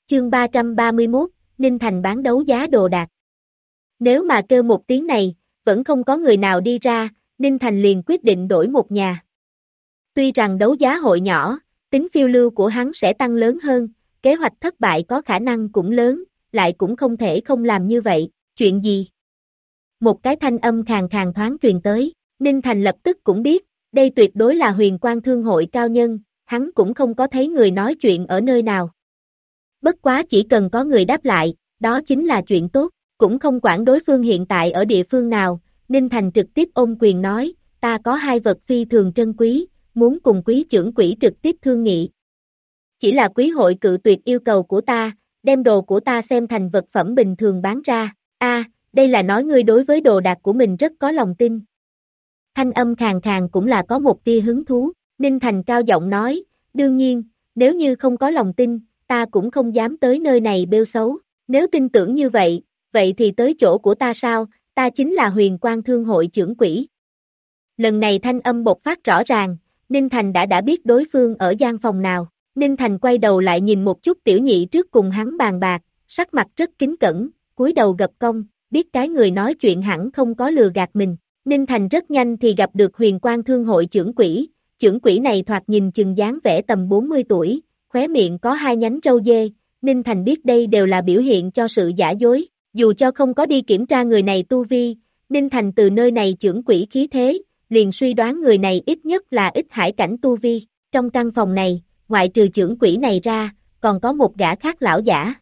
Chương 331, Ninh Thành bán đấu giá đồ đạc. Nếu mà kêu một tiếng này, vẫn không có người nào đi ra, Ninh Thành liền quyết định đổi một nhà. Tuy rằng đấu giá hội nhỏ, tính phiêu lưu của hắn sẽ tăng lớn hơn, kế hoạch thất bại có khả năng cũng lớn, lại cũng không thể không làm như vậy, chuyện gì? Một cái thanh âm khàn khàn thoáng truyền tới, Ninh Thành lập tức cũng biết, đây tuyệt đối là Huyền Quang Thương hội cao nhân, hắn cũng không có thấy người nói chuyện ở nơi nào. Bất quá chỉ cần có người đáp lại, đó chính là chuyện tốt, cũng không quản đối phương hiện tại ở địa phương nào, Ninh Thành trực tiếp ôm quyền nói, ta có hai vật phi thường trân quý, muốn cùng quý trưởng quỹ trực tiếp thương nghị. Chỉ là quý hội cự tuyệt yêu cầu của ta, đem đồ của ta xem thành vật phẩm bình thường bán ra, đây là nói ngươi đối với đồ đạc của mình rất có lòng tin. Thanh âm khàn khàn cũng là có một tia hứng thú, Ninh Thành cao giọng nói, đương nhiên, nếu như không có lòng tin, ta cũng không dám tới nơi này bêu xấu, nếu tin tưởng như vậy, vậy thì tới chỗ của ta sao, ta chính là Huyền Quang Thương hội trưởng quỹ. Lần này thanh âm bộc phát rõ ràng, Ninh Thành đã biết đối phương ở gian phòng nào, Ninh Thành quay đầu lại nhìn một chút tiểu nhị trước cùng hắn bàn bạc, sắc mặt rất kính cẩn, cúi đầu gập công, biết cái người nói chuyện hẳn không có lừa gạt mình. Ninh Thành rất nhanh thì gặp được Huyền Quang Thương hội trưởng quỹ này thoạt nhìn chừng dáng vẻ tầm 40 tuổi, khóe miệng có hai nhánh râu dê, Ninh Thành biết đây đều là biểu hiện cho sự giả dối, dù cho không có đi kiểm tra người này tu vi, Ninh Thành từ nơi này trưởng quỹ khí thế, liền suy đoán người này ít nhất là ít hải cảnh tu vi, trong căn phòng này, ngoại trừ trưởng quỹ này ra, còn có một gã khác lão giả.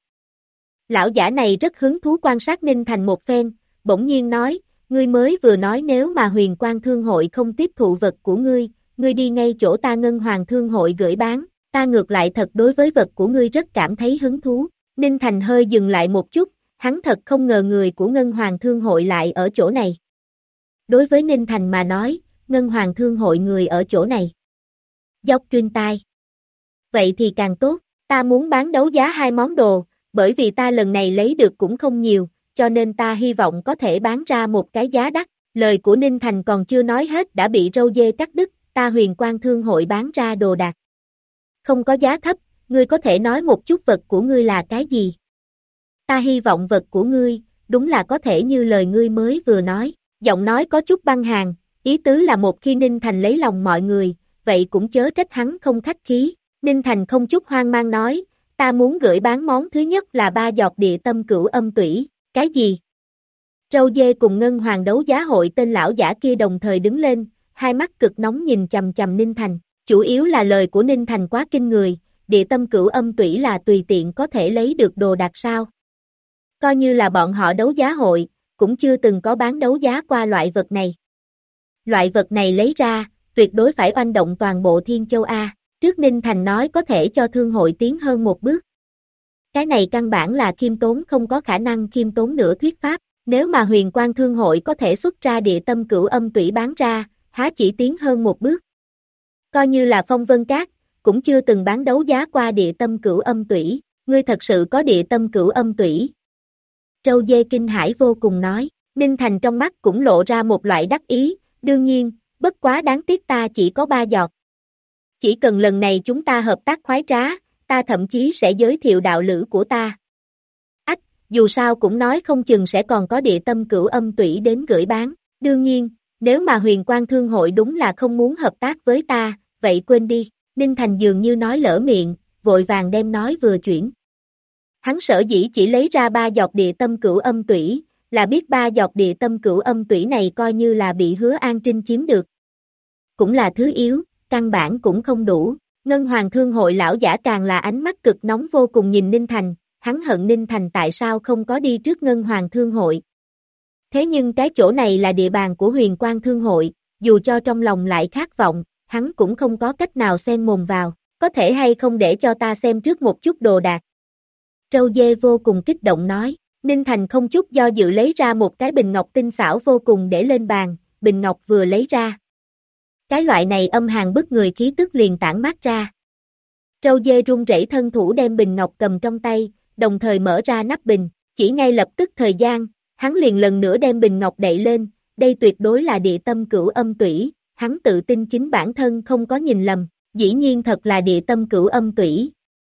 Lão giả này rất hứng thú quan sát Ninh Thành một phen, bỗng nhiên nói, ngươi mới vừa nói nếu mà Huyền Quang Thương hội không tiếp thụ vật của ngươi đi ngay chỗ ta Ngân Hoàng Thương hội gửi bán, ta ngược lại thật đối với vật của ngươi rất cảm thấy hứng thú. Ninh Thành hơi dừng lại một chút, hắn thật không ngờ người của Ngân Hoàng Thương hội lại ở chỗ này. Đối với Ninh Thành mà nói, Ngân Hoàng Thương hội người ở chỗ này. Dốc truyền tai. Vậy thì càng tốt, ta muốn bán đấu giá hai món đồ, bởi vì ta lần này lấy được cũng không nhiều, cho nên ta hy vọng có thể bán ra một cái giá đắt. Lời của Ninh Thành còn chưa nói hết đã bị râu dê cắt đứt, ta Huyền Quang Thương hội bán ra đồ đạc. Không có giá thấp, ngươi có thể nói một chút vật của ngươi là cái gì? Ta hy vọng vật của ngươi, đúng là có thể như lời ngươi mới vừa nói, giọng nói có chút băng hàn, ý tứ là một khi Ninh Thành lấy lòng mọi người, vậy cũng chớ trách hắn không khách khí. Ninh Thành không chút hoang mang nói, ta muốn gửi bán món thứ nhất là 3 giọt địa tâm cửu âm tủy, cái gì? Râu dê cùng Ngân Hoàng đấu giá hội tên lão giả kia đồng thời đứng lên, hai mắt cực nóng nhìn chằm chằm Ninh Thành, chủ yếu là lời của Ninh Thành quá kinh người, địa tâm cửu âm tủy là tùy tiện có thể lấy được đồ đạc sao? Coi như là bọn họ đấu giá hội, cũng chưa từng có bán đấu giá qua loại vật này. Loại vật này lấy ra, tuyệt đối phải oanh động toàn bộ Thiên Châu A, trước Ninh Thành nói có thể cho thương hội tiến hơn một bước. Cái này căn bản là khiêm tốn không có khả năng khiêm tốn nữa thuyết pháp, nếu mà Huyền Quang Thương hội có thể xuất ra địa tâm cửu âm tủy bán ra, há chỉ tiến hơn một bước. Coi như là Phong Vân Các, cũng chưa từng bán đấu giá qua địa tâm cửu âm tủy, ngươi thật sự có địa tâm cửu âm tủy. Râu dê kinh hãi vô cùng nói, Ninh Thành trong mắt cũng lộ ra một loại đắc ý, đương nhiên, bất quá đáng tiếc ta chỉ có 3 giọt. Chỉ cần lần này chúng ta hợp tác khoái trá, ta thậm chí sẽ giới thiệu đạo lữ của ta. Dù sao cũng nói không chừng sẽ còn có địa tâm cửu âm tủy đến gửi bán, đương nhiên, nếu mà Huyền Quang Thương hội đúng là không muốn hợp tác với ta, vậy quên đi, Ninh Thành dường như nói lỡ miệng, vội vàng đem nói vừa chuyển. Hắn sở dĩ chỉ lấy ra 3 giọt địa tâm cửu âm tủy, là biết 3 giọt địa tâm cửu âm tủy này coi như là bị Hứa An Trinh chiếm được. Cũng là thứ yếu, căn bản cũng không đủ, Ngân Hoàng Thương hội lão giả càng là ánh mắt cực nóng vô cùng nhìn Ninh Thành, hắn hận Ninh Thành tại sao không có đi trước Ngân Hoàng Thương hội. Thế nhưng cái chỗ này là địa bàn của Huyền Quang Thương hội, dù cho trong lòng lại khát vọng, hắn cũng không có cách nào xen mồm vào, có thể hay không để cho ta xem trước một chút đồ đạc. Râu dê vô cùng kích động nói, Ninh Thành không chút do dự lấy ra một cái bình ngọc tinh xảo vô cùng để lên bàn, bình ngọc vừa lấy ra. Cái loại này âm hàn bức người khí tức liền tản mát ra. Râu dê run rẩy thân thủ đem bình ngọc cầm trong tay, đồng thời mở ra nắp bình, chỉ ngay lập tức thời gian, hắn liền lần nữa đem bình ngọc đậy lên, đây tuyệt đối là địa tâm cửu âm tủy, hắn tự tin chính bản thân không có nhìn lầm, dĩ nhiên thật là địa tâm cửu âm tủy.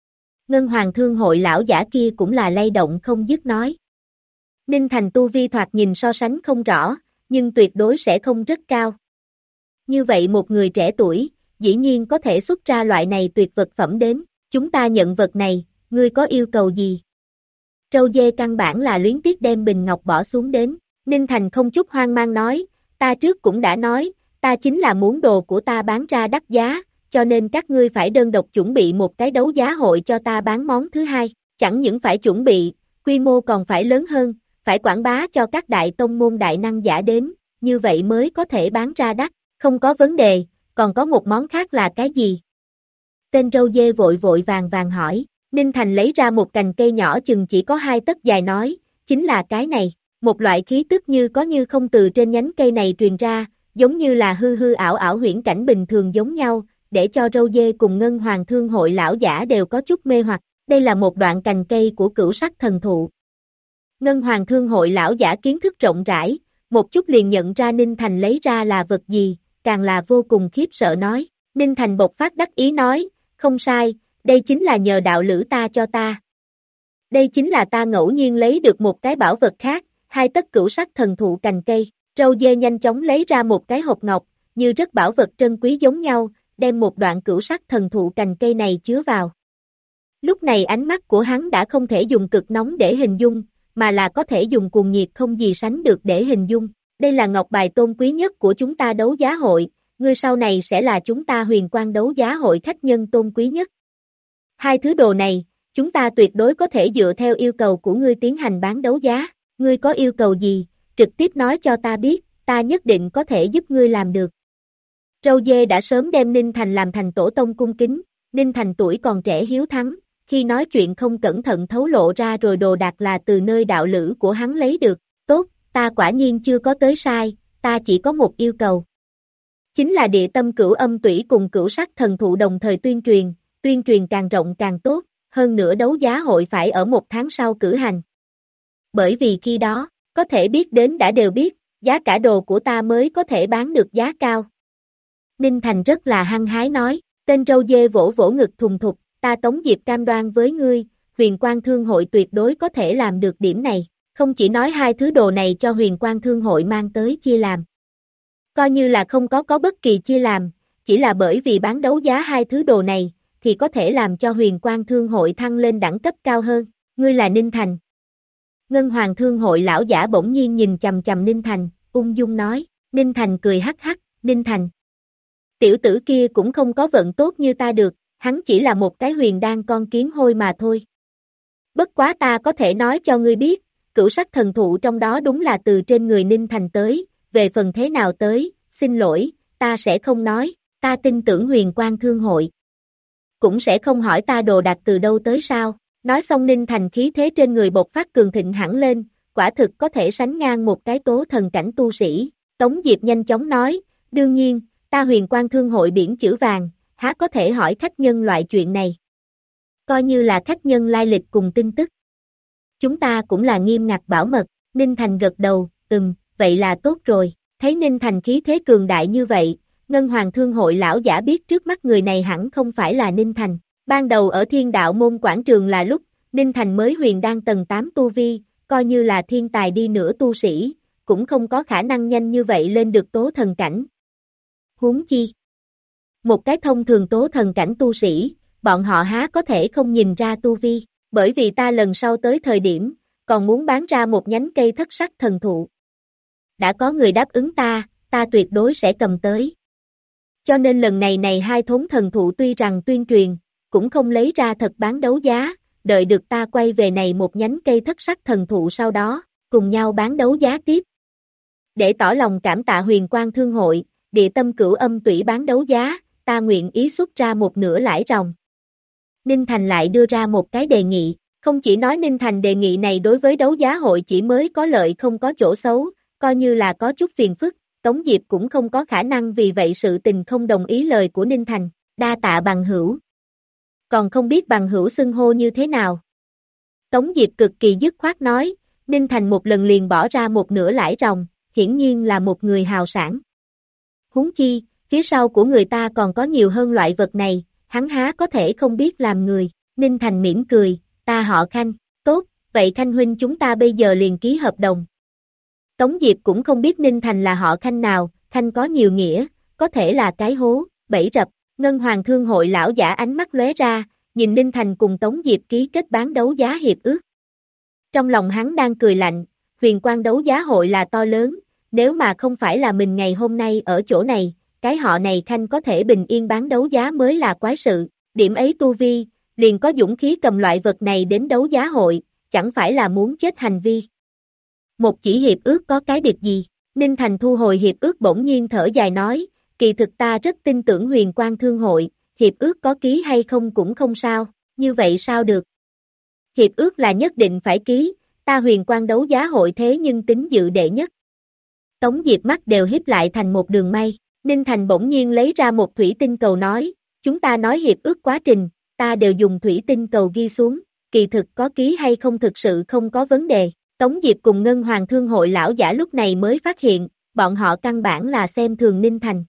Ngân Hoàng Thương hội lão giả kia cũng là lay động không dứt nói. Ninh Thành tu vi thoạt nhìn so sánh không rõ, nhưng tuyệt đối sẽ không rất cao. Như vậy một người trẻ tuổi, dĩ nhiên có thể xuất ra loại này tuyệt vật phẩm đến, chúng ta nhận vật này, ngươi có yêu cầu gì? Trâu dê căn bản là luyến tiếc đem bình ngọc bỏ xuống đến, Ninh Thành không chút hoang mang nói, ta trước cũng đã nói, ta chính là muốn đồ của ta bán ra đắt giá, cho nên các ngươi phải đơn độc chuẩn bị một cái đấu giá hội cho ta bán món thứ hai, chẳng những phải chuẩn bị, quy mô còn phải lớn hơn, phải quảng bá cho các đại tông môn đại năng giả đến, như vậy mới có thể bán ra đắt, không có vấn đề, còn có một món khác là cái gì? Tên râu dê vội vội vàng vàng hỏi, Ninh Thành lấy ra một cành cây nhỏ chừng chỉ có 2 tấc dài nói, chính là cái này, một loại khí tức như có như không từ trên nhánh cây này truyền ra, giống như là hư hư ảo ảo huyễn cảnh bình thường giống nhau, để cho râu dê cùng Ngân Hoàng Thương hội lão giả đều có chút mê hoặc, đây là một đoạn cành cây của cửu sắc thần thụ. Ngân Hoàng Thương hội lão giả kiến thức rộng rãi, một chút liền nhận ra Ninh Thành lấy ra là vật gì, càng là vô cùng khiếp sợ nói, Ninh Thành bộc phát đắc ý nói, không sai, đây chính là nhờ đạo lữ ta cho ta. Đây chính là ta ngẫu nhiên lấy được một cái bảo vật khác, 2 tấc cửu sắc thần thụ cành cây, râu dê nhanh chóng lấy ra một cái hộp ngọc, như rất bảo vật trân quý giống nhau, đem một đoạn cửu sắc thần thụ cành cây này chứa vào. Lúc này ánh mắt của hắn đã không thể dùng cực nóng để hình dung, mà là có thể dùng cuồng nhiệt không gì sánh được để hình dung. Đây là ngọc bài tôn quý nhất của chúng ta đấu giá hội, ngươi sau này sẽ là chúng ta Huyền Quang đấu giá hội khách nhân tôn quý nhất. 2 thứ đồ này, chúng ta tuyệt đối có thể dựa theo yêu cầu của ngươi tiến hành bán đấu giá, ngươi có yêu cầu gì, trực tiếp nói cho ta biết, ta nhất định có thể giúp ngươi làm được. Râu dê đã sớm đem Ninh Thành làm thành tổ tông cung kính, Ninh Thành tuổi còn trẻ hiếu thắng, khi nói chuyện không cẩn thận thấu lộ ra rồi đồ đạc là từ nơi đạo lữ của hắn lấy được, tốt, ta quả nhiên chưa có tới sai, ta chỉ có một yêu cầu. Chính là địa tâm cửu âm tủy cùng cửu sắc thần thụ đồng thời tuyên truyền càng rộng càng tốt, hơn nữa đấu giá hội phải ở 1 tháng sau cử hành. Bởi vì khi đó, có thể biết đến đã đều biết, giá cả đồ của ta mới có thể bán được giá cao. Ninh Thành rất là hăng hái nói, tên râu dê vỗ vỗ ngực thùng thục, ta Tống Diệp cam đoan với ngươi, Huyền Quang Thương hội tuyệt đối có thể làm được điểm này, không chỉ nói 2 thứ đồ này cho Huyền Quang Thương hội mang tới chia làm. Coi như là không có bất kỳ chia làm, chỉ là bởi vì bán đấu giá 2 thứ đồ này, thì có thể làm cho Huyền Quang Thương hội thăng lên đẳng cấp cao hơn, ngươi là Ninh Thành. Ngân Hoàng Thương hội lão giả bỗng nhiên nhìn chằm chằm Ninh Thành, ung dung nói, Ninh Thành cười hắc hắc, Ninh Thành. Tiểu tử kia cũng không có vận tốt như ta được, hắn chỉ là một cái huyền đan con kiến hôi mà thôi. Bất quá ta có thể nói cho ngươi biết, cửu sắc thần thụ trong đó đúng là từ trên người Ninh Thành tới, về phần thế nào tới, xin lỗi, ta sẽ không nói, ta tin tưởng Huyền Quang Thương hội. Cũng sẽ không hỏi ta đồ đạc từ đâu tới sao, nói xong Ninh Thành khí thế trên người bộc phát cường thịnh hẳn lên, quả thực có thể sánh ngang một cái tố thần cảnh tu sĩ, Tống Diệp nhanh chóng nói, đương nhiên, ta Huyền Quang Thương hội biển chữ vàng, há có thể hỏi khách nhân loại chuyện này. Coi như là khách nhân lai lịch cùng tin tức. Chúng ta cũng là nghiêm ngặt bảo mật, Ninh Thành gật đầu, vậy là tốt rồi, thấy Ninh Thành khí thế cường đại như vậy, Ngân Hoàng Thương hội lão giả biết trước mắt người này hẳn không phải là Ninh Thành. Ban đầu ở Thiên Đạo Môn quảng trường là lúc, Ninh Thành mới huyền đan tầng 8 tu vi, coi như là thiên tài đi nữa tu sĩ, cũng không có khả năng nhanh như vậy lên được tố thần cảnh. Huống chi. Một cái thông thường tố thần cảnh tu sĩ, bọn họ há có thể không nhìn ra tu vi, bởi vì ta lần sau tới thời điểm, còn muốn bán ra một nhánh cây thất sắc thần thụ. Đã có người đáp ứng ta tuyệt đối sẽ cầm tới. Cho nên lần này 2 thốn thần thụ tuy rằng tuyên truyền, cũng không lấy ra thật bán đấu giá, đợi được ta quay về này một nhánh cây thất sắc thần thụ sau đó, cùng nhau bán đấu giá tiếp. Để tỏ lòng cảm tạ Huyền Quang Thương hội, địa tâm cửu âm tủy bán đấu giá, ta nguyện ý xuất ra một nửa lãi ròng. Ninh Thành lại đưa ra một cái đề nghị, không chỉ nói Ninh Thành đề nghị này đối với đấu giá hội chỉ mới có lợi không có chỗ xấu, coi như là có chút phiền phức, Tống Diệp cũng không có khả năng vì vậy sự tình không đồng ý lời của Ninh Thành, đa tạ bằng hữu. Còn không biết bằng hữu xưng hô như thế nào. Tống Diệp cực kỳ dứt khoát nói, Ninh Thành một lần liền bỏ ra một nửa lãi ròng, hiển nhiên là một người hào sảng. Huống chi, phía sau của người ta còn có nhiều hơn loại vật này, hắn há có thể không biết làm người, Ninh Thành mỉm cười, ta họ Khanh, tốt, vậy Khanh huynh chúng ta bây giờ liền ký hợp đồng. Tống Diệp cũng không biết Ninh Thành là họ Khanh nào, Khanh có nhiều nghĩa, có thể là cái hố, bẫy rập, Ngân Hoàng Thương hội lão giả ánh mắt lóe ra, nhìn Ninh Thành cùng Tống Diệp ký kết bán đấu giá hiệp ước. Trong lòng hắn đang cười lạnh, huyền quang đấu giá hội là to lớn, nếu mà không phải là mình ngày hôm nay ở chỗ này, cái họ này Khanh có thể bình yên bán đấu giá mới là quái sự, điểm ấy tu vi, liền có dũng khí cầm loại vật này đến đấu giá hội, chẳng phải là muốn chết hành vi. Một chỉ hiệp ước có cái địch gì? Ninh Thành thu hồi hiệp ước bỗng nhiên thở dài nói, kỳ thực ta rất tin tưởng huyền quang thương hội, hiệp ước có ký hay không cũng không sao, như vậy sao được? Hiệp ước là nhất định phải ký, ta huyền quang đấu giá hội thế nhưng tính dự đệ nhất. Tống Diệp mắt đều hiếp lại thành một đường may, Ninh Thành bỗng nhiên lấy ra một thủy tinh cầu nói, chúng ta nói hiệp ước quá trình, ta đều dùng thủy tinh cầu ghi xuống, kỳ thực có ký hay không thực sự không có vấn đề. Tống Diệp cùng Ngân Hoàng Thương hội lão giả lúc này mới phát hiện, bọn họ căn bản là xem thường Ninh Thành.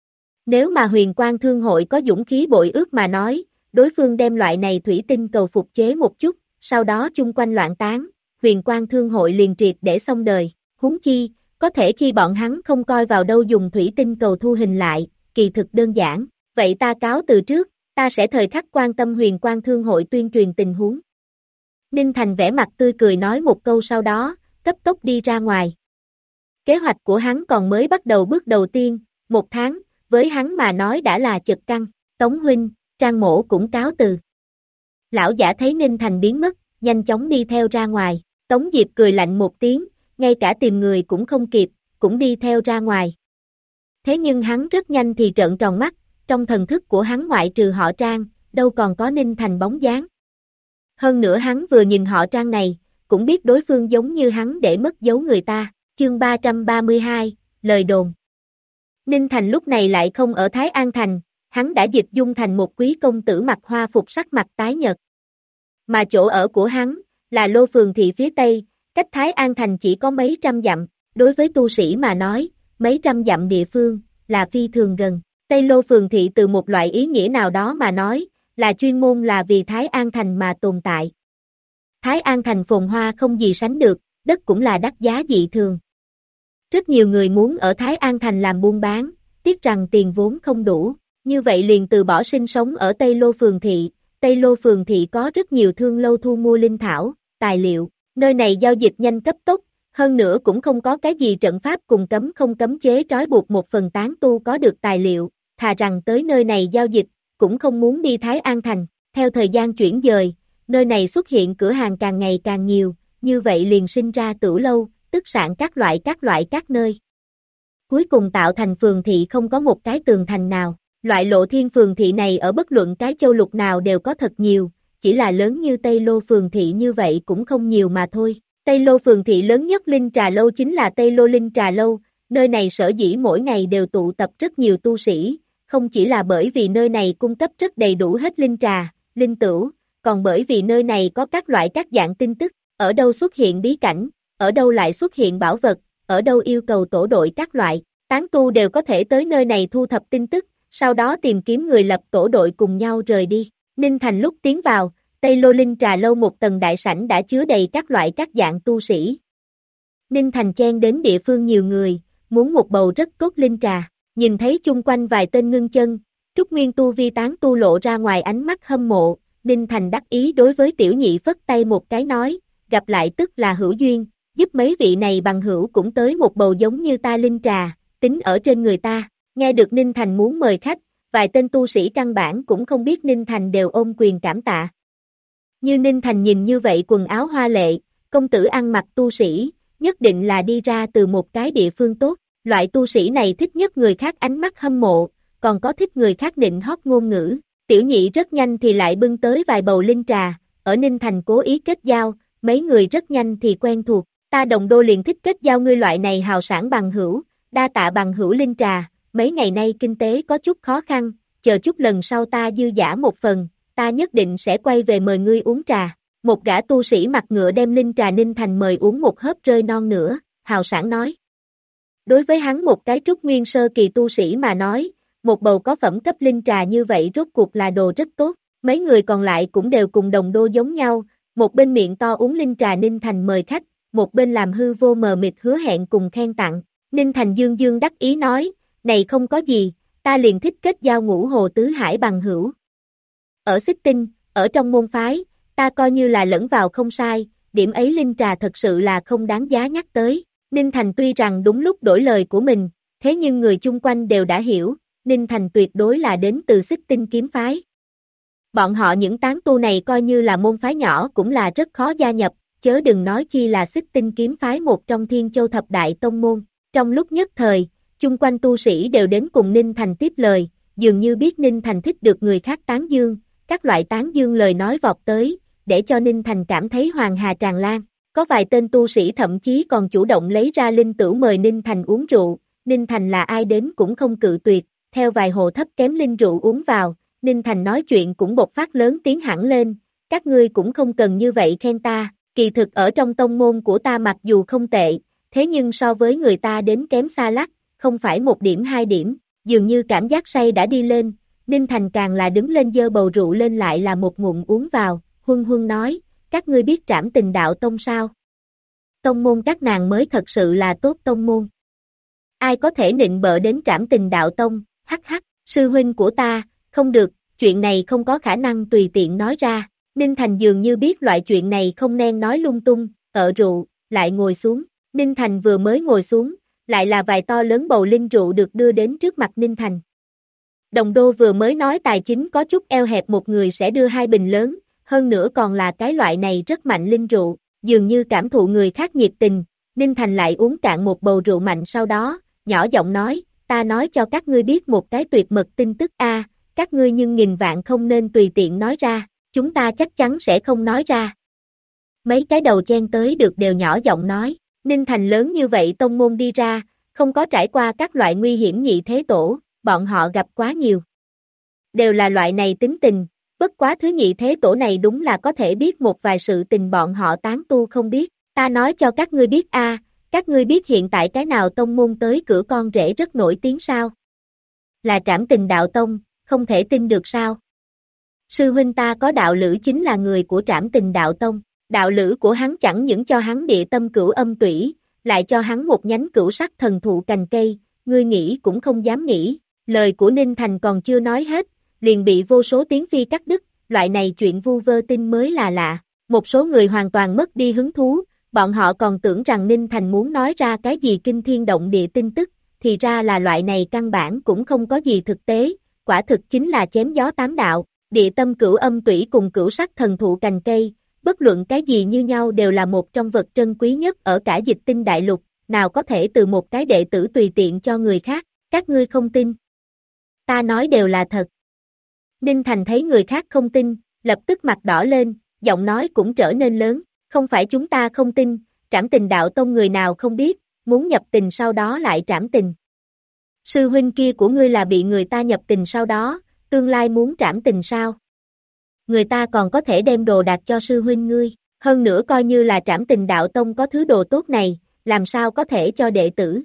Nếu mà huyền quang thương hội có dũng khí bội ước mà nói, đối phương đem loại này thủy tinh cầu phục chế một chút, sau đó chung quanh loạn tán, huyền quang thương hội liền triệt để xong đời, huống chi, có thể khi bọn hắn không coi vào đâu dùng thủy tinh cầu thu hình lại, kỳ thực đơn giản, vậy ta cáo từ trước, ta sẽ thời khắc quan tâm huyền quang thương hội tuyên truyền tình huống. Ninh Thành vẻ mặt tươi cười nói một câu sau đó, cấp tốc đi ra ngoài. Kế hoạch của hắn còn mới bắt đầu bước đầu tiên, 1 tháng, với hắn mà nói đã là chật căng, Tống huynh, Trang mổ cũng cáo từ. Lão giả thấy Ninh Thành biến mất, nhanh chóng đi theo ra ngoài, Tống Diệp cười lạnh một tiếng, ngay cả tìm người cũng không kịp, cũng đi theo ra ngoài. Thế nhưng hắn rất nhanh thì trợn tròn mắt, trong thần thức của hắn ngoại trừ họ Trang, đâu còn có Ninh Thành bóng dáng. Hơn nữa hắn vừa nhìn họ Trang này, cũng biết đối phương giống như hắn để mất dấu người ta, chương 332, lời đồn. Ninh Thành lúc này lại không ở Thái An Thành, hắn đã dịch dung thành một quý công tử mặc hoa phục sắc mặt tái nhợt. Mà chỗ ở của hắn, là Lô Phường thị phía Tây, cách Thái An Thành chỉ có mấy trăm dặm, đối với tu sĩ mà nói, mấy trăm dặm địa phương, là phi thường gần. Tây Lô Phường thị từ một loại ý nghĩa nào đó mà nói, là chuyên môn là vì Thái An Thành mà tồn tại. Thái An Thành phồn hoa không gì sánh được, đất cũng là đắt giá dị thường. Rất nhiều người muốn ở Thái An Thành làm buôn bán, tiếc rằng tiền vốn không đủ, như vậy liền từ bỏ sinh sống ở Tây Lô Phường thị. Tây Lô Phường thị có rất nhiều thương lâu thu mua linh thảo, tài liệu, nơi này giao dịch nhanh cấp tốc, hơn nữa cũng không có cái gì trận pháp cùng cấm không cấm chế trói buộc một phần tán tu có được tài liệu, thà rằng tới nơi này giao dịch, cũng không muốn đi Thái An Thành. Theo thời gian chuyển dời, nơi này xuất hiện cửa hàng càng ngày càng nhiều, như vậy liền sinh ra tửu lâu, tức sản các loại các nơi. Cuối cùng tạo thành phường thị không có một cái tường thành nào, loại Lộ Thiên phường thị này ở bất luận cái châu lục nào đều có thật nhiều, chỉ là lớn như Tây Lô phường thị như vậy cũng không nhiều mà thôi. Tây Lô phường thị lớn nhất Linh Trà Lâu chính là Tây Lô Linh Trà Lâu, nơi này sở dĩ mỗi ngày đều tụ tập rất nhiều tu sĩ, không chỉ là bởi vì nơi này cung cấp rất đầy đủ hết linh trà, linh tửu, còn bởi vì nơi này có các loại các dạng tin tức, ở đâu xuất hiện bí cảnh, ở đâu lại xuất hiện bảo vật, ở đâu yêu cầu tổ đội các loại, tán tu đều có thể tới nơi này thu thập tin tức, sau đó tìm kiếm người lập tổ đội cùng nhau rời đi. Ninh Thành lúc tiến vào, Tây Lô Linh Trà Lâu một tầng đại sảnh đã chứa đầy các loại các dạng tu sĩ. Ninh Thành chen đến địa phương nhiều người, muốn một bầu rất tốt linh trà, nhìn thấy chung quanh vài tên ngưng chân, Trúc Nguyên tu vi tán tu lộ ra ngoài ánh mắt hâm mộ, Ninh Thành đắc ý đối với tiểu nhị phất tay một cái nói, gặp lại tức là hữu duyên, giúp mấy vị này bằng hữu cũng tới một bầu giống như ta linh trà, tính ở trên người ta. Nghe được Ninh Thành muốn mời khách, vài tên tu sĩ căn bản cũng không biết Ninh Thành đều ôm quyền cảm tạ. Như Ninh Thành nhìn như vậy quần áo hoa lệ, công tử ăn mặc tu sĩ, nhất định là đi ra từ một cái địa phương tốt, loại tu sĩ này thích nhất người khác ánh mắt hâm mộ, còn có thích người khác nịnh hót ngôn ngữ. Tiểu nhị rất nhanh thì lại bưng tới vài bầu linh trà, ở Ninh Thành cố ý kết giao, mấy người rất nhanh thì quen thuộc, ta Đồng Đô liền thích kết giao ngươi loại này hào sản bằng hữu, đa tạ bằng hữu linh trà, mấy ngày nay kinh tế có chút khó khăn, chờ chút lần sau ta dư giả một phần, ta nhất định sẽ quay về mời ngươi uống trà. Một gã tu sĩ mặt ngựa đem linh trà Ninh Thành mời uống một hớp rơi non nữa, hào sản nói. Đối với hắn một cái Trúc Nguyên sơ kỳ tu sĩ mà nói, một bầu có phẩm cấp linh trà như vậy rốt cuộc là đồ rất tốt, Mấy người còn lại cũng đều cùng đồng đô giống nhau, một bên miệng to uống linh trà Ninh Thành mời khách, một bên làm hư vô mờ mịt hứa hẹn cùng khen tặng. Ninh Thành dương dương đắc ý nói, này không có gì, ta liền thích kết giao ngũ hồ tứ hải bằng hữu. Ở Xích Tinh, ở trong môn phái, ta coi như là lẫn vào không sai, điểm ấy linh trà thật sự là không đáng giá nhắc tới. Ninh Thành tuy rằng đúng lúc đổi lời của mình, thế nhưng người chung quanh đều đã hiểu, Ninh Thành tuyệt đối là đến từ Xích Tinh kiếm phái. Bọn họ những tán tu này coi như là môn phái nhỏ cũng là rất khó gia nhập, chớ đừng nói chi là Xích Tinh kiếm phái một trong Thiên Châu thập đại tông môn. Trong lúc nhất thời, chung quanh tu sĩ đều đến cùng Ninh Thành tiếp lời, dường như biết Ninh Thành thích được người khác tán dương, các loại tán dương lời nói vọt tới, để cho Ninh Thành cảm thấy hoàng hà tràn lan. Có vài tên tu sĩ thậm chí còn chủ động lấy ra linh tửu mời Ninh Thành uống rượu, Ninh Thành là ai đến cũng không cự tuyệt, theo vài hồ thấp kém linh rượu uống vào, Ninh Thành nói chuyện cũng bộc phát lớn tiếng hẳn lên, các ngươi cũng không cần như vậy khen ta, kỳ thực ở trong tông môn của ta mặc dù không tệ, thế nhưng so với người ta đến kém xa lắc, không phải một điểm hai điểm, dường như cảm giác say đã đi lên, Ninh Thành càng là đứng lên dơ bầu rượu lên lại là một ngụm uống vào, huân huân nói, các ngươi biết Trảm Tình Đạo Tông sao? Tông môn các nàng mới thật sự là tốt tông môn. Ai có thể nịnh bợ đến Trảm Tình Đạo Tông, hắc hắc, sư huynh của ta, không được, chuyện này không có khả năng tùy tiện nói ra, Ninh Thành dường như biết loại chuyện này không nên nói lung tung, rượu, lại ngồi xuống, Ninh Thành vừa mới ngồi xuống, lại là vài to lớn bầu linh rượu được đưa đến trước mặt Ninh Thành. Đồng đô vừa mới nói tài chính có chút eo hẹp một người sẽ đưa 2 bình lớn, hơn nữa còn là cái loại này rất mạnh linh rượu, dường như cảm thụ người khác nhiệt tình, Ninh Thành lại uống cạn một bầu rượu mạnh sau đó, nhỏ giọng nói, ta nói cho các ngươi biết một cái tuyệt mật tin tức a, các ngươi nhưng nghìn vạn không nên tùy tiện nói ra, chúng ta chắc chắn sẽ không nói ra. Mấy cái đầu chen tới được đều nhỏ giọng nói, Ninh Thành lớn như vậy tông môn đi ra, không có trải qua các loại nguy hiểm nhị thế tổ, bọn họ gặp quá nhiều. Đều là loại này tính tình, bất quá thứ nhị thế tổ này đúng là có thể biết một vài sự tình bọn họ tán tu không biết, ta nói cho các ngươi biết a, các ngươi biết hiện tại cái nào tông môn tới cửa con rể rất nổi tiếng sao? Là Trảm Tình Đạo Tông, không thể tin được sao? Sư huynh ta có đạo lữ chính là người của Trảm Tình Đạo Tông, đạo lữ của hắn chẳng những cho hắn địa tâm cửu âm tủy, lại cho hắn một nhánh cửu sắc thần thụ cành cây, ngươi nghĩ cũng không dám nghĩ, lời của Ninh Thành còn chưa nói hết, liền bị vô số tiếng phi cắt đứt, loại này chuyện vu vơ tin mới là lạ, một số người hoàn toàn mất đi hứng thú, bọn họ còn tưởng rằng Ninh Thành muốn nói ra cái gì kinh thiên động địa tin tức, thì ra là loại này căn bản cũng không có gì thực tế, quả thực chính là chém gió tám đạo, địa tâm cửu âm tủy cùng cửu sắc thần thụ cành cây, bất luận cái gì như nhau đều là một trong vật trân quý nhất ở cả Dịch Tinh đại lục, nào có thể từ một cái đệ tử tùy tiện cho người khác, các ngươi không tin. Ta nói đều là thật. Ninh Thành thấy người khác không tin, lập tức mặt đỏ lên, giọng nói cũng trở nên lớn, không phải chúng ta không tin, Trảm Tình Đạo Tông người nào không biết, muốn nhập tình sau đó lại trảm tình. Sư huynh kia của ngươi là bị người ta nhập tình sau đó, tương lai muốn trảm tình sao? Người ta còn có thể đem đồ đạc cho sư huynh ngươi, hơn nữa coi như là Trảm Tình Đạo Tông có thứ đồ tốt này, làm sao có thể cho đệ tử?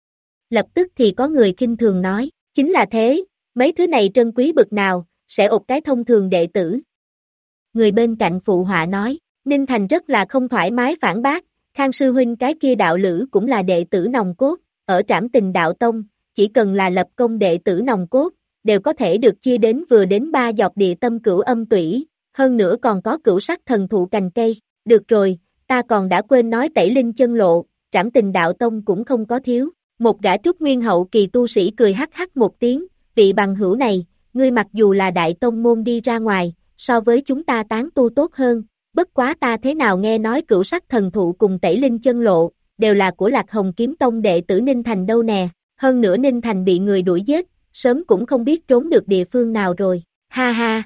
Lập tức thì có người kinh thường nói, chính là thế, mấy thứ này trân quý bực nào, sẽ ột cái thông thường đệ tử. Người bên cạnh phụ họa nói, Ninh Thành rất là không thoải mái phản bác, Khang sư huynh cái kia đạo lữ cũng là đệ tử nòng cốt, ở Trảm Tình Đạo Tông, chỉ cần là lập công đệ tử nòng cốt, đều có thể được chia đến vừa đến 3 giọt địa tâm cửu âm tủy, hơn nữa còn có cửu sắc thần thụ cành cây, được rồi, ta còn đã quên nói Tẩy Linh Chân Lộ, Trảm Tình Đạo Tông cũng không có thiếu, một gã trúc nguyên hậu kỳ tu sĩ cười hắc hắc một tiếng, vị bằng hữu này, ngươi mặc dù là đại tông môn đi ra ngoài, so với chúng ta tán tu tốt hơn, bất quá ta thế nào nghe nói cửu sắc thần thụ cùng Tẩy Linh Chân Lộ, đều là của Lạc Hồng Kiếm Tông đệ tử Ninh Thành đâu nè, hơn nữa Ninh Thành bị người đuổi giết, sớm cũng không biết trốn được địa phương nào rồi, ha ha.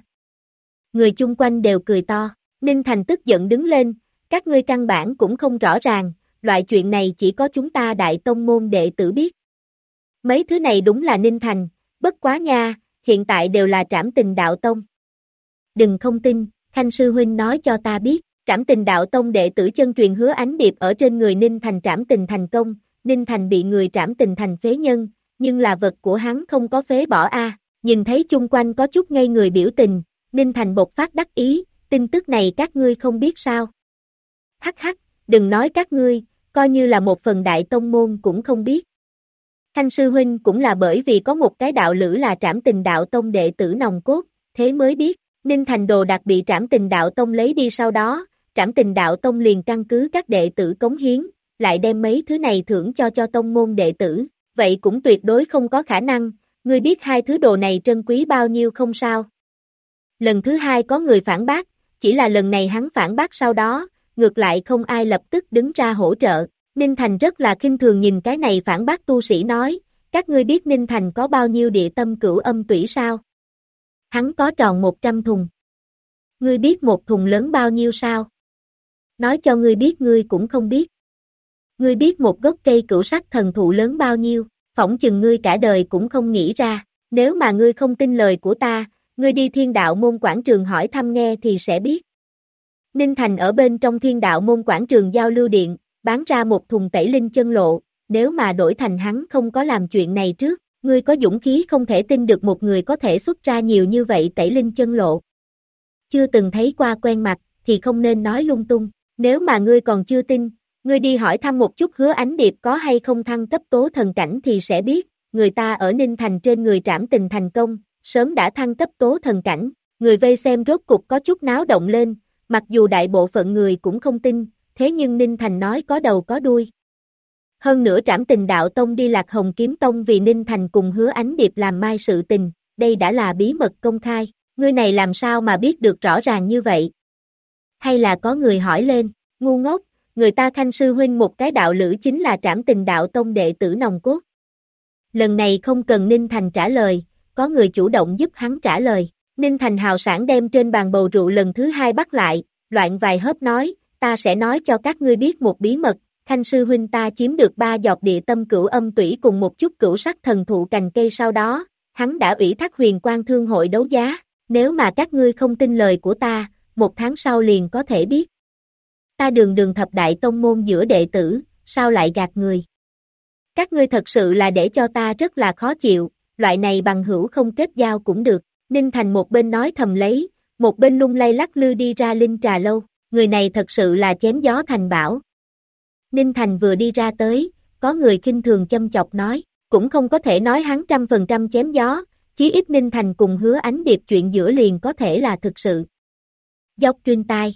Người chung quanh đều cười to, Ninh Thành tức giận đứng lên, các ngươi căn bản cũng không rõ ràng, loại chuyện này chỉ có chúng ta đại tông môn đệ tử biết. Mấy thứ này đúng là Ninh Thành, bất quá nha, hiện tại đều là Trảm Tình Đạo Tông. Đừng không tin, Khanh sư huynh nói cho ta biết, Trảm Tình Đạo Tông đệ tử chân truyền Hứa Ánh Điệp ở trên người Ninh Thành trảm tình thành công, Ninh Thành bị người trảm tình thành phế nhân, nhưng là vật của hắn không có phế bỏ a. Nhìn thấy chung quanh có chút ngây người biểu tình, Ninh Thành bộc phát đắc ý, tin tức này các ngươi không biết sao? Hắc hắc, đừng nói các ngươi, coi như là một phần đại tông môn cũng không biết. Khanh sư huynh cũng là bởi vì có một cái đạo lữ là Trảm Tình Đạo Tông đệ tử nòng cốt, thế mới biết. Ninh Thành đồ đạc bị Trảm Tình Đạo Tông lấy đi sau đó, Trảm Tình Đạo Tông liền căn cứ các đệ tử cống hiến, lại đem mấy thứ này thưởng cho tông môn đệ tử, vậy cũng tuyệt đối không có khả năng, ngươi biết hai thứ đồ này trân quý bao nhiêu không sao? Lần thứ hai có người phản bác, chỉ là lần này hắn phản bác sau đó, ngược lại không ai lập tức đứng ra hỗ trợ. Ninh Thành rất là khinh thường nhìn cái này phản bác tu sĩ nói, các ngươi biết Ninh Thành có bao nhiêu địa tâm cửu âm tủy sao? Hắn có tròn 100 thùng. Ngươi biết một thùng lớn bao nhiêu sao? Nói cho ngươi biết ngươi cũng không biết. Ngươi biết một gốc cây cửu sắc thần thụ lớn bao nhiêu, phỏng chừng ngươi cả đời cũng không nghĩ ra, nếu mà ngươi không tin lời của ta, ngươi đi Thiên Đạo Môn quảng trường hỏi thăm nghe thì sẽ biết. Ninh Thành ở bên trong Thiên Đạo Môn quảng trường giao lưu điện, bán ra một thùng tẩy linh chân lộ, nếu mà đổi thành hắn không có làm chuyện này trước, ngươi có dũng khí không thể tin được một người có thể xuất ra nhiều như vậy tẩy linh chân lộ. Chưa từng thấy qua quen mặt, thì không nên nói lung tung, nếu mà ngươi còn chưa tin, ngươi đi hỏi thăm một chút Hứa Ánh Điệp có hay không thăng cấp tố thần cảnh thì sẽ biết, người ta ở Ninh Thành trên người Trảm Tình thành công, sớm đã thăng cấp tố thần cảnh, người vây xem rốt cục có chút náo động lên, mặc dù đại bộ phận người cũng không tin, thế nhưng Ninh Thành nói có đầu có đuôi. Hơn nữa Trảm Tình Đạo Tông đi Lạc Hồng Kiếm Tông vì Ninh Thành cùng Hứa Ánh Điệp làm mai sự tình, đây đã là bí mật công khai, ngươi này làm sao mà biết được rõ ràng như vậy? Hay là có người hỏi lên, ngu ngốc, người ta Khanh sư huynh một cái đạo lữ chính là Trảm Tình Đạo Tông đệ tử nòng cốt. Lần này không cần Ninh Thành trả lời, có người chủ động giúp hắn trả lời. Ninh Thành hào sảng đem trên bàn bầu rượu lần thứ hai bắt lại, loạn vài hớp nói, ta sẽ nói cho các ngươi biết một bí mật, Khanh sư huynh ta chiếm được 3 giọt địa tâm cửu âm tủy cùng một chút cửu sắc thần thụ cành cây sau đó, hắn đã ủy thác Huyền Quang Thương hội đấu giá, nếu mà các ngươi không tin lời của ta, 1 tháng sau liền có thể biết. Ta đường thập đại tông môn giữa đệ tử, sao lại gạt người? Các ngươi thật sự là để cho ta rất là khó chịu, loại này bằng hữu không kết giao cũng được. Ninh Thành một bên nói thầm lấy, một bên lung lay lắc lư đi ra Linh Trà Lâu, người này thật sự là chém gió thành bão. Ninh Thành vừa đi ra tới, có người khinh thường châm chọc nói, cũng không có thể nói hắn 100% chém gió, chí ít Ninh Thành cùng Hứa Ánh Điệp chuyện giữa liền có thể là thực sự. Dốc truyền tai.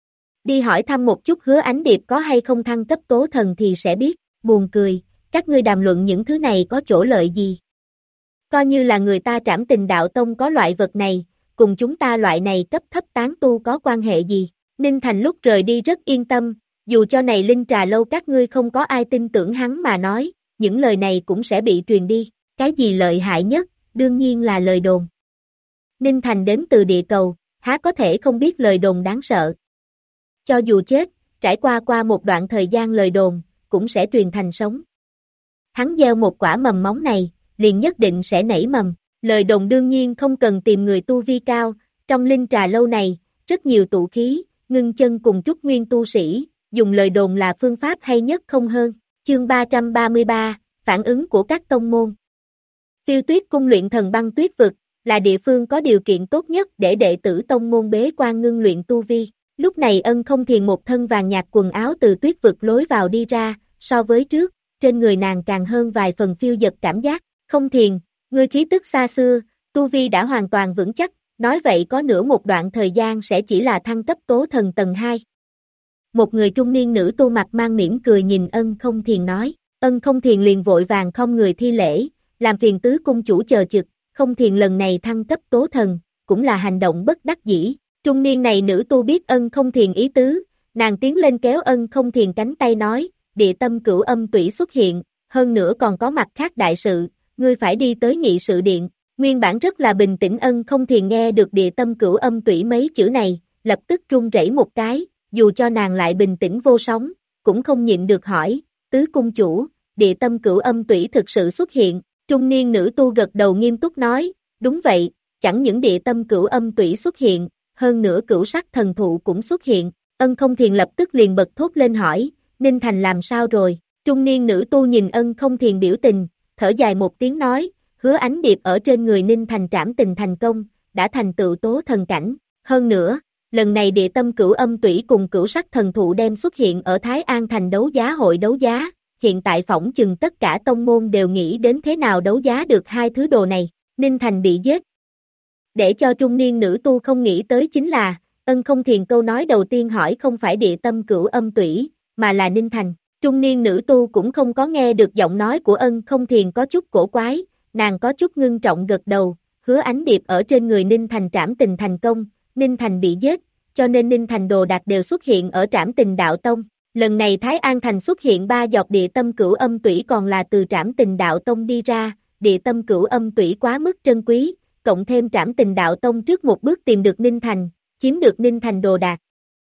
Đi hỏi thăm một chút Hứa Ánh Điệp có hay không thăng cấp tố thần thì sẽ biết, buồn cười, các ngươi đàm luận những thứ này có chỗ lợi gì? Coi như là người ta Trảm Tình Đạo Tông có loại vật này, cùng chúng ta loại này cấp thấp tán tu có quan hệ gì? Ninh Thành lúc rời đi rất yên tâm, dù cho này Linh Trà Lâu các ngươi không có ai tin tưởng hắn mà nói, những lời này cũng sẽ bị truyền đi, cái gì lợi hại nhất, đương nhiên là lời đồn. Ninh Thành đến từ địa cầu, há có thể không biết lời đồn đáng sợ. Cho dù chết, trải qua một đoạn thời gian lời đồn, cũng sẽ truyền thành sống. Hắn gieo một quả mầm móng này, liền nhất định sẽ nảy mầm. Lời đồn đương nhiên không cần tìm người tu vi cao, trong Linh Trà Lâu này, rất nhiều tụ khí, ngưng chân cùng trúc nguyên tu sĩ, dùng lời đồn là phương pháp hay nhất không hơn. Chương 333, phản ứng của các tông môn. Phiêu Tuyết cung luyện thần băng tuyết vực, là địa phương có điều kiện tốt nhất để đệ tử tông môn bế quan ngưng luyện tu vi. Lúc này Ân Không Thiền một thân vàng nhạt quần áo từ tuyết vực lối vào đi ra, so với trước, trên người nàng càng hơn vài phần phiêu dật cảm giác. Không Thiền, ngươi khí tức xa xưa, tu vi đã hoàn toàn vững chắc, nói vậy có nửa một đoạn thời gian sẽ chỉ là thăng cấp tố thần tầng 2. Một người trung niên nữ tu mặt mang mỉm cười nhìn Ân Không Thiền nói, Ân Không Thiền liền vội vàng không người thi lễ, làm phiền tứ cung chủ chờ trực, Không Thiền lần này thăng cấp tố thần, cũng là hành động bất đắc dĩ. Trung niên này nữ tu biết Ân Không Thiền ý tứ, nàng tiến lên kéo Ân Không Thiền cánh tay nói, địa tâm cửu âm tủy xuất hiện, hơn nữa còn có mặt khác đại sự, ngươi phải đi tới nghị sự điện. Nguyên bản rất là bình tĩnh Ân Không Thiền nghe được địa tâm cửu âm tủy mấy chữ này, lập tức run rẩy một cái, dù cho nàng lại bình tĩnh vô sóng, cũng không nhịn được hỏi, tứ cung chủ, địa tâm cửu âm tủy thực sự xuất hiện. Trung niên nữ tu gật đầu nghiêm túc nói, đúng vậy, chẳng những địa tâm cửu âm tủy xuất hiện, hơn nữa cửu sắc thần thụ cũng xuất hiện. Ân Không Thiền lập tức liền bật thốt lên hỏi, Ninh Thành làm sao rồi? Trung niên nữ tu nhìn Ân Không Thiền biểu tình, thở dài một tiếng nói, Hứa Ánh Điệp ở trên người Ninh Thành Trảm Tình thành công, đã thành tựu tố thần cảnh. Hơn nữa, lần này địa tâm cửu âm tủy cùng cửu sắc thần thụ đem xuất hiện ở Thái An thành đấu giá hội đấu giá, hiện tại phỏng chừng tất cả tông môn đều nghĩ đến thế nào đấu giá được hai thứ đồ này. Ninh Thành bị giết. Để cho trung niên nữ tu không nghĩ tới chính là, Ân Không Thiền câu nói đầu tiên hỏi không phải địa tâm cửu âm tủy, mà là Ninh Thành. Trung niên nữ tu cũng không có nghe được giọng nói của Ân Không Thiền có chút cổ quái, nàng có chút ngưng trọng gật đầu, Hứa Ánh Điệp ở trên người Ninh Thành trảm tình thành công, Ninh Thành bị giết, cho nên Ninh Thành đồ đạc đều xuất hiện ở trảm tình đạo tông. Lần này Thái An thành xuất hiện 3 giọt địa tâm cửu âm tủy còn là từ trảm tình đạo tông đi ra, địa tâm cửu âm tủy quá mức trân quý, cộng thêm trảm tình đạo tông trước một bước tìm được Ninh Thành, chiếm được Ninh Thành đồ đạc.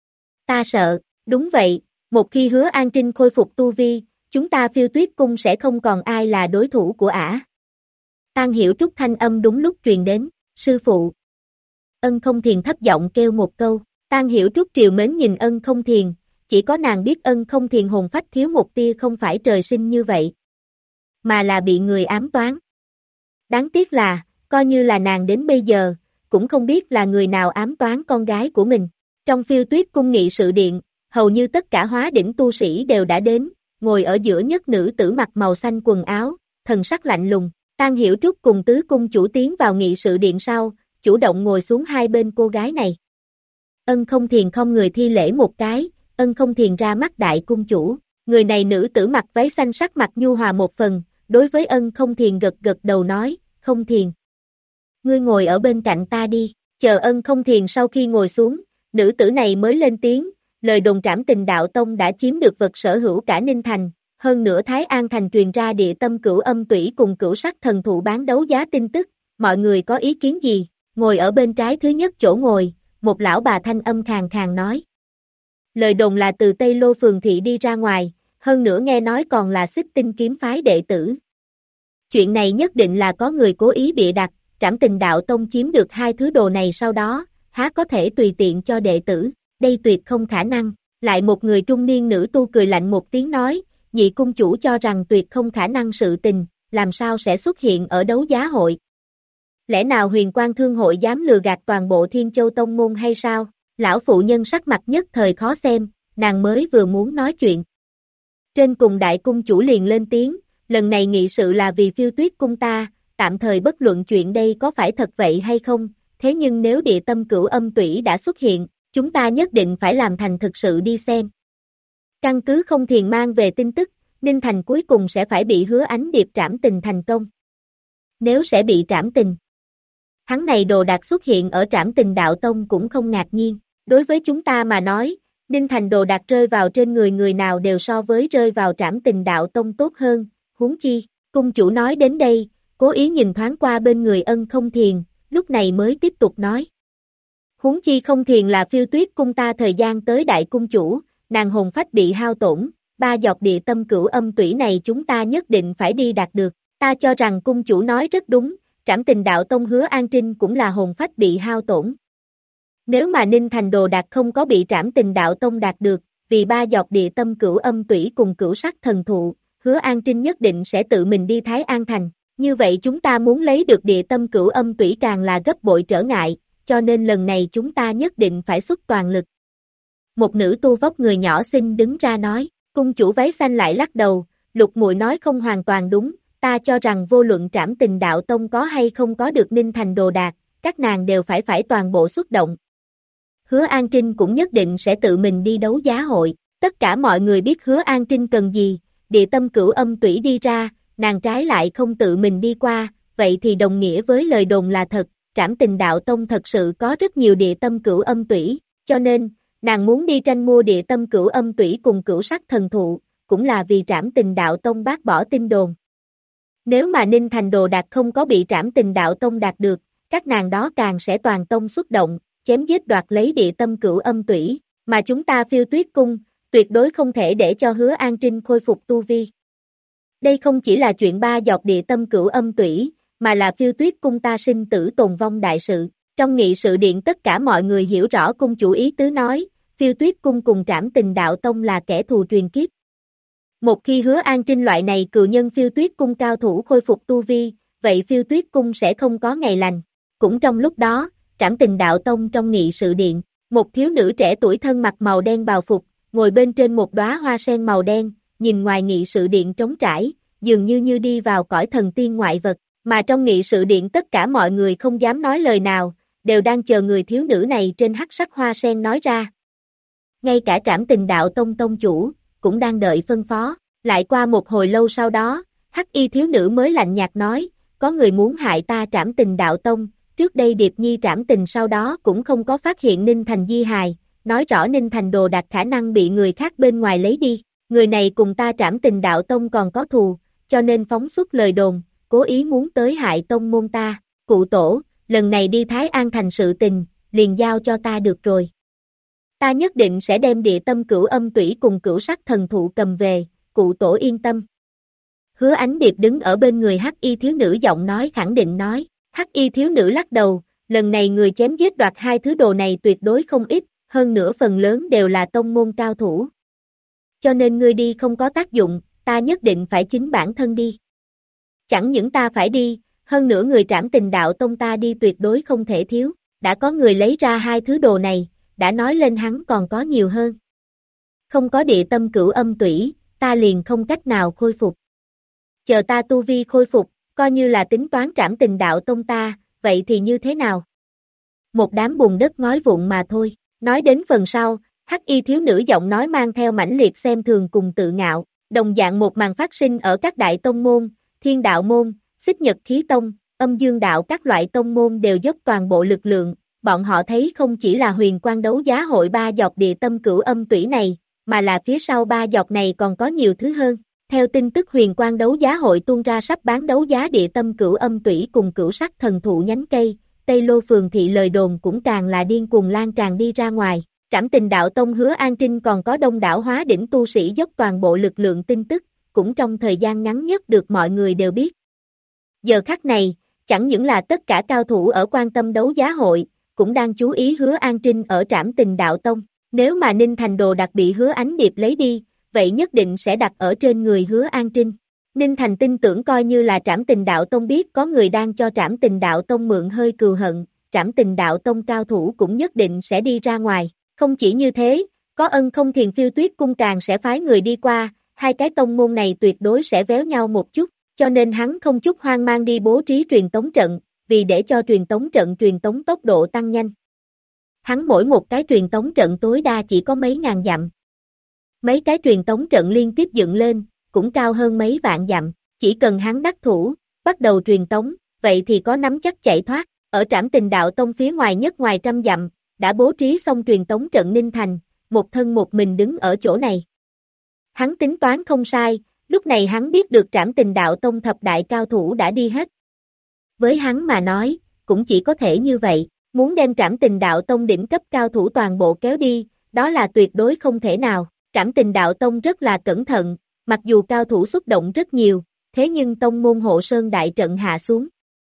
Ta sợ, đúng vậy, một khi Hứa An Trinh khôi phục tu vi, chúng ta Phiêu Tuyết cung sẽ không còn ai là đối thủ của ả. Tang Hiểu Trúc thanh âm đúng lúc truyền đến, sư phụ. Ân Không Thiền thấp giọng kêu một câu, Tang Hiểu Trúc triều mến nhìn Ân Không Thiền, chỉ có nàng biết Ân Không Thiền hồn phách thiếu một tia không phải trời sinh như vậy, mà là bị người ám toán. Đáng tiếc là, coi như là nàng đến bây giờ, cũng không biết là người nào ám toán con gái của mình. Trong Phiêu Tuyết cung nghị sự điện, hầu như tất cả hóa đỉnh tu sĩ đều đã đến, ngồi ở giữa nhất nữ tử mặc màu xanh quần áo, thần sắc lạnh lùng. Tang Hiểu Trúc cùng tứ cung chủ tiến vào nghị sự điện sau, chủ động ngồi xuống hai bên cô gái này. Ân Không Thiền không người thi lễ một cái, Ân Không Thiền ra mắt đại cung chủ, người này nữ tử mặc váy xanh sắc mặt nhu hòa một phần, đối với Ân Không Thiền gật gật đầu nói, Không Thiền, ngươi ngồi ở bên cạnh ta đi, chờ Ân Không Thiền sau khi ngồi xuống, nữ tử này mới lên tiếng, lời đồn trảm tình đạo tông đã chiếm được vật sở hữu cả Ninh Thành, hơn nữa Thái An thành truyền ra địa tâm cửu âm tủy cùng cửu sắc thần thụ bán đấu giá tin tức, mọi người có ý kiến gì? Ngồi ở bên trái thứ nhất chỗ ngồi, một lão bà thanh âm khàn khàn nói. Lời đồn là từ Tây Lô Phường Thị đi ra ngoài, hơn nữa nghe nói còn là Xích Tinh kiếm phái đệ tử. Chuyện này nhất định là có người cố ý bịa đặt, trảm tình đạo tông chiếm được hai thứ đồ này sau đó, há có thể tùy tiện cho đệ tử, đây tuyệt không khả năng. Lại một người trung niên nữ tu cười lạnh một tiếng nói, nhị cung chủ cho rằng tuyệt không khả năng sự tình, làm sao sẽ xuất hiện ở đấu giá hội. Lẽ nào Huyền Quang Thương hội dám lừa gạt toàn bộ Thiên Châu Tông môn hay sao? Lão phụ nhân sắc mặt nhất thời khó xem, nàng mới vừa muốn nói chuyện. Trên cùng đại cung chủ liền lên tiếng, lần này nghị sự là vì Phiêu Tuyết cung ta, tạm thời bất luận chuyện đây có phải thật vậy hay không, thế nhưng nếu địa tâm cửu âm tủy đã xuất hiện, chúng ta nhất định phải làm thành thực sự đi xem. Căn cứ Không Thiền mang về tin tức, Ninh Thành cuối cùng sẽ phải bị Hứa Ánh Điệp trảm tình thành công. Nếu sẽ bị trảm tình, hắn này đồ đạc xuất hiện ở trảm tình đạo tông cũng không ngạc nhiên. Đối với chúng ta mà nói, Ninh Thành đồ đạc rơi vào trên người người nào đều so với rơi vào trảm tình đạo tông tốt hơn, huống chi, cung chủ nói đến đây, cố ý nhìn thoáng qua bên người Ân Không Thiền, lúc này mới tiếp tục nói. Huống chi Không Thiền là Phiêu Tuyết cung ta thời gian tới đại cung chủ, nàng hồn phách bị hao tổn, 3 giọt địa tâm cửu âm tủy này chúng ta nhất định phải đi đạt được, ta cho rằng cung chủ nói rất đúng, trảm tình đạo tông Hứa An Trinh cũng là hồn phách bị hao tổn. Nếu mà Ninh Thành đồ đạc không có bị trảm tình đạo tông đạt được, vì 3 giọt địa tâm cửu âm tủy cùng cửu sắc thần thụ, Hứa An Trinh nhất định sẽ tự mình đi Thái An thành, như vậy chúng ta muốn lấy được địa tâm cửu âm tủy càng là gấp bội trở ngại, cho nên lần này chúng ta nhất định phải xuất toàn lực. Một nữ tu vóc người nhỏ xinh đứng ra nói, cung chủ váy xanh lại lắc đầu, Lục muội nói không hoàn toàn đúng, ta cho rằng vô luận trảm tình đạo tông có hay không có được Ninh Thành đồ đạc, các nàng đều phải toàn bộ xuất động. Hứa An Trinh cũng nhất định sẽ tự mình đi đấu giá hội, tất cả mọi người biết Hứa An Trinh cần gì, địa tâm cửu âm tủy đi ra, nàng trái lại không tự mình đi qua, vậy thì đồng nghĩa với lời đồn là thật, trảm tình đạo tông thật sự có rất nhiều địa tâm cửu âm tủy, cho nên, nàng muốn đi tranh mua địa tâm cửu âm tủy cùng cửu sắc thần thụ, cũng là vì trảm tình đạo tông bác bỏ tin đồn. Nếu mà Ninh Thành đồ đạc không có bị trảm tình đạo tông đạt được, các nàng đó càng sẽ toàn tông xuất động, chém giết đoạt lấy địa tâm cửu âm tủy, mà chúng ta Phiêu Tuyết cung, tuyệt đối không thể để cho Hứa An Trinh khôi phục tu vi. Đây không chỉ là chuyện 3 giọt địa tâm cửu âm tủy, mà là Phiêu Tuyết cung ta sinh tử tồn vong đại sự. Trong nghị sự điện tất cả mọi người hiểu rõ cung chủ ý tứ nói, Phiêu Tuyết cung cùng trảm tình đạo tông là kẻ thù truyền kiếp. Một khi Hứa An Trinh loại này cừu nhân Phiêu Tuyết cung cao thủ khôi phục tu vi, vậy Phiêu Tuyết cung sẽ không có ngày lành. Cũng trong lúc đó, Trảm Tình Đạo Tông trong nghị sự điện, một thiếu nữ trẻ tuổi thân mặc màu đen bào phục, ngồi bên trên một đóa hoa sen màu đen, nhìn ngoài nghị sự điện trống trải, dường như đi vào cõi thần tiên ngoại vật, mà trong nghị sự điện tất cả mọi người không dám nói lời nào, đều đang chờ người thiếu nữ này trên hắc sắc hoa sen nói ra. Ngay cả Trảm Tình Đạo Tông tông chủ, cũng đang đợi phân phó, lại qua một hồi lâu sau đó, hắc y thiếu nữ mới lạnh nhạt nói, có người muốn hại ta Trảm Tình Đạo Tông, trước đây Điệp Nhi Trảm Tình sau đó cũng không có phát hiện Ninh Thành di hài, nói rõ Ninh Thành đồ đạc khả năng bị người khác bên ngoài lấy đi, người này cùng ta Trảm Tình Đạo Tông còn có thù, cho nên phóng xuất lời đồn, cố ý muốn tới hại tông môn ta, cụ tổ, lần này đi Thái An thành sự tình, liền giao cho ta được rồi. Ta nhất định sẽ đem địa tâm cửu âm tủy cùng cửu sắc thần thụ cầm về, cụ tổ yên tâm. Hứa Ánh Điệp đứng ở bên người hắc y thiếu nữ giọng nói khẳng định nói, hắc y thiếu nữ lắc đầu, lần này người chém giết đoạt hai thứ đồ này tuyệt đối không ít, hơn nữa phần lớn đều là tông môn cao thủ. Cho nên ngươi đi không có tác dụng, ta nhất định phải chính bản thân đi. Chẳng những ta phải đi, hơn nữa người Trảm Tình Đạo Tông ta đi tuyệt đối không thể thiếu, đã có người lấy ra hai thứ đồ này, đã nói lên hắn còn có nhiều hơn. Không có địa tâm cửu âm tủy, ta liền không cách nào khôi phục. Chờ ta tu vi khôi phục, coi như là tính toán Trảm Tình Đạo Tông ta, vậy thì như thế nào? Một đám bùn đất ngói vụn mà thôi, nói đến phần sau, hắc y thiếu nữ giọng nói mang theo mãnh liệt xem thường cùng tự ngạo, đồng dạng một màn phát sinh ở các đại tông môn, Thiên Đạo môn, Xích Nhật Khí Tông, Âm Dương Đạo các loại tông môn đều dốc toàn bộ lực lượng, bọn họ thấy không chỉ là huyền quang đấu giá hội ba giọt địa tâm cửu âm tủy này, mà là phía sau ba giọt này còn có nhiều thứ hơn. Theo tin tức huyền quang đấu giá hội tuôn ra sắp bán đấu giá địa tâm cửu âm tủy cùng cửu sắc thần thụ nhánh cây, Tây Lô phường thị lời đồn cũng càng là điên cuồng lan tràn đi ra ngoài. Trảm Tình Đạo Tông Hứa An Trinh còn có đông đảo hóa đỉnh tu sĩ dốc toàn bộ lực lượng tin tức, cũng trong thời gian ngắn nhất được mọi người đều biết. Giờ khắc này, chẳng những là tất cả cao thủ ở quan tâm đấu giá hội, cũng đang chú ý Hứa An Trinh ở Trảm Tình Đạo Tông. Nếu mà Ninh Thành đồ đặc bị Hứa Ánh Điệp lấy đi, vậy nhất định sẽ đặt ở trên người Hứa An Trinh. Ninh Thành tin tưởng coi như là Trảm Tình Đạo Tông biết có người đang cho Trảm Tình Đạo Tông mượn hơi cừu hận, Trảm Tình Đạo Tông cao thủ cũng nhất định sẽ đi ra ngoài. Không chỉ như thế, có Ân Không Thiền Phiêu Tuyết cung càng sẽ phái người đi qua, hai cái tông môn này tuyệt đối sẽ véo nhau một chút, cho nên hắn không chút hoang mang đi bố trí truyền tống trận, vì để cho truyền tống trận truyền tống tốc độ tăng nhanh. Hắn mỗi một cái truyền tống trận tối đa chỉ có mấy ngàn dặm. Mấy cái truyền tống trận liên tiếp dựng lên, cũng cao hơn mấy vạn dặm, chỉ cần hắn đắc thủ, bắt đầu truyền tống, vậy thì có nắm chắc chạy thoát, ở Trảm Tình Đạo Tông phía ngoài nhất ngoài trăm dặm, đã bố trí xong truyền tống trận Ninh Thành, một thân một mình đứng ở chỗ này. Hắn tính toán không sai, lúc này hắn biết được Trảm Tình Đạo Tông thập đại cao thủ đã đi hết. Với hắn mà nói, cũng chỉ có thể như vậy, muốn đem Trảm Tình Đạo Tông đỉnh cấp cao thủ toàn bộ kéo đi, đó là tuyệt đối không thể nào. Trảm Tình Đạo Tông rất là cẩn thận, mặc dù cao thủ xuất động rất nhiều, thế nhưng tông môn hộ sơn đại trận hạ xuống.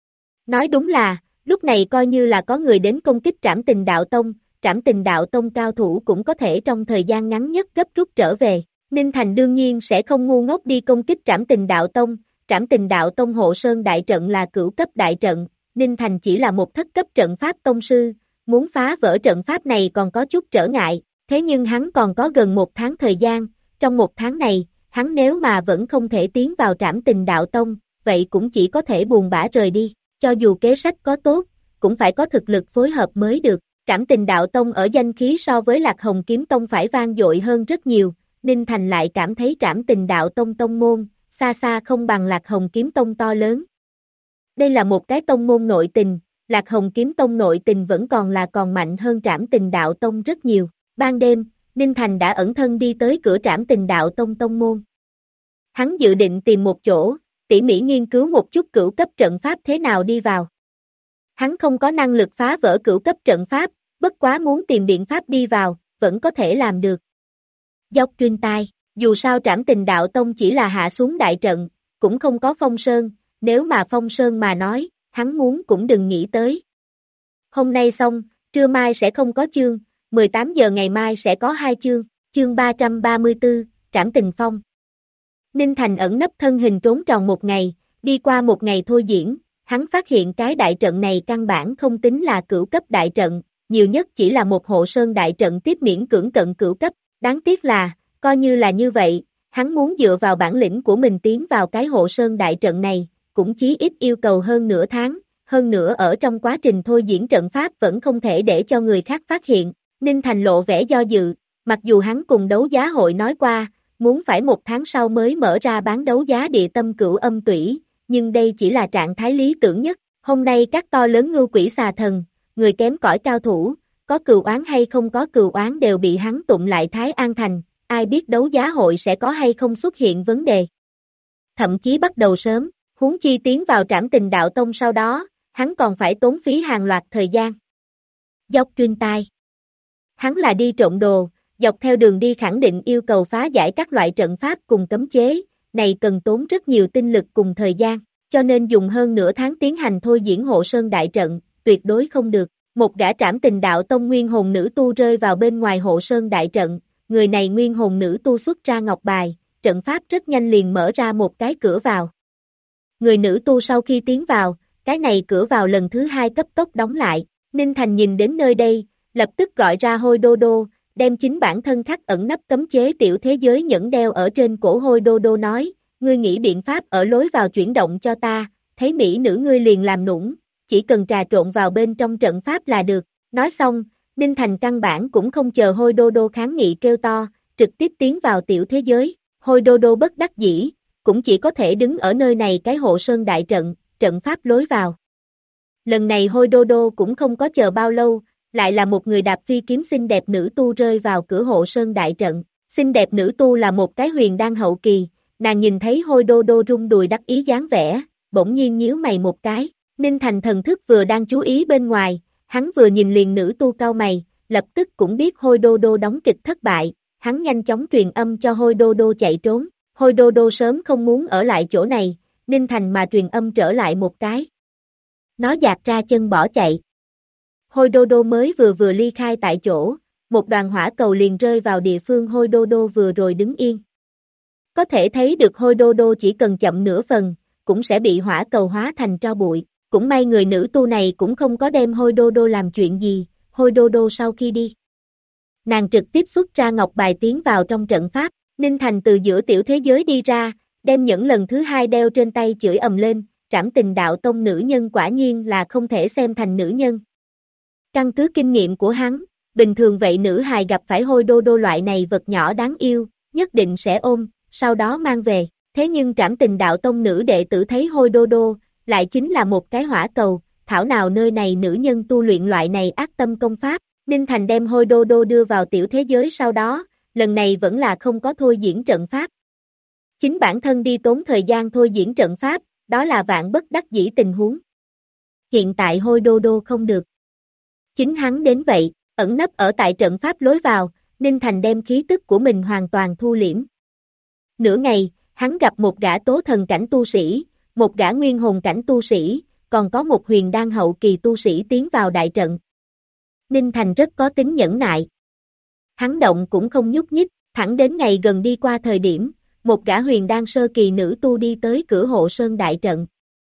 Nói đúng là, lúc này coi như là có người đến công kích Trảm Tình Đạo Tông, Trảm Tình Đạo Tông cao thủ cũng có thể trong thời gian ngắn nhất gấp rút trở về. Ninh Thành đương nhiên sẽ không ngu ngốc đi công kích Trảm Tình Đạo Tông, Trảm Tình Đạo Tông hộ sơn đại trận là cửu cấp đại trận, Ninh Thành chỉ là một thất cấp trận pháp tông sư, muốn phá vỡ trận pháp này còn có chút trở ngại, thế nhưng hắn còn có gần một tháng thời gian, trong một tháng này, hắn nếu mà vẫn không thể tiến vào Trảm Tình Đạo Tông, vậy cũng chỉ có thể buồn bã rời đi, cho dù kế sách có tốt, cũng phải có thực lực phối hợp mới được. Trảm Tình Đạo Tông ở danh khí so với Lạc Hồng Kiếm Tông phải vang dội hơn rất nhiều, Ninh Thành lại cảm thấy Trảm Tình Đạo Tông tông môn, xa xa không bằng Lạc Hồng Kiếm Tông to lớn. Đây là một cái tông môn nội tình, Lạc Hồng Kiếm Tông nội tình vẫn còn mạnh hơn Trảm Tình Đạo Tông rất nhiều. Ban đêm, Ninh Thành đã ẩn thân đi tới cửa Trảm Tình Đạo Tông tông môn. Hắn dự định tìm một chỗ, tỉ mỉ nghiên cứu một chút cửu cấp trận pháp thế nào đi vào. Hắn không có năng lực phá vỡ cửu cấp trận pháp, bất quá muốn tìm biện pháp đi vào, vẫn có thể làm được. Dốc truyền tai, dù sao Trảm Tình Đạo Tông chỉ là hạ xuống đại trận, cũng không có phong sơn, nếu mà phong sơn mà nói, hắn muốn cũng đừng nghĩ tới. Hôm nay xong, trưa mai sẽ không có chương, 18 giờ ngày mai sẽ có 2 chương, chương 334, Trảm Tình Phong. Ninh Thành ẩn nấp thân hình trốn tròn một ngày, đi qua một ngày thôi diễn, hắn phát hiện cái đại trận này căn bản không tính là cửu cấp đại trận, nhiều nhất chỉ là một hộ sơn đại trận tiếp miễn cưỡng cận cửu cấp, đáng tiếc là, coi như là như vậy, hắn muốn dựa vào bản lĩnh của mình tiến vào cái hộ sơn đại trận này, cũng chí ít yêu cầu hơn nửa tháng, hơn nữa ở trong quá trình thôi diễn trận pháp vẫn không thể để cho người khác phát hiện, Ninh Thành lộ vẻ do dự, mặc dù hắn cùng đấu giá hội nói qua, muốn phải 1 tháng sau mới mở ra bán đấu giá địa tâm cửu âm tủy, nhưng đây chỉ là trạng thái lý tưởng nhất, hôm nay các to lớn ngưu quỷ xà thần, người kém cỏi cao thủ, có cừu oán hay không có cừu oán đều bị hắn tụng lại Thái An Thành, ai biết đấu giá hội sẽ có hay không xuất hiện vấn đề. Thậm chí bắt đầu sớm, huống chi tiến vào Trảm Tình Đạo Tông sau đó, hắn còn phải tốn phí hàng loạt thời gian. Dọc truyền tai. Hắn là đi trộm đồ, dọc theo đường đi khẳng định yêu cầu phá giải các loại trận pháp cùng cấm chế, này cần tốn rất nhiều tinh lực cùng thời gian, cho nên dùng hơn nửa tháng tiến hành thôi diễn hộ sơn đại trận, tuyệt đối không được. Một gã Trảm Tình Đạo Tông nguyên hồn nữ tu rơi vào bên ngoài hộ sơn đại trận, người này nguyên hồn nữ tu xuất ra ngọc bài, trận pháp rất nhanh liền mở ra một cái cửa vào. Người nữ tu sau khi tiến vào, cái này cửa vào lần thứ 2 cấp tốc đóng lại, Ninh Thành nhìn đến nơi đây, lập tức gọi ra Hôi Đô Đô, đem chính bản thân khắc ẩn nấp cấm chế tiểu thế giới nhẫn đeo ở trên cổ Hôi Đô Đô nói, ngươi nghĩ biện pháp ở lối vào chuyển động cho ta, thấy mỹ nữ ngươi liền làm nũng, chỉ cần trà trộn vào bên trong trận pháp là được, nói xong, Ninh Thành căn bản cũng không chờ Hôi Đô Đô kháng nghị kêu to, trực tiếp tiến vào tiểu thế giới, Hôi Đô Đô bất đắc dĩ, cũng chỉ có thể đứng ở nơi này cái hộ sơn đại trận, trận pháp lối vào. Lần này Hôi Đô Đô cũng không có chờ bao lâu, lại là một người đạp phi kiếm xinh đẹp nữ tu rơi vào cửa hộ sơn đại trận, xinh đẹp nữ tu là một cái huyền đan hậu kỳ, nàng nhìn thấy Hôi Đô Đô rung đùi đắc ý dáng vẻ, bỗng nhiên nhíu mày một cái, Ninh Thành thần thức vừa đang chú ý bên ngoài, hắn vừa nhìn liền nữ tu cau mày, lập tức cũng biết Hôi Đô Đô đóng kịch thất bại, hắn nhanh chóng truyền âm cho Hôi Đô Đô chạy trốn, Hôi Đô Đô sớm không muốn ở lại chỗ này, Ninh Thành mà truyền âm trở lại một cái. Nó dạt ra chân bỏ chạy. Hôi Đô Đô mới vừa ly khai tại chỗ, một đoàn hỏa cầu liền rơi vào địa phương Hôi Đô Đô vừa rồi đứng yên. Có thể thấy được Hôi Đô Đô chỉ cần chậm nửa phần, cũng sẽ bị hỏa cầu hóa thành tro bụi. Cũng may người nữ tu này cũng không có đem Hôi Đô Đô làm chuyện gì, Hôi Đô Đô sau khi đi. Nàng trực tiếp xuất ra ngọc bài tiến vào trong trận pháp, Ninh Thành từ giữa tiểu thế giới đi ra, đem nhẫn lần thứ 2 đeo trên tay chửi ầm lên, Trảm Tình Đạo Tông nữ nhân quả nhiên là không thể xem thành nữ nhân. Căn cứ kinh nghiệm của hắn, bình thường vậy nữ hài gặp phải Hôi Đô Đô loại này vật nhỏ đáng yêu, nhất định sẽ ôm, sau đó mang về, thế nhưng Trảm Tình Đạo Tông nữ đệ tử thấy Hôi Đô Đô, lại chính là một cái hỏa cầu, thảo nào nơi này nữ nhân tu luyện loại này ác tâm công pháp, Ninh Thành đem Hôi Đô Đô đưa vào tiểu thế giới sau đó, lần này vẫn là không có thôi diễn trận pháp. Chính bản thân đi tốn thời gian thôi diễn trận pháp, đó là vạn bất đắc dĩ tình huống. Hiện tại Hôi Đô Đô không được. Chính hắn đến vậy, ẩn nấp ở tại trận pháp lối vào, Ninh Thành đem khí tức của mình hoàn toàn thu liễm. Nửa ngày, hắn gặp một gã tố thần cảnh tu sĩ, một gã nguyên hồn cảnh tu sĩ, còn có một huyền đan hậu kỳ tu sĩ tiến vào đại trận. Ninh Thành rất có tính nhẫn nại. Hắn động cũng không nhúc nhích, thẳng đến ngày gần đi qua thời điểm, một gã huyền đan sơ kỳ nữ tu đi tới cửa hộ sơn đại trận.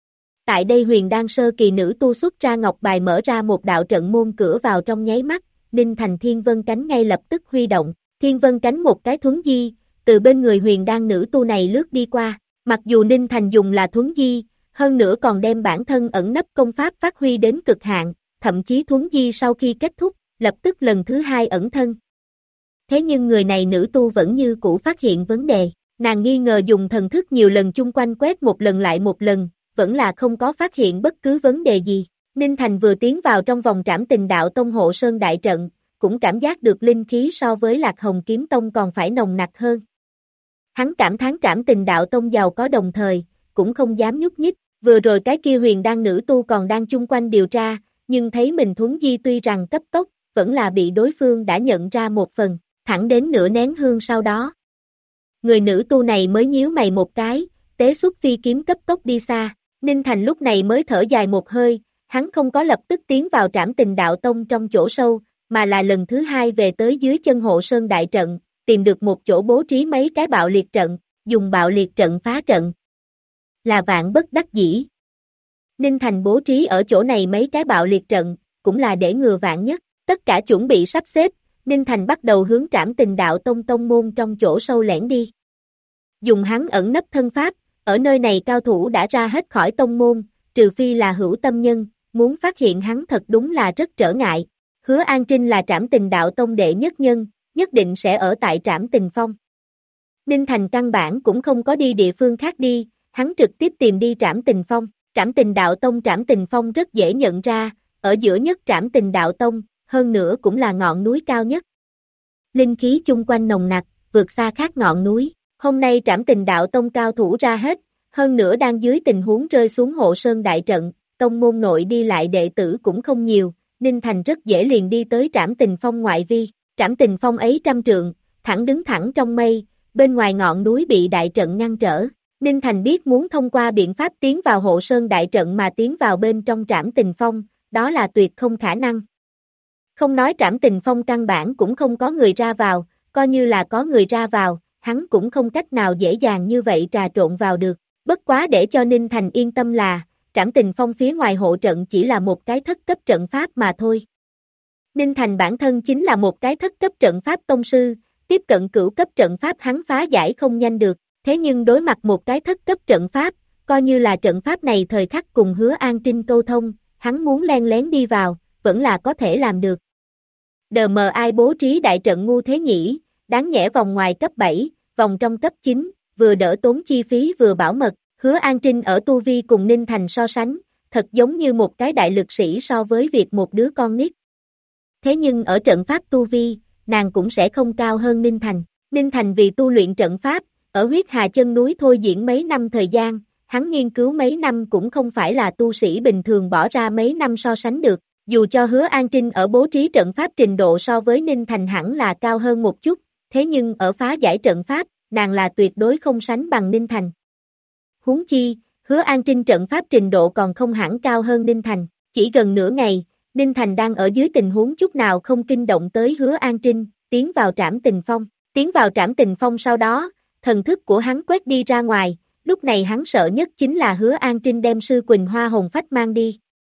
Tại đây huyền đan sơ kỳ nữ tu xuất ra ngọc bài mở ra một đạo trận môn cửa vào trong nháy mắt, Ninh Thành thiên vân cánh ngay lập tức huy động, thiên vân cánh một cái thuấn di, từ bên người huyền đan nữ tu này lướt đi qua, mặc dù Ninh Thành dùng là thuấn di, hơn nữa còn đem bản thân ẩn nấp công pháp phát huy đến cực hạn, thậm chí thuấn di sau khi kết thúc, lập tức lần thứ 2 ẩn thân. Thế nhưng người này nữ tu vẫn như cũ phát hiện vấn đề, nàng nghi ngờ dùng thần thức nhiều lần chung quanh quét một lần lại một lần, vẫn là không có phát hiện bất cứ vấn đề gì. Ninh Thành vừa tiến vào trong vòng Trảm Tình Đạo Tông hộ sơn đại trận, cũng cảm giác được linh khí so với Lạc Hồng Kiếm Tông còn phải nồng nặc hơn. Hắn cảm thán Trảm Tình Đạo Tông giàu có đồng thời, cũng không dám nhúc nhích, vừa rồi cái kia huyền đan nữ tu còn đang chung quanh điều tra, nhưng thấy mình thuấn di tuy rằng cấp tốc, vẫn là bị đối phương đã nhận ra một phần, thẳng đến nửa nén hương sau đó. Người nữ tu này mới nhíu mày một cái, tế xuất phi kiếm cấp tốc đi xa, Ninh Thành lúc này mới thở dài một hơi, hắn không có lập tức tiến vào Trảm Tình Đạo Tông trong chỗ sâu, mà là lần thứ 2 về tới dưới chân hộ sơn đại trận, tìm được một chỗ bố trí mấy cái bạo liệt trận, dùng bạo liệt trận phá trận. Là vạn bất đắc dĩ. Ninh Thành bố trí ở chỗ này mấy cái bạo liệt trận, cũng là để ngừa vạn nhất. Tất cả chuẩn bị sắp xếp, Ninh Thành bắt đầu hướng Trảm Tình Đạo Tông tông môn trong chỗ sâu lẻn đi. Dùng hắn ẩn nấp thân pháp, ở nơi này cao thủ đã ra hết khỏi tông môn, trừ phi là hữu tâm nhân, muốn phát hiện hắn thật đúng là rất trở ngại. Hứa An Trinh là Trảm Tình Đạo Tông đệ nhất nhân, nhất định sẽ ở tại Trảm Tình Phong. Ninh Thành căn bản cũng không có đi địa phương khác đi, hắn trực tiếp tìm đi Trảm Tình Phong. Trảm Tình Đạo Tông Trảm Tình Phong rất dễ nhận ra, ở giữa nhất Trảm Tình Đạo Tông, hơn nữa cũng là ngọn núi cao nhất. Linh khí chung quanh nồng nặc, vượt xa khác ngọn núi. Hôm nay Trảm Tình Đạo Tông cao thủ ra hết, hơn nữa đang dưới tình huống rơi xuống hộ sơn đại trận, tông môn nội đi lại đệ tử cũng không nhiều, Ninh Thành rất dễ liền đi tới Trảm Tình Phong ngoại vi. Trảm Tình Phong ấy trăm trượng, thẳng đứng thẳng trong mây, bên ngoài ngọn núi bị đại trận ngăn trở. Ninh Thành biết muốn thông qua biện pháp tiến vào hộ sơn đại trận mà tiến vào bên trong Trảm Tình Phong, đó là tuyệt không khả năng. Không nói Trảm Tình Phong căn bản cũng không có người ra vào, coi như là có người ra vào, hắn cũng không cách nào dễ dàng như vậy trà trộn vào được. Bất quá để cho Ninh Thành yên tâm là, Trảm Tình Phong phía ngoài hộ trận chỉ là một cái thất cấp trận pháp mà thôi. Ninh Thành bản thân chính là một cái thất cấp trận pháp tông sư, tiếp cận cửu cấp trận pháp hắn phá giải không nhanh được, thế nhưng đối mặt một cái thất cấp trận pháp, coi như là trận pháp này thời khắc cùng Hứa An Trinh câu thông, hắn muốn len lén đi vào, vẫn là có thể làm được. Đờ mờ ai bố trí đại trận ngu thế nhỉ, đáng nhẽ vòng ngoài cấp 7, vòng trong cấp 9, vừa đỡ tốn chi phí vừa bảo mật, Hứa An Trinh ở tu vi cùng Ninh Thành so sánh, thật giống như một cái đại lực sĩ so với việc một đứa con nít. Thế nhưng ở trận pháp tu vi, nàng cũng sẽ không cao hơn Ninh Thành. Ninh Thành vì tu luyện trận pháp, ở huyết hà chân núi thôi diễn mấy năm thời gian, hắn nghiên cứu mấy năm cũng không phải là tu sĩ bình thường bỏ ra mấy năm so sánh được. Dù cho Hứa An Trinh ở bố trí trận pháp trình độ so với Ninh Thành hẳn là cao hơn một chút, thế nhưng ở phá giải trận pháp, nàng là tuyệt đối không sánh bằng Ninh Thành. Huống chi, Hứa An Trinh trận pháp trình độ còn không hẳn cao hơn Ninh Thành, chỉ gần nửa ngày, Ninh Thành đang ở dưới tình huống chút nào không kinh động tới Hứa An Trinh, tiến vào Trảm Tình Phong. Tiến vào Trảm Tình Phong sau đó, thần thức của hắn quét đi ra ngoài, lúc này hắn sợ nhất chính là Hứa An Trinh đem Sư Quỳnh Hoa hồn phách mang đi.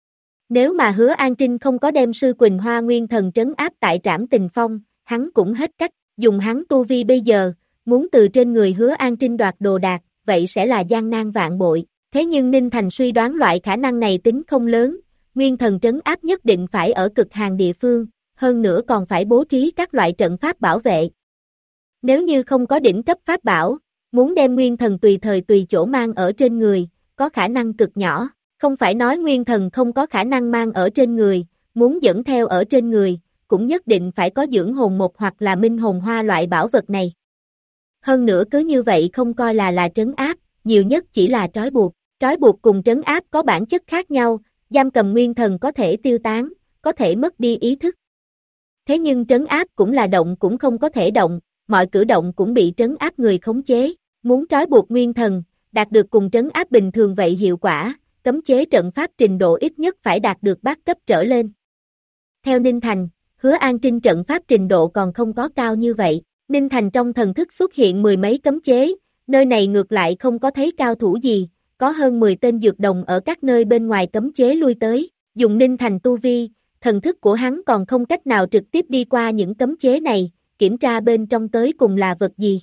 Nếu mà Hứa An Trinh không có đem Sư Quỳnh Hoa nguyên thần trấn áp tại Trảm Tình Phong, hắn cũng hết cách, dùng hắn tu vi bây giờ, muốn từ trên người Hứa An Trinh đoạt đồ đạc, vậy sẽ là gian nan vạn bội. Thế nhưng Ninh Thành suy đoán loại khả năng này tính không lớn, nguyên thần trấn áp nhất định phải ở cực hàng địa phương, hơn nữa còn phải bố trí các loại trận pháp bảo vệ. Nếu như không có đỉnh cấp pháp bảo, muốn đem nguyên thần tùy thời tùy chỗ mang ở trên người, có khả năng cực nhỏ, không phải nói nguyên thần không có khả năng mang ở trên người, muốn dẫn theo ở trên người, cũng nhất định phải có dưỡng hồn một hoặc là minh hồn hoa loại bảo vật này. Hơn nữa cứ như vậy không coi là trấn áp, nhiều nhất chỉ là trói buộc cùng trấn áp có bản chất khác nhau, giam cầm nguyên thần có thể tiêu tán, có thể mất đi ý thức. Thế nhưng trấn áp cũng là động cũng không có thể động, mọi cử động cũng bị trấn áp người khống chế, muốn trói buộc nguyên thần, đạt được cùng trấn áp bình thường vậy hiệu quả, cấm chế trận pháp trình độ ít nhất phải đạt được bát cấp trở lên. Theo Ninh Thành, Hứa An Trinh trận pháp trình độ còn không có cao như vậy, Ninh Thành trong thần thức xuất hiện mười mấy cấm chế, nơi này ngược lại không có thấy cao thủ gì, có hơn 10 tên dược đồng ở các nơi bên ngoài cấm chế lui tới, dùng Ninh Thành tu vi, thần thức của hắn còn không cách nào trực tiếp đi qua những cấm chế này, kiểm tra bên trong tới cùng là vật gì.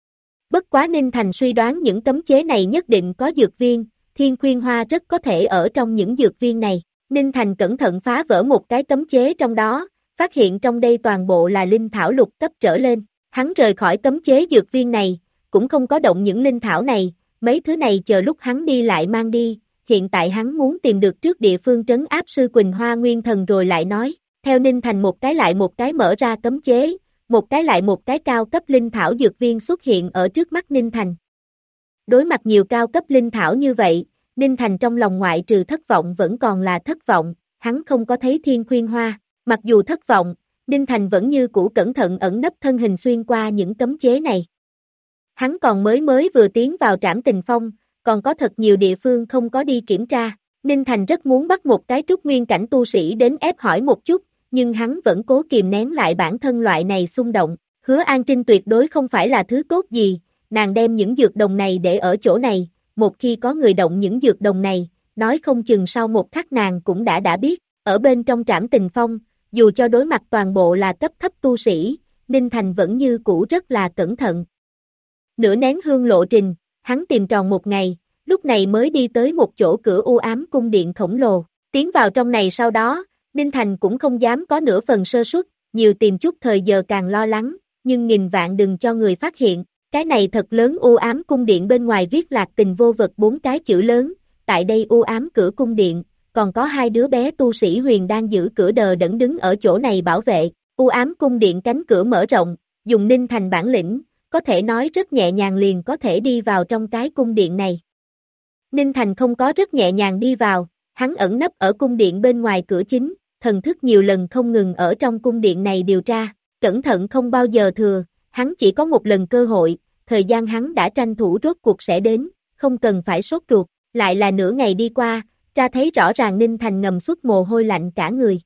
Bất quá Ninh Thành suy đoán những cấm chế này nhất định có dược viên, Thiên Khuyên Hoa rất có thể ở trong những dược viên này. Ninh Thành cẩn thận phá vỡ một cái cấm chế trong đó, phát hiện trong đây toàn bộ là linh thảo lục cấp trở lên. Hắn rời khỏi cấm chế dược viên này, cũng không có động những linh thảo này, mấy thứ này chờ lúc hắn đi lại mang đi, hiện tại hắn muốn tìm được trước địa phương trấn áp Sư Quỳnh Hoa nguyên thần rồi lại nói, theo Ninh Thành một cái lại một cái mở ra cấm chế, một cái lại một cái cao cấp linh thảo dược viên xuất hiện ở trước mắt Ninh Thành. Đối mặt nhiều cao cấp linh thảo như vậy, Ninh Thành trong lòng ngoại trừ thất vọng vẫn còn là thất vọng, hắn không có thấy Thiên Khuyên Hoa, mặc dù thất vọng, Ninh Thành vẫn như cũ cẩn thận ẩn nấp thân hình xuyên qua những cấm chế này. Hắn còn mới vừa tiến vào Trảm Tình Phong, còn có thật nhiều địa phương không có đi kiểm tra, Ninh Thành rất muốn bắt một cái trúc nguyên cảnh tu sĩ đến ép hỏi một chút, nhưng hắn vẫn cố kìm nén lại bản thân loại này xung động, Hứa An Trinh tuyệt đối không phải là thứ tốt gì, nàng đem những dược đồng này để ở chỗ này, một khi có người động những dược đồng này, nói không chừng sau một khắc nàng cũng đã biết, ở bên trong Trảm Tình Phong, dù cho đối mặt toàn bộ là cấp thấp tu sĩ, Ninh Thành vẫn như cũ rất là cẩn thận. Nửa nén hương lộ trình, hắn tìm tròn một ngày, lúc này mới đi tới một chỗ cửa u ám cung điện khổng lồ, tiến vào trong này sau đó, Ninh Thành cũng không dám có nửa phần sơ suất, nhiều tìm chút thời giờ càng lo lắng, nhưng nghìn vạn đừng cho người phát hiện, cái này thật lớn u ám cung điện bên ngoài viết Lạc Tình vô vật 4 cái chữ lớn, tại đây u ám cửa cung điện, còn có 2 đứa bé tu sĩ huyền đang giữ cửa đờ đẫn đứng ở chỗ này bảo vệ, u ám cung điện cánh cửa mở rộng, dùng Ninh Thành bản lĩnh, có thể nói rất nhẹ nhàng liền có thể đi vào trong cái cung điện này. Ninh Thành không có rất nhẹ nhàng đi vào, hắn ẩn nấp ở cung điện bên ngoài cửa chính, thần thức nhiều lần không ngừng ở trong cung điện này điều tra, cẩn thận không bao giờ thừa, hắn chỉ có một lần cơ hội, thời gian hắn đã tranh thủ rốt cuộc sẽ đến, không cần phải sốt ruột, lại là nửa ngày đi qua, ra thấy rõ ràng Ninh Thành ngầm xuất mồ hôi lạnh cả người.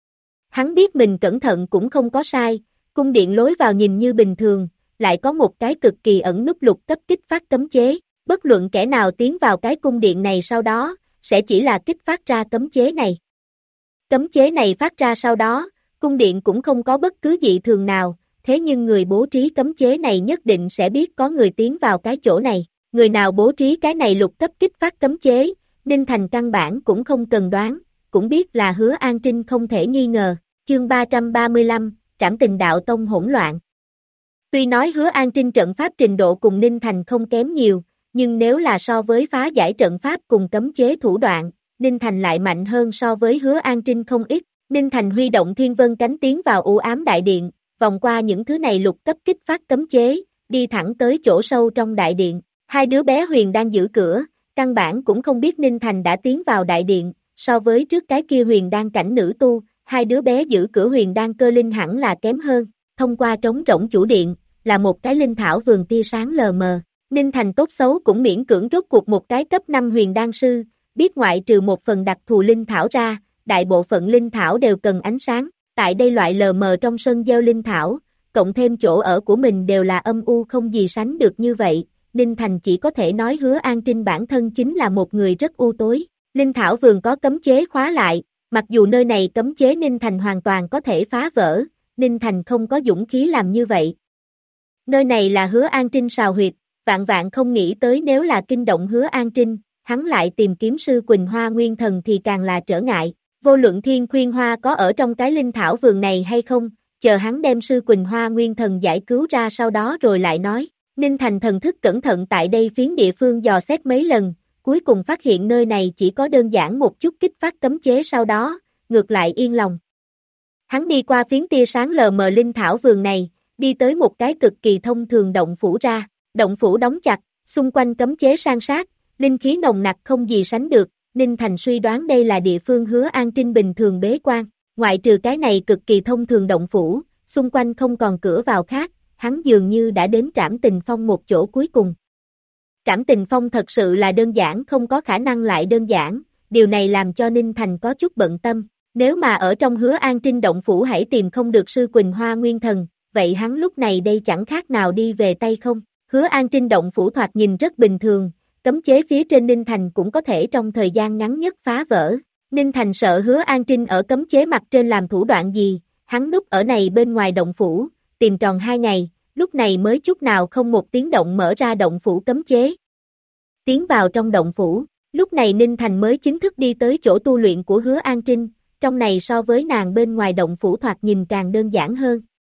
Hắn biết mình cẩn thận cũng không có sai, cung điện lối vào nhìn như bình thường, lại có một cái cực kỳ ẩn núp lục cấp kích phát cấm chế, bất luận kẻ nào tiến vào cái cung điện này sau đó, sẽ chỉ là kích phát ra cấm chế này. Cấm chế này phát ra sau đó, cung điện cũng không có bất cứ dị thường nào, thế nhưng người bố trí cấm chế này nhất định sẽ biết có người tiến vào cái chỗ này, người nào bố trí cái này lục cấp kích phát cấm chế, Ninh Thành căn bản cũng không cần đoán, cũng biết là Hứa An Trinh không thể nghi ngờ, chương 335, Trảm Tình Đạo Tông hỗn loạn. Tuy nói Hứa An Trinh trận pháp trình độ cùng Ninh Thành không kém nhiều, nhưng nếu là so với phá giải trận pháp cùng cấm chế thủ đoạn, Ninh Thành lại mạnh hơn so với Hứa An Trinh không ít. Ninh Thành huy động Thiên Vân cánh tiến vào u ám đại điện, vòng qua những thứ này lục cấp kích phát cấm chế, đi thẳng tới chỗ sâu trong đại điện. 2 đứa bé huyền đang giữ cửa, căn bản cũng không biết Ninh Thành đã tiến vào đại điện, so với trước cái kia huyền đang cảnh nữ tu, 2 đứa bé giữ cửa huyền đang cơ linh hẳn là kém hơn. Thông qua trống rỗng chủ điện, là một cái linh thảo vườn tia sáng lờ mờ. Ninh Thành tốt xấu cũng miễn cưỡng rốt cuộc một cái cấp 5 huyền đan sư, biết ngoại trừ một phần đặc thù linh thảo ra, đại bộ phận linh thảo đều cần ánh sáng, tại đây loại lờ mờ trong sân gieo linh thảo, cộng thêm chỗ ở của mình đều là âm u không gì sánh được như vậy, Ninh Thành chỉ có thể nói Hứa An Trinh bản thân chính là một người rất u tối. Linh thảo vườn có cấm chế khóa lại, mặc dù nơi này cấm chế Ninh Thành hoàn toàn có thể phá vỡ, Ninh Thành không có dũng khí làm như vậy. Nơi này là Hứa An Trinh sào huyệt, vạn vạn không nghĩ tới nếu là kinh động Hứa An Trinh, hắn lại tìm kiếm sư Quỳnh Hoa Nguyên Thần thì càng là trở ngại, vô luận Thiên Khuyên Hoa có ở trong cái linh thảo vườn này hay không, chờ hắn đem sư Quỳnh Hoa Nguyên Thần giải cứu ra sau đó rồi lại nói. Ninh Thành thần thức cẩn thận tại đây phiến địa phương dò xét mấy lần, cuối cùng phát hiện nơi này chỉ có đơn giản một chút kích phát cấm chế sau đó, ngược lại yên lòng. Hắn đi qua phiến tia sáng lờ mờ linh thảo vườn này, đi tới một cái cực kỳ thông thường động phủ ra, động phủ đóng chặt, xung quanh cấm chế san sát, linh khí nồng nặc không gì sánh được, Ninh Thành suy đoán đây là địa phương Hứa An Trinh bình thường bế quan, ngoại trừ cái này cực kỳ thông thường động phủ, xung quanh không còn cửa vào khác, hắn dường như đã đến Trảm Tình Phong một chỗ cuối cùng. Trảm Tình Phong thật sự là đơn giản không có khả năng lại đơn giản, điều này làm cho Ninh Thành có chút bận tâm, nếu mà ở trong Hứa An Trinh động phủ hãy tìm không được sư Quỳnh Hoa Nguyên Thần, vậy hắn lúc này đây chẳng khác nào đi về Tây không. Hứa An Trinh động phủ thoạt nhìn rất bình thường, cấm chế phía trên Ninh Thành cũng có thể trong thời gian ngắn nhất phá vỡ. Ninh Thành sợ Hứa An Trinh ở cấm chế mặt trên làm thủ đoạn gì, hắn núp ở này bên ngoài động phủ, tìm tròn 2 ngày, lúc này mới chút nào không một tiếng động mở ra động phủ cấm chế. Tiến vào trong động phủ, lúc này Ninh Thành mới chính thức đi tới chỗ tu luyện của Hứa An Trinh, trong này so với nàng bên ngoài động phủ thoạt nhìn càng đơn giản hơn.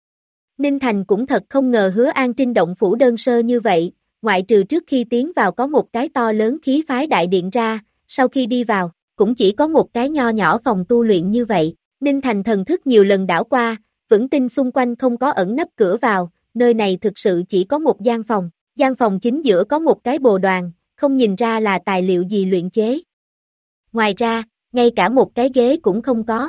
Ninh Thành cũng thật không ngờ Hứa An Trinh động phủ đơn sơ như vậy, ngoại trừ trước khi tiến vào có một cái to lớn khí phái đại điện ra, sau khi đi vào, cũng chỉ có một cái nho nhỏ phòng tu luyện như vậy. Ninh Thành thần thức nhiều lần đảo qua, vững tin xung quanh không có ẩn nấp cửa vào, nơi này thực sự chỉ có một gian phòng chính giữa có một cái bồ đoàn, không nhìn ra là tài liệu gì luyện chế. Ngoài ra, ngay cả một cái ghế cũng không có.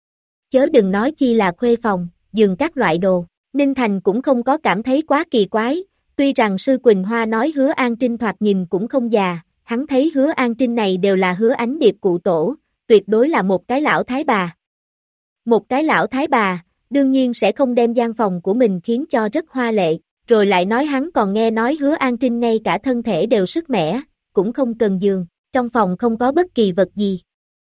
Chớ đừng nói chi là khuê phòng, giường các loại đồ. Ninh Thành cũng không có cảm thấy quá kỳ quái, tuy rằng sư Quỳnh Hoa nói Hứa An Trinh thoạt nhìn cũng không già, hắn thấy Hứa An Trinh này đều là Hứa Ánh Điệp cụ tổ, tuyệt đối là một cái lão thái bà. Một cái lão thái bà, đương nhiên sẽ không đem gian phòng của mình khiến cho rất hoa lệ, rồi lại nói hắn còn nghe nói Hứa An Trinh ngay cả thân thể đều sức mẻ, cũng không cần giường, trong phòng không có bất kỳ vật gì.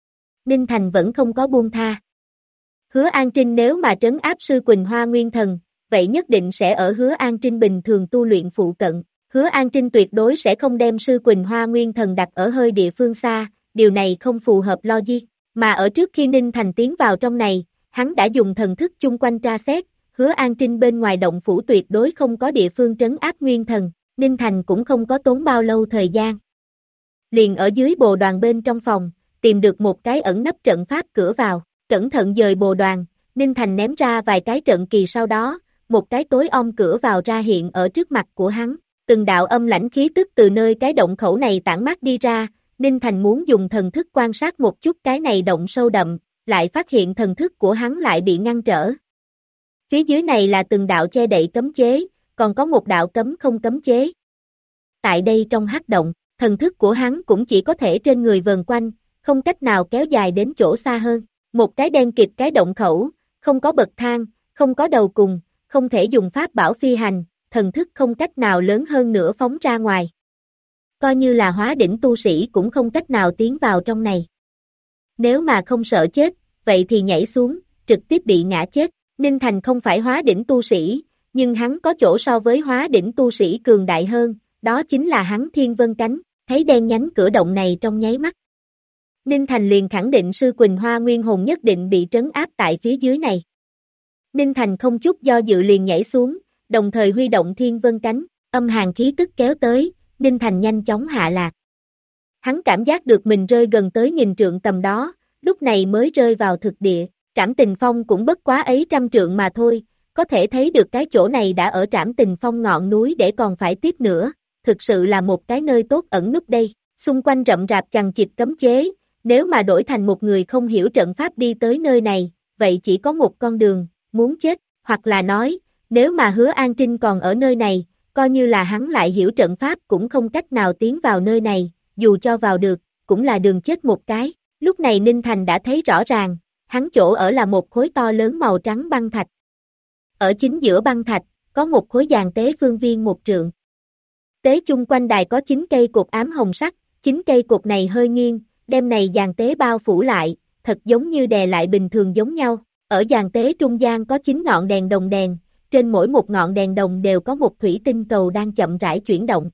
Ninh Thành vẫn không có buông tha. Hứa An Trinh nếu mà trấn áp sư Quỳnh Hoa Nguyên Thần, vậy nhất định sẽ ở Hứa An Trinh bình thường tu luyện phụ cận. Hứa An Trinh tuyệt đối sẽ không đem sư Quỳnh Hoa Nguyên Thần đặt ở hơi địa phương xa, điều này không phù hợp logic. Mà ở trước khi Ninh Thành tiến vào trong này, hắn đã dùng thần thức chung quanh tra xét, Hứa An Trinh bên ngoài động phủ tuyệt đối không có địa phương trấn áp nguyên thần, Ninh Thành cũng không có tốn bao lâu thời gian. Liền ở dưới bồ đoàn bên trong phòng, tìm được một cái ẩn nấp trận pháp cửa vào, cẩn thận dời bồ đoàn, Ninh Thành ném ra vài cái trận kỳ sau đó, một cái tối om cửa vào ra hiện ở trước mặt của hắn, từng đạo âm lãnh khí tức từ nơi cái động khẩu này tản mát đi ra, Ninh Thành muốn dùng thần thức quan sát một chút cái này động sâu đậm, lại phát hiện thần thức của hắn lại bị ngăn trở. Phía dưới này là từng đạo che đậy cấm chế, còn có một đạo cấm không cấm chế. Tại đây trong hắc động, thần thức của hắn cũng chỉ có thể trên người vờn quanh, không cách nào kéo dài đến chỗ xa hơn. Một cái đen kịt cái động khẩu, không có bậc thang, không có đầu cùng, không thể dùng pháp bảo phi hành, thần thức không cách nào lớn hơn nữa phóng ra ngoài. Coi như là hóa đỉnh tu sĩ cũng không cách nào tiến vào trong này. Nếu mà không sợ chết, vậy thì nhảy xuống, trực tiếp bị ngã chết. Ninh Thành không phải hóa đỉnh tu sĩ, nhưng hắn có chỗ so với hóa đỉnh tu sĩ cường đại hơn, đó chính là hắn Thiên Vân Cánh, thấy đen nhánh cửa động này trong nháy mắt. Ninh Thành liền khẳng định sư Quỳnh Hoa Nguyên Hồn nhất định bị trấn áp tại phía dưới này. Ninh Thành không chút do dự liền nhảy xuống, đồng thời huy động Thiên Vân Cánh, âm hàn khí tức kéo tới, Ninh Thành nhanh chóng hạ lạc. Hắn cảm giác được mình rơi gần tới 1000 trượng tầm đó, lúc này mới rơi vào thực địa, Trảm Tình Phong cũng bất quá ấy 100 trượng mà thôi, có thể thấy được cái chỗ này đã ở Trảm Tình Phong ngọn núi để còn phải tiếp nữa, thực sự là một cái nơi tốt ẩn núp đây, xung quanh rậm rạp chằng chịt cấm chế, nếu mà đổi thành một người không hiểu trận pháp đi tới nơi này, vậy chỉ có một con đường, muốn chết, hoặc là nói, nếu mà Hứa An Trinh còn ở nơi này, coi như là hắn lại hiểu trận pháp cũng không cách nào tiến vào nơi này, dù cho vào được, cũng là đường chết một cái. Lúc này Ninh Thành đã thấy rõ ràng, hắn chỗ ở là một khối to lớn màu trắng băng thạch. Ở chính giữa băng thạch, có một khối giàn tế phương viên 1 trượng. Tế chung quanh đài có 9 cây cột ám hồng sắc, 9 cây cột này hơi nghiêng, đem này giàn tế bao phủ lại, thật giống như đè lại bình thường giống nhau. Ở giàn tế trung gian có 9 ngọn đèn đồng đèn, trên mỗi một ngọn đèn đồng đều có một thủy tinh cầu đang chậm rãi chuyển động.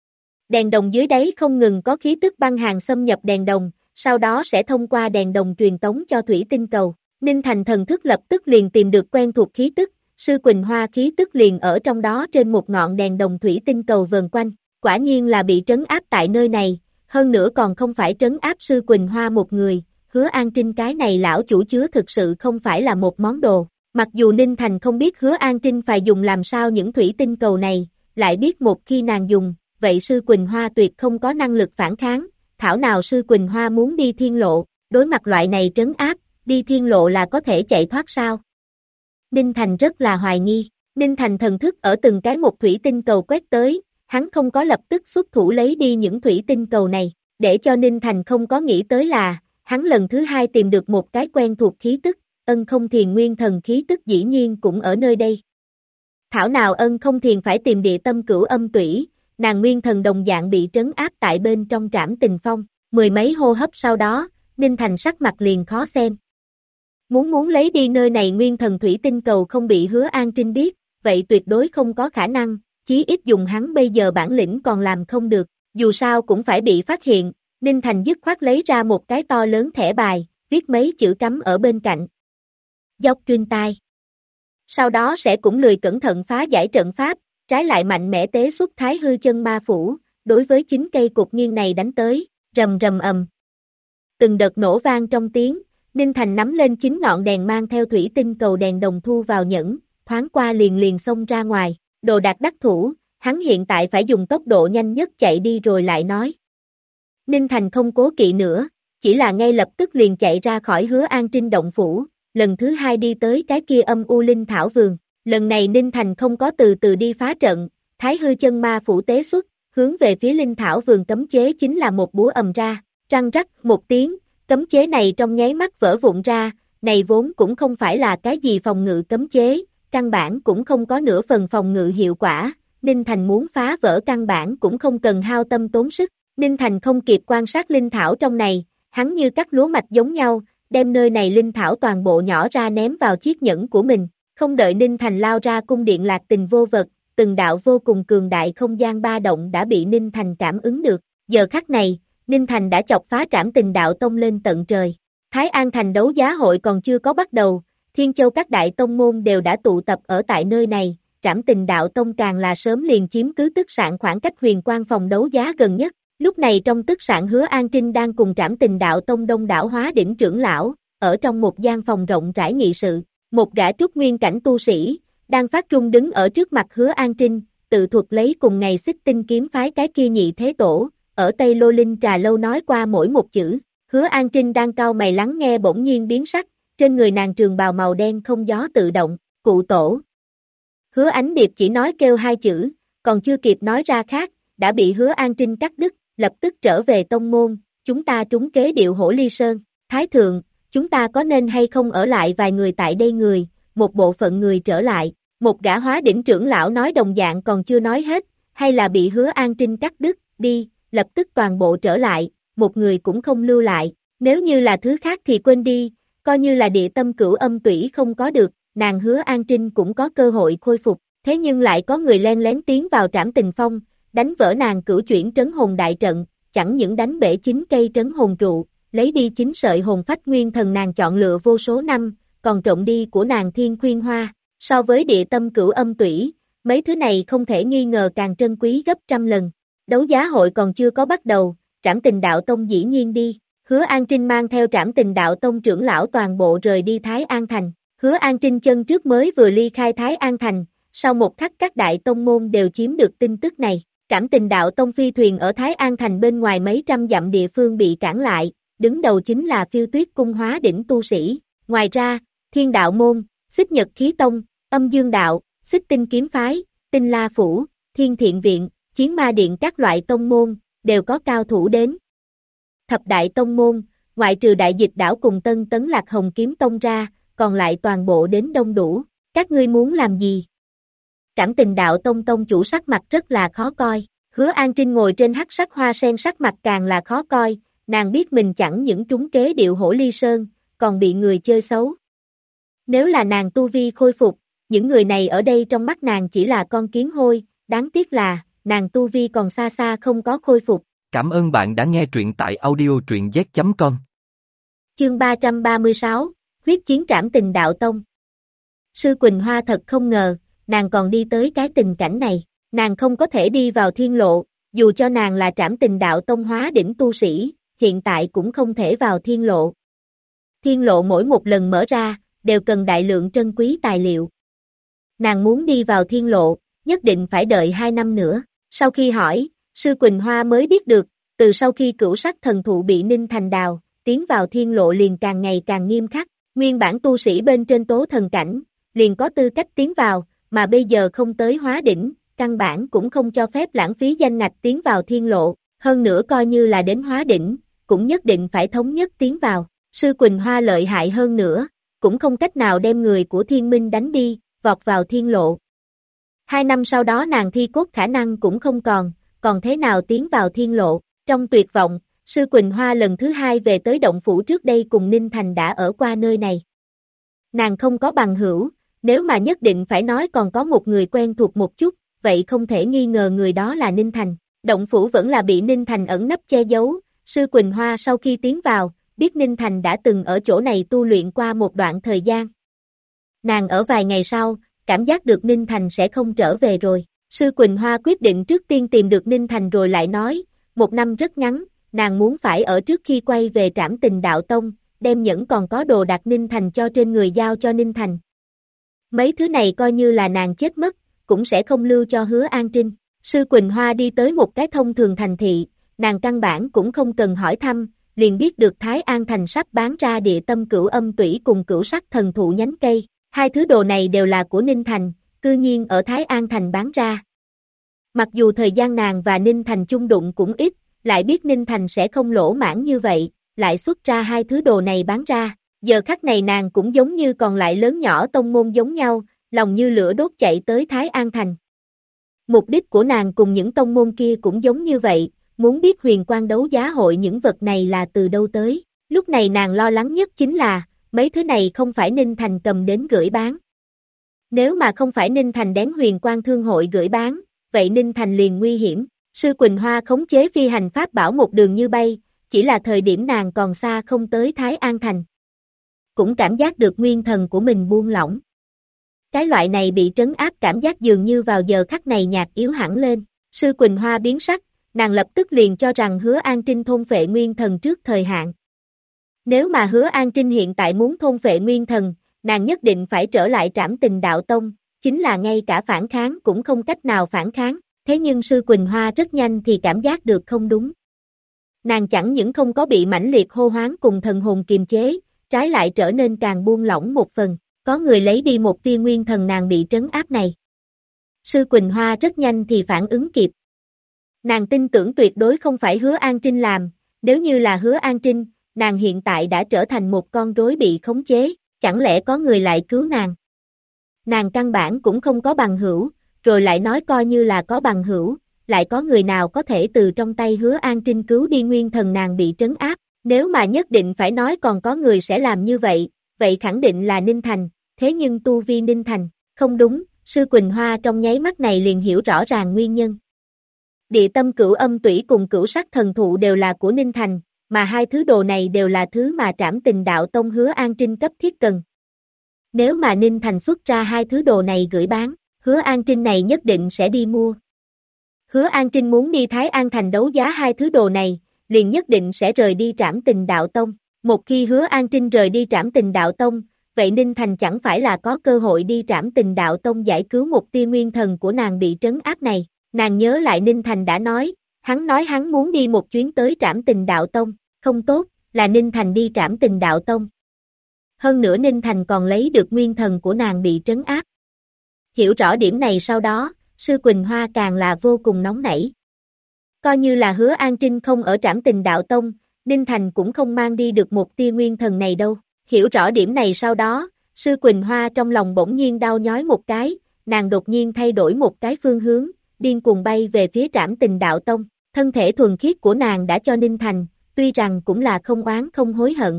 Đèn đồng dưới đáy không ngừng có khí tức băng hàn xâm nhập đèn đồng, sau đó sẽ thông qua đèn đồng truyền tống cho thủy tinh cầu. Ninh Thành thần thức lập tức liền tìm được quen thuộc khí tức, sư Quỳnh Hoa khí tức liền ở trong đó trên một ngọn đèn đồng thủy tinh cầu vờn quanh, quả nhiên là bị trấn áp tại nơi này, hơn nữa còn không phải trấn áp sư Quỳnh Hoa một người, Hứa An Trinh cái này lão chủ chứa thực sự không phải là một món đồ. Mặc dù Ninh Thành không biết Hứa An Trinh phải dùng làm sao những thủy tinh cầu này, lại biết một khi nàng dùng, vậy sư Quỳnh Hoa tuyệt không có năng lực phản kháng, thảo nào sư Quỳnh Hoa muốn đi thiên lộ, đối mặt loại này trấn áp, đi thiên lộ là có thể chạy thoát sao? Ninh Thành rất là hoài nghi, Ninh Thành thần thức ở từng cái một thủy tinh cầu quét tới, hắn không có lập tức xuất thủ lấy đi những thủy tinh cầu này, để cho Ninh Thành không có nghĩ tới là, hắn lần thứ hai tìm được một cái quen thuộc khí tức, Ân Không Thiền nguyên thần khí tức dĩ nhiên cũng ở nơi đây. Thảo nào Ân Không Thiền phải tìm địa tâm cửu âm tủy, nàng nguyên thần đồng dạng bị trấn áp tại bên trong Trảm Tình Phong, 10 mấy hô hấp sau đó, Ninh Thành sắc mặt liền khó xem. Muốn lấy đi nơi này nguyên thần thủy tinh cầu không bị Hứa An Trinh biết, vậy tuyệt đối không có khả năng, chí ít dùng hắn bây giờ bản lĩnh còn làm không được, dù sao cũng phải bị phát hiện, Ninh Thành dứt khoát lấy ra một cái to lớn thẻ bài, viết mấy chữ cấm ở bên cạnh. Dốc truyền tai. Sau đó sẽ cũng lười cẩn thận phá giải trận pháp, trái lại mạnh mẽ tế xuất Thái Hư Chân Ma Phủ, đối với 9 cây cột nghiêng này đánh tới, rầm rầm ầm. Từng đợt nổ vang trong tiếng, Ninh Thành nắm lên 9 ngọn đèn mang theo thủy tinh cầu đèn đồng thu vào nhẫn, thoáng qua liền xông ra ngoài, đồ đạc đắc thủ, hắn hiện tại phải dùng tốc độ nhanh nhất chạy đi rồi lại nói. Ninh Thành không cố kỵ nữa, chỉ là ngay lập tức liền chạy ra khỏi Hứa An Trinh động phủ, lần thứ hai đi tới cái kia âm u linh thảo vườn, lần này Ninh Thành không có từ từ đi phá trận, Thái Hư Chân Ma Phủ tế xuất, hướng về phía linh thảo vườn cấm chế chính là một búa ầm ra, răng rắc một tiếng, cấm chế này trong nháy mắt vỡ vụn ra, này vốn cũng không phải là cái gì phòng ngự cấm chế, căn bản cũng không có nửa phần phòng ngự hiệu quả, Ninh Thành muốn phá vỡ căn bản cũng không cần hao tâm tốn sức, Ninh Thành không kịp quan sát linh thảo trong này, hắn như cắt lúa mạch giống nhau, đem nơi này linh thảo toàn bộ nhỏ ra ném vào chiếc nhẫn của mình. Không đợi Ninh Thành lao ra cung điện Lạc Tình vô vật, từng đạo vô cùng cường đại không gian ba động đã bị Ninh Thành cảm ứng được. Giờ khắc này, Ninh Thành đã chọc phá Trảm Tình Đạo Tông lên tận trời. Thái An Thành đấu giá hội còn chưa có bắt đầu, Thiên Châu các đại tông môn đều đã tụ tập ở tại nơi này, Trảm Tình Đạo Tông càng là sớm liền chiếm cứ tức sạn khoảng cách Huyền Quang phòng đấu giá gần nhất. Lúc này trong tức sạn Hứa An Trinh đang cùng Trảm Tình Đạo Tông đông đảo hóa đỉnh trưởng lão, ở trong một gian phòng rộng rãi nghị sự, một gã trúc nguyên cảnh tu sĩ, đang phát trung đứng ở trước mặt Hứa An Trinh, tự thuật lấy cùng ngày Xích Tinh kiếm phái cái kia nhị thế tổ, ở Tây Lô Linh Trà Lâu nói qua mỗi một chữ. Hứa An Trinh đang cau mày lắng nghe bỗng nhiên biến sắc, trên người nàng trường bào màu đen không gió tự động, cụ tổ. Hứa Ánh Điệp chỉ nói kêu hai chữ, còn chưa kịp nói ra khác, đã bị Hứa An Trinh cắt đứt, lập tức trở về tông môn, chúng ta trúng kế điệu Hổ Ly Sơn, Thái Thượng, chúng ta có nên hay không ở lại vài người tại đây người, một bộ phận người trở lại, một gã hóa đỉnh trưởng lão nói đồng dạng còn chưa nói hết, hay là bị Hứa An Trinh cắt đứt, đi, lập tức toàn bộ trở lại, một người cũng không lưu lại, nếu như là thứ khác thì quên đi, coi như là địa tâm cửu âm tủy không có được, nàng Hứa An Trinh cũng có cơ hội khôi phục, thế nhưng lại có người len lén tiến vào Trảm Tình Phong, đánh vỡ nàng cửu chuyển trấn hồn đại trận, chẳng những đánh bể 9 cây trấn hồn trụ, lấy đi 9 sợi hồn phách nguyên thần nàng chọn lựa vô số năm, còn trộm đi của nàng Thiên Khuyên Hoa, so với địa tâm cửu âm tủy, mấy thứ này không thể nghi ngờ càng trân quý gấp trăm lần. Đấu giá hội còn chưa có bắt đầu, Trảm Tình Đạo Tông dĩ nhiên đi, Hứa An Trinh mang theo Trảm Tình Đạo Tông trưởng lão toàn bộ rời đi Thái An Thành, Hứa An Trinh chân trước mới vừa ly khai Thái An Thành, sau một khắc các đại tông môn đều chiếm được tin tức này. Trảm Tình Đạo Tông phi thuyền ở Thái An Thành bên ngoài mấy trăm dặm địa phương bị cản lại, đứng đầu chính là Phiêu Tuyết Cung hóa đỉnh tu sĩ. Ngoài ra, Thiên Đạo Môn, Xích Nhật Khí Tông, Âm Dương Đạo, Xích Tinh Kiếm Phái, Tinh La Phủ, Thiên Thiện Viện, Chiến Ma Điện các loại tông môn, đều có cao thủ đến. Thập đại tông môn, ngoại trừ Đại Dịch Đảo cùng Tân Tấn Lạc Hồng Kiếm Tông ra, còn lại toàn bộ đến đông đủ. Các ngươi muốn làm gì? Trảm Tình Đạo Tông tông chủ sắc mặt rất là khó coi, Hứa An Trinh ngồi trên hắc sắc hoa sen sắc mặt càng là khó coi, nàng biết mình chẳng những trúng kế điệu Hổ Ly Sơn, còn bị người chơi xấu. Nếu là nàng tu vi khôi phục, những người này ở đây trong mắt nàng chỉ là con kiến hôi, đáng tiếc là, nàng tu vi còn xa xa không có khôi phục. Cảm ơn bạn đã nghe truyện tại audio.z.com. Chương 336, Huyết chiến Trảm Tình Đạo Tông. Sư Quỳnh Hoa thật không ngờ, nàng còn đi tới cái tình cảnh này, nàng không có thể đi vào thiên lộ, dù cho nàng là Trảm Tình Đạo Tông hóa đỉnh tu sĩ, hiện tại cũng không thể vào thiên lộ. Thiên lộ mỗi một lần mở ra, đều cần đại lượng trân quý tài liệu. Nàng muốn đi vào thiên lộ, nhất định phải đợi 2 năm nữa. Sau khi hỏi, Sư Quỳnh Hoa mới biết được, từ sau khi Cửu Sắc Thần Thụ bị Ninh Thành đào, tiến vào thiên lộ liền càng ngày càng nghiêm khắc, nguyên bản tu sĩ bên trên tố thần cảnh, liền có tư cách tiến vào, mà bây giờ không tới hóa đỉnh, căn bản cũng không cho phép lãng phí danh ngạch tiến vào thiên lộ, hơn nữa coi như là đến hóa đỉnh, cũng nhất định phải thống nhất tiến vào. Sư Quỳnh Hoa lợi hại hơn nữa, cũng không cách nào đem người của thiên minh đánh đi, vọt vào thiên lộ. 2 năm sau đó nàng thi cốt khả năng cũng không còn thế nào tiến vào thiên lộ. Trong tuyệt vọng, Sư Quỳnh Hoa lần thứ 2 về tới động phủ trước đây cùng Ninh Thành đã ở qua nơi này. Nàng không có bằng hữu, nếu mà nhất định phải nói còn có một người quen thuộc một chút, vậy không thể nghi ngờ người đó là Ninh Thành. Động phủ vẫn là bị Ninh Thành ẩn nấp che giấu, Sư Quỳnh Hoa sau khi tiến vào, biết Ninh Thành đã từng ở chỗ này tu luyện qua một đoạn thời gian. Nàng ở vài ngày sau, cảm giác được Ninh Thành sẽ không trở về rồi. Sư Quỳnh Hoa quyết định trước tiên tìm được Ninh Thành rồi lại nói, 1 năm rất ngắn, nàng muốn phải ở trước khi quay về Trảm Tình Đạo Tông, đem những còn có đồ đạc Ninh Thành cho trên người giao cho Ninh Thành. Mấy thứ này coi như là nàng chết mất, cũng sẽ không lưu cho Hứa An Trinh. Sư Quỳnh Hoa đi tới một cái thông thường thành thị, nàng căn bản cũng không cần hỏi thăm, liền biết được Thái An Thành sắp bán ra địa tâm cửu âm tủy cùng cửu sắc thần thụ nhánh cây. 2 thứ đồ này đều là của Ninh Thành, cư nhiên ở Thái An Thành bán ra. Mặc dù thời gian nàng và Ninh Thành chung đụng cũng ít, lại biết Ninh Thành sẽ không lỗ mãn như vậy, lại xuất ra 2 thứ đồ này bán ra. Giờ khắc này nàng cũng giống như còn lại lớn nhỏ tông môn giống nhau, lòng như lửa đốt chạy tới Thái An Thành. Mục đích của nàng cùng những tông môn kia cũng giống như vậy, muốn biết huyền quang đấu giá hội những vật này là từ đâu tới. Lúc này nàng lo lắng nhất chính là, mấy thứ này không phải Ninh Thành cầm đến gửi bán. Nếu mà không phải Ninh Thành đến huyền quang thương hội gửi bán, vậy Ninh Thành liền nguy hiểm. Sư Quỳnh Hoa khống chế phi hành pháp bảo một đường như bay, chỉ là thời điểm nàng còn xa không tới Thái An Thành. Cũng cảm giác được nguyên thần của mình buông lỏng. Cái loại này bị trấn áp cảm giác dường như vào giờ khắc này nhạt yếu hẳn lên. Sư Quỳnh Hoa biến sắc, nàng lập tức liền cho rằng Hứa An Trinh thôn phệ nguyên thần trước thời hạn. Nếu mà Hứa An Trinh hiện tại muốn thôn phệ nguyên thần, nàng nhất định phải trở lại Trảm Tình Đạo Tông, chính là ngay cả phản kháng cũng không cách nào phản kháng, thế nhưng Sư Quỳnh Hoa rất nhanh thì cảm giác được không đúng. Nàng chẳng những không có bị mãnh liệt hô hoán cùng thần hồn kiềm chế, trái lại trở nên càng buông lỏng một phần, có người lấy đi một tia nguyên thần nàng bị trấn áp này. Sư Quỳnh Hoa rất nhanh thì phản ứng kịp. Nàng tin tưởng tuyệt đối không phải Hứa An Trinh làm, nếu như là Hứa An Trinh, nàng hiện tại đã trở thành một con rối bị khống chế, chẳng lẽ có người lại cứu nàng? Nàng căn bản cũng không có bằng hữu, rồi lại nói coi như là có bằng hữu, lại có người nào có thể từ trong tay Hứa An Trinh cứu đi nguyên thần nàng bị trấn áp, nếu mà nhất định phải nói còn có người sẽ làm như vậy, vậy khẳng định là Ninh Thành, thế nhưng tu vi Ninh Thành, không đúng, Sư Quỳnh Hoa trong nháy mắt này liền hiểu rõ ràng nguyên nhân. Địa tâm cửu âm tủy cùng cửu sắc thần thụ đều là của Ninh Thành, mà hai thứ đồ này đều là thứ mà Trảm Tình Đạo Tông Hứa An Trinh cấp thiết cần. Nếu mà Ninh Thành xuất ra hai thứ đồ này gửi bán, Hứa An Trinh này nhất định sẽ đi mua. Hứa An Trinh muốn đi Thái An Thành đấu giá hai thứ đồ này, liền nhất định sẽ rời đi Trảm Tình Đạo Tông. Một khi Hứa An Trinh rời đi Trảm Tình Đạo Tông, vậy Ninh Thành chẳng phải là có cơ hội đi Trảm Tình Đạo Tông giải cứu một tia nguyên thần của nàng bị trấn áp này. Nàng nhớ lại Ninh Thành đã nói hắn muốn đi một chuyến tới Trảm Tình Đạo Tông, không tốt, là Ninh Thành đi Trảm Tình Đạo Tông. Hơn nữa Ninh Thành còn lấy được nguyên thần của nàng bị trấn áp. Hiểu rõ điểm này sau đó, Sư Quỳnh Hoa càng là vô cùng nóng nảy. Coi như là Hứa An Trinh không ở Trảm Tình Đạo Tông, Ninh Thành cũng không mang đi được một tia nguyên thần này đâu. Hiểu rõ điểm này sau đó, Sư Quỳnh Hoa trong lòng bỗng nhiên đau nhói một cái, nàng đột nhiên thay đổi một cái phương hướng, điên cuồng bay về phía Trảm Tình Đạo Tông. Thân thể thuần khiết của nàng đã cho Ninh Thành, tuy rằng cũng là không oán không hối hận.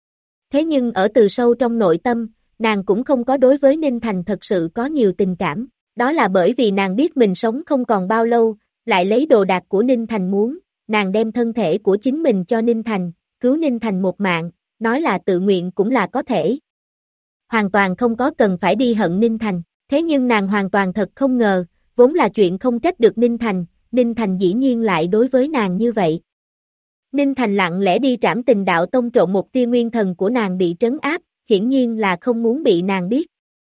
Thế nhưng ở từ sâu trong nội tâm, nàng cũng không có đối với Ninh Thành thật sự có nhiều tình cảm. Đó là bởi vì nàng biết mình sống không còn bao lâu, lại lấy đồ đạc của Ninh Thành muốn, nàng đem thân thể của chính mình cho Ninh Thành, cứu Ninh Thành một mạng, nói là tự nguyện cũng là có thể. Hoàn toàn không có cần phải đi hận Ninh Thành, thế nhưng nàng hoàn toàn thật không ngờ, vốn là chuyện không trách được Ninh Thành dĩ nhiên lại đối với nàng như vậy. Ninh Thành lặng lẽ đi Trảm Tình Đạo Tông trộn một tia nguyên thần của nàng bị trấn áp, hiển nhiên là không muốn bị nàng biết.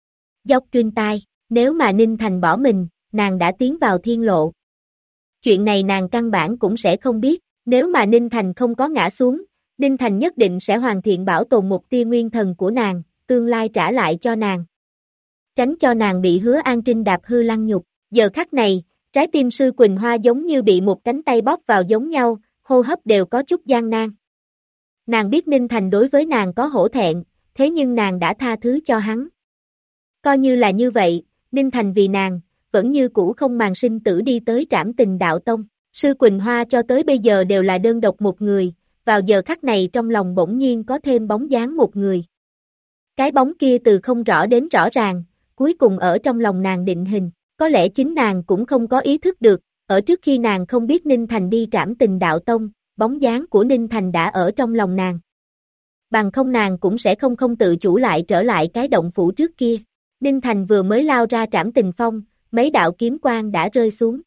Dốc trên tai, nếu mà Ninh Thành bỏ mình, nàng đã tiến vào thiên lộ. Chuyện này nàng căn bản cũng sẽ không biết, nếu mà Ninh Thành không có ngã xuống, Ninh Thành nhất định sẽ hoàn thiện bảo tồn một tia nguyên thần của nàng, tương lai trả lại cho nàng. Tránh cho nàng bị Hứa An Trinh đạp hư lăng nhục. Giờ khắc này, trái tim Sư Quỳnh Hoa giống như bị một cánh tay bóp vào giống nhau, hô hấp đều có chút gian nan. Nàng biết Ninh Thành đối với nàng có hổ thẹn, thế nhưng nàng đã tha thứ cho hắn. Coi như là như vậy, Ninh Thành vì nàng, vẫn như cũ không màng sinh tử đi tới Trảm Tình Đạo Tông. Sư Quỳnh Hoa cho tới bây giờ đều là đơn độc một người, vào giờ khắc này trong lòng bỗng nhiên có thêm bóng dáng một người. Cái bóng kia từ không rõ đến rõ ràng, cuối cùng ở trong lòng nàng định hình, có lẽ chính nàng cũng không có ý thức được, ở trước khi nàng không biết Ninh Thành đi Trảm Tình Đạo Tông, bóng dáng của Ninh Thành đã ở trong lòng nàng. Bằng không nàng cũng sẽ không tự chủ lại trở lại cái động phủ trước kia. Ninh Thành vừa mới lao ra Trảm Tình Phong, mấy đạo kiếm quang đã rơi xuống.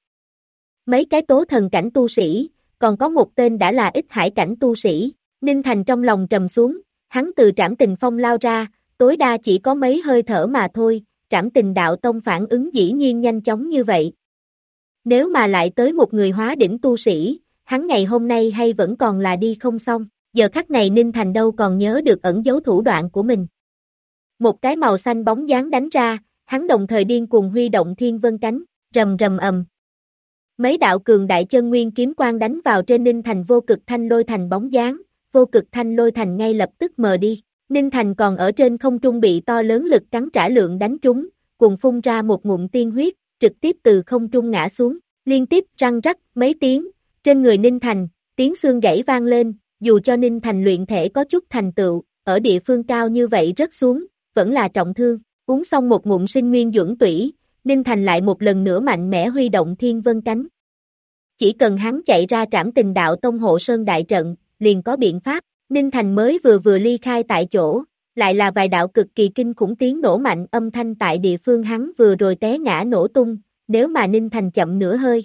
Mấy cái tố thần cảnh tu sĩ, còn có một tên đã là Ích Hải cảnh tu sĩ. Ninh Thành trong lòng trầm xuống, hắn từ Trảm Tình Phong lao ra, tối đa chỉ có mấy hơi thở mà thôi, Trảm Tình Đạo Tông phản ứng dĩ nhiên nhanh chóng như vậy. Nếu mà lại tới một người hóa đỉnh tu sĩ, hắn ngày hôm nay hay vẫn còn là đi không xong, giờ khắc này Ninh Thành đâu còn nhớ được ẩn dấu thủ đoạn của mình. Một cái màu xanh bóng dáng đánh ra, hắn đồng thời điên cuồng huy động thiên vân cánh, rầm rầm ầm. Mấy đạo cường đại chân nguyên kiếm quang đánh vào trên Ninh Thành vô cực thanh lôi thành bóng dáng, vô cực thanh lôi thành ngay lập tức mờ đi. Ninh Thành còn ở trên không trung bị to lớn lực cắn trả lượng đánh trúng, cùng phun ra một ngụm tiên huyết, trực tiếp từ không trung ngã xuống, liên tiếp răng rắc mấy tiếng, Trên người Ninh Thành, tiếng xương gãy vang lên, dù cho Ninh Thành luyện thể có chút thành tựu, ở địa phương cao như vậy rớt xuống, vẫn là trọng thương. Uống xong một ngụm sinh nguyên dưỡng tủy, Ninh Thành lại một lần nữa mạnh mẽ huy động thiên vân cánh. Chỉ cần hắn chạy ra Trảm Tình Đạo Tông hộ sơn đại trận, liền có biện pháp. Ninh Thành mới vừa ly khai tại chỗ, lại là vài đạo cực kỳ kinh khủng tiếng nổ mạnh âm thanh tại địa phương hắn vừa rồi té ngã nổ tung, nếu mà Ninh Thành chậm nửa hơi.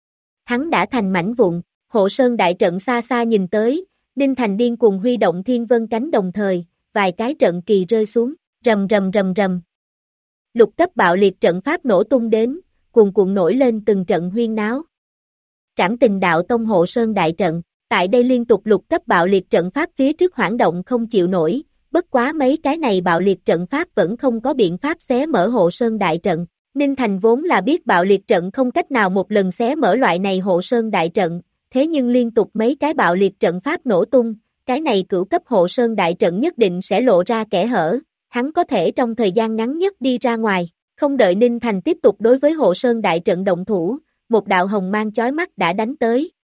Hắn đã thành mảnh vụn, hộ sơn đại trận xa xa nhìn tới, Ninh Thành điên cuồng huy động thiên vân cánh đồng thời, vài cái trận kỳ rơi xuống, rầm rầm rầm rầm. Lục cấp bạo liệt trận pháp nổ tung đến, cuồn cuộn nổi lên từng trận huyên náo. Trảm Tình Đạo Tông hộ sơn đại trận, tại đây liên tục lục cấp bạo liệt trận pháp phía trước hoảng động không chịu nổi, bất quá mấy cái này bạo liệt trận pháp vẫn không có biện pháp xé mở hộ sơn đại trận. Ninh Thành vốn là biết bạo liệt trận không cách nào một lần xé mở loại này hộ sơn đại trận, thế nhưng liên tục mấy cái bạo liệt trận pháp nổ tung, cái này cửu cấp hộ sơn đại trận nhất định sẽ lộ ra kẽ hở, hắn có thể trong thời gian ngắn nhất đi ra ngoài, không đợi Ninh Thành tiếp tục đối với hộ sơn đại trận động thủ, một đạo hồng mang chói mắt đã đánh tới.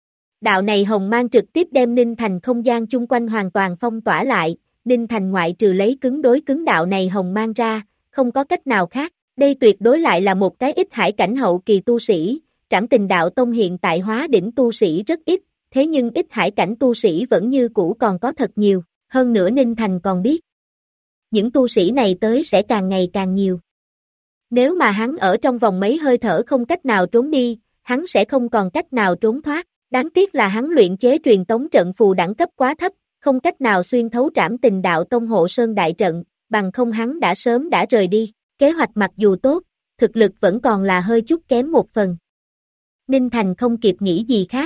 Đạo này hồng mang trực tiếp đem Ninh Thành không gian chung quanh hoàn toàn phong tỏa lại, Ninh Thành ngoại trừ lấy cứng đối cứng đạo này hồng mang ra, không có cách nào khác, đây tuyệt đối lại là một cái ít hải cảnh hậu kỳ tu sĩ, Trảm Tình Đạo Tông hiện tại hóa đỉnh tu sĩ rất ít, thế nhưng ít hải cảnh tu sĩ vẫn như cũ còn có thật nhiều, hơn nữa Ninh Thành còn biết. Những tu sĩ này tới sẽ càng ngày càng nhiều. Nếu mà hắn ở trong vòng mấy hơi thở không cách nào trốn đi, hắn sẽ không còn cách nào trốn thoát. Đáng tiếc là hắn luyện chế truyền tống trận phù đẳng cấp quá thấp, không cách nào xuyên thấu Trảm Tình Đạo Tông hộ sơn đại trận, bằng không hắn đã sớm đã rời đi. Kế hoạch mặc dù tốt, thực lực vẫn còn là hơi chút kém một phần. Ninh Thành không kịp nghĩ gì khác.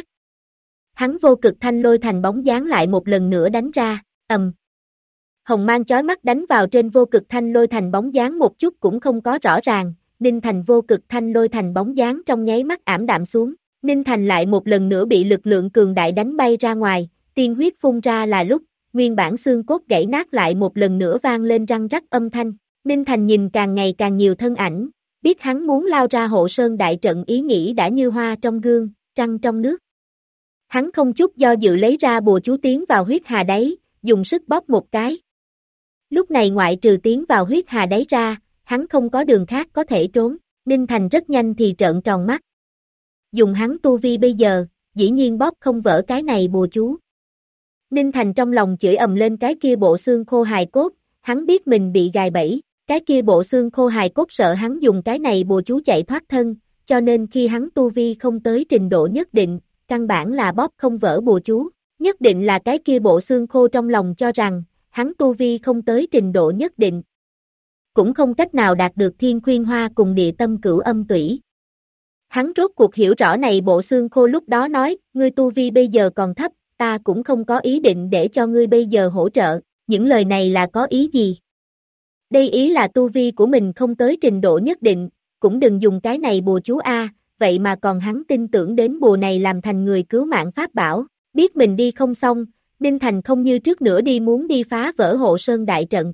Hắn vô cực thanh lôi thành bóng dáng lại một lần nữa đánh ra, hồng mang chói mắt đánh vào trên vô cực thanh lôi thành bóng dáng một chút cũng không có rõ ràng, Ninh Thành vô cực thanh lôi thành bóng dáng trong nháy mắt ảm đạm xuống, Ninh Thành lại một lần nữa bị lực lượng cường đại đánh bay ra ngoài, tiên huyết phun ra là lúc, nguyên bản xương cốt gãy nát lại một lần nữa vang lên răng rắc âm thanh, Ninh Thành nhìn càng ngày càng nhiều thân ảnh, biết hắn muốn lao ra hộ sơn đại trận ý nghĩ đã như hoa trong gương, trăng trong nước. Hắn không chút do dự lấy ra bùa chú tiến vào huyết hà đáy, dùng sức bóp một cái. Lúc này ngoại trừ tiến vào huyết hà đáy ra, hắn không có đường khác có thể trốn, Ninh Thành rất nhanh thì trợn tròn mắt. Dùng hắn tu vi bây giờ, dĩ nhiên bóp không vỡ cái này bùa chú. Ninh Thành trong lòng chửi ầm lên cái kia bộ xương khô hài cốt, hắn biết mình bị gài bẫy, cái kia bộ xương khô hài cốt sợ hắn dùng cái này bùa chú chạy thoát thân, cho nên khi hắn tu vi không tới trình độ nhất định, căn bản là bóp không vỡ bùa chú, nhất định là cái kia bộ xương khô trong lòng cho rằng, hắn tu vi không tới trình độ nhất định, cũng không cách nào đạt được thiên khuyên hoa cùng địa tâm cửu âm tủy. Hắn rốt cuộc hiểu rõ này bộ xương khô lúc đó nói, ngươi tu vi bây giờ còn thấp, ta cũng không có ý định để cho ngươi bây giờ hỗ trợ, những lời này là có ý gì? Đây ý là tu vi của mình không tới trình độ nhất định, cũng đừng dùng cái này bùa chú A, vậy mà còn hắn tin tưởng đến bùa này làm thành người cứu mạng pháp bảo, biết mình đi không xong, Ninh Thành không như trước nữa muốn đi phá vỡ hộ sơn đại trận.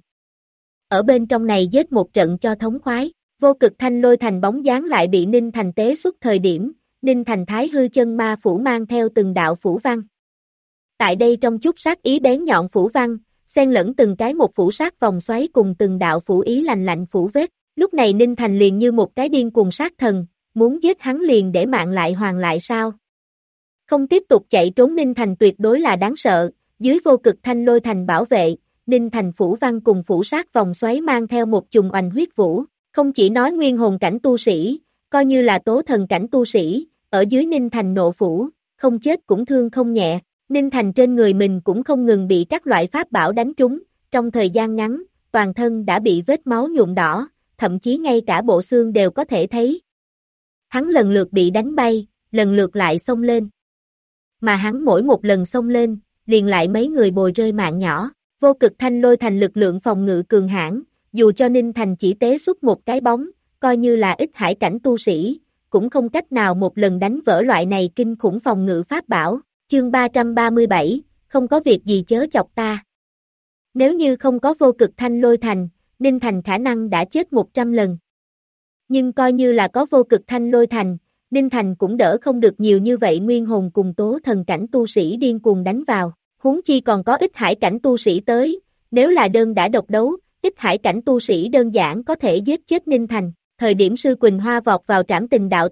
Ở bên trong này giết một trận cho thống khoái, vô cực thanh lôi thành bóng dáng lại bị Ninh Thành tế xuất thời điểm, Ninh Thành thái hư chân ma phủ mang theo từng đạo phủ văn. Tại đây trong chút sát ý bén nhọn phủ văn, xen lẫn từng cái một phủ sát vòng xoáy cùng từng đạo phủ ý lạnh lạnh phủ vết, lúc này Ninh Thành liền như một cái điên cuồng sát thần, muốn giết hắn liền để mạng lại hoàn lại sao? Không tiếp tục chạy trốn Ninh Thành tuyệt đối là đáng sợ, dưới vô cực thanh lôi thành bảo vệ, Ninh Thành phủ văn cùng phủ sát vòng xoáy mang theo một chùm oanh huyết vũ, không chỉ nói nguyên hồn cảnh tu sĩ, coi như là tố thần cảnh tu sĩ, ở dưới Ninh Thành nộ phủ, không chết cũng thương không nhẹ, Ninh Thành trên người mình cũng không ngừng bị các loại pháp bảo đánh trúng, trong thời gian ngắn, toàn thân đã bị vết máu nhuộm đỏ, thậm chí ngay cả bộ xương đều có thể thấy. Hắn lần lượt bị đánh bay, lần lượt lại xông lên. Mà hắn mỗi một lần xông lên, liền lại mấy người bồi rơi mạng nhỏ, vô cực thanh lôi thành lực lượng phòng ngự cường hãn, dù cho Ninh Thành chỉ tế xuất một cái bóng, coi như là ít hải cảnh tu sĩ, cũng không cách nào một lần đánh vỡ loại này kinh khủng phòng ngự pháp bảo, chương 337, không có việc gì chớ chọc ta. Nếu như không có vô cực thanh lôi thành, Ninh Thành khả năng đã chết 100 lần. Nhưng coi như là có vô cực thanh lôi thành, Ninh Thành cũng đỡ không được nhiều như vậy nguyên hồn cùng tố thần cảnh tu sĩ điên cuồng đánh vào, huống chi còn có ít hải cảnh tu sĩ tới, nếu là đơn đã độc đấu, ít hải cảnh tu sĩ đơn giản có thể giết chết Ninh Thành. Thời điểm Sư Quỳnh Hoa vọt vào Trảm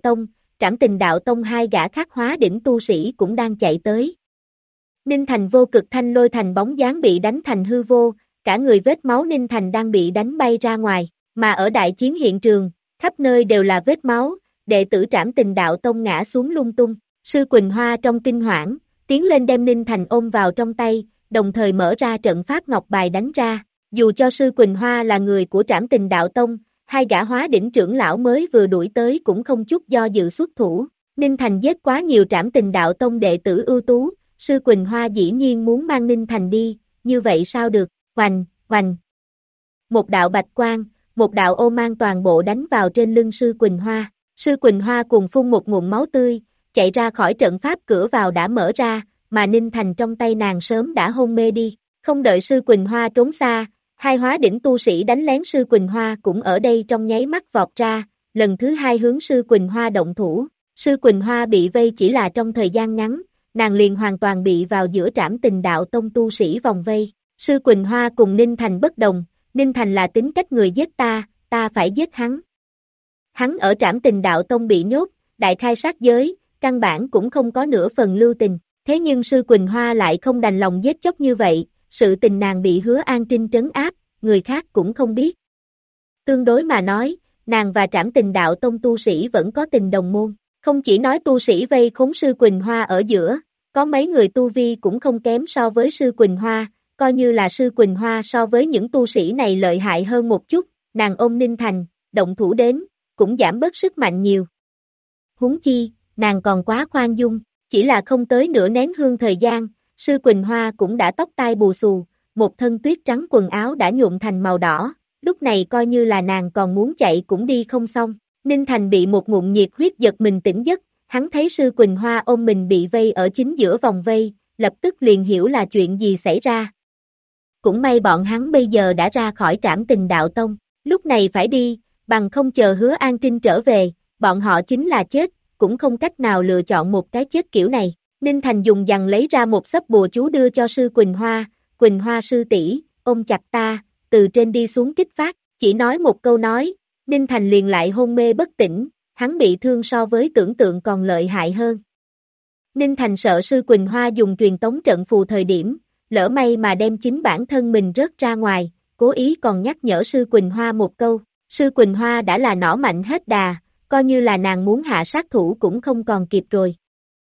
Tình Đạo Tông hai gã khắc hóa đỉnh tu sĩ cũng đang chạy tới. Ninh Thành vô cực thanh lôi thành bóng dáng bị đánh thành hư vô, cả người vết máu Ninh Thành đang bị đánh bay ra ngoài, mà ở đại chiến hiện trường, khắp nơi đều là vết máu, đệ tử Trảm Tình Đạo Tông ngã xuống lung tung. Sư Quỳnh Hoa trong kinh hoảng, tiến lên đem Ninh Thành ôm vào trong tay, đồng thời mở ra trận pháp ngọc bài đánh ra. Dù cho Sư Quỳnh Hoa là người của Trảm Tình Đạo Tông, hai gã hóa đỉnh trưởng lão mới vừa đuổi tới cũng không chút do dự xuất thủ. Ninh Thành giết quá nhiều Trảm Tình Đạo Tông đệ tử ưu tú, Sư Quỳnh Hoa dĩ nhiên muốn mang Ninh Thành đi, như vậy sao được, hoành, hoành. Một đạo bạch quang, một đạo ô mang toàn bộ đánh vào trên lưng Sư Quỳnh Hoa. Sư Quỳnh Hoa cùng phun một ngụm máu tươi, chạy ra khỏi trận pháp cửa vào đã mở ra, mà Ninh Thành trong tay nàng sớm đã hôn mê đi. Không đợi Sư Quỳnh Hoa trốn xa, hai hóa đỉnh tu sĩ đánh lén Sư Quỳnh Hoa cũng ở đây trong nháy mắt vọt ra, lần thứ hai hướng Sư Quỳnh Hoa động thủ. Sư Quỳnh Hoa bị vây chỉ là trong thời gian ngắn, nàng liền hoàn toàn bị vào giữa Trảm Tình Đạo Tông tu sĩ vòng vây. Sư Quỳnh Hoa cùng Ninh Thành bất đồng, Ninh Thành là tính cách người giết ta phải giết hắn. Hắn ở Trảm Tình Đạo Tông bị nhốt, đại khai sát giới, căn bản cũng không có nửa phần lưu tình. Thế nhưng Sư Quỳnh Hoa lại không đành lòng giết chóc như vậy, sự tình nàng bị Hứa An Trinh trấn áp, người khác cũng không biết. Tương đối mà nói, nàng và Trảm Tình Đạo Tông tu sĩ vẫn có tình đồng môn. Không chỉ nói tu sĩ vây khốn Sư Quỳnh Hoa ở giữa, có mấy người tu vi cũng không kém so với Sư Quỳnh Hoa, coi như là Sư Quỳnh Hoa so với những tu sĩ này lợi hại hơn một chút, nàng ôm Ninh Thành, động thủ đến, cũng giảm bớt sức mạnh nhiều. Huống chi, nàng còn quá khoan dung, chỉ là không tới nửa nén hương thời gian, Sư Quỳnh Hoa cũng đã tóc tai bù xù, một thân tuyết trắng quần áo đã nhuộm thành màu đỏ, lúc này coi như là nàng còn muốn chạy cũng đi không xong. Ninh Thành bị một ngụm nhiệt huyết giật mình tỉnh giấc, hắn thấy Sư Quỳnh Hoa ôm mình bị vây ở chính giữa vòng vây, lập tức liền hiểu là chuyện gì xảy ra. Cũng may bọn hắn bây giờ đã ra khỏi Trảm Tình Đạo Tông, lúc này phải đi, bằng không chờ Hứa An Trinh trở về, bọn họ chính là chết, cũng không cách nào lựa chọn một cái chết kiểu này. Ninh Thành dùng dằn lấy ra một xấp bùa chú đưa cho Sư Quỳnh Hoa sư tỷ, ôm chặt ta, từ trên đi xuống kích phát, chỉ nói một câu nói, Ninh Thành liền lại hôn mê bất tỉnh, hắn bị thương so với tưởng tượng còn lợi hại hơn. Ninh Thành sợ Sư Quỳnh Hoa dùng truyền tống trận phù thời điểm, lỡ may mà đem chính bản thân mình rớt ra ngoài, cố ý còn nhắc nhở Sư Quỳnh Hoa một câu, Sư Quỳnh Hoa đã là nỏ mạnh hết đà, coi như là nàng muốn hạ sát thủ cũng không còn kịp rồi.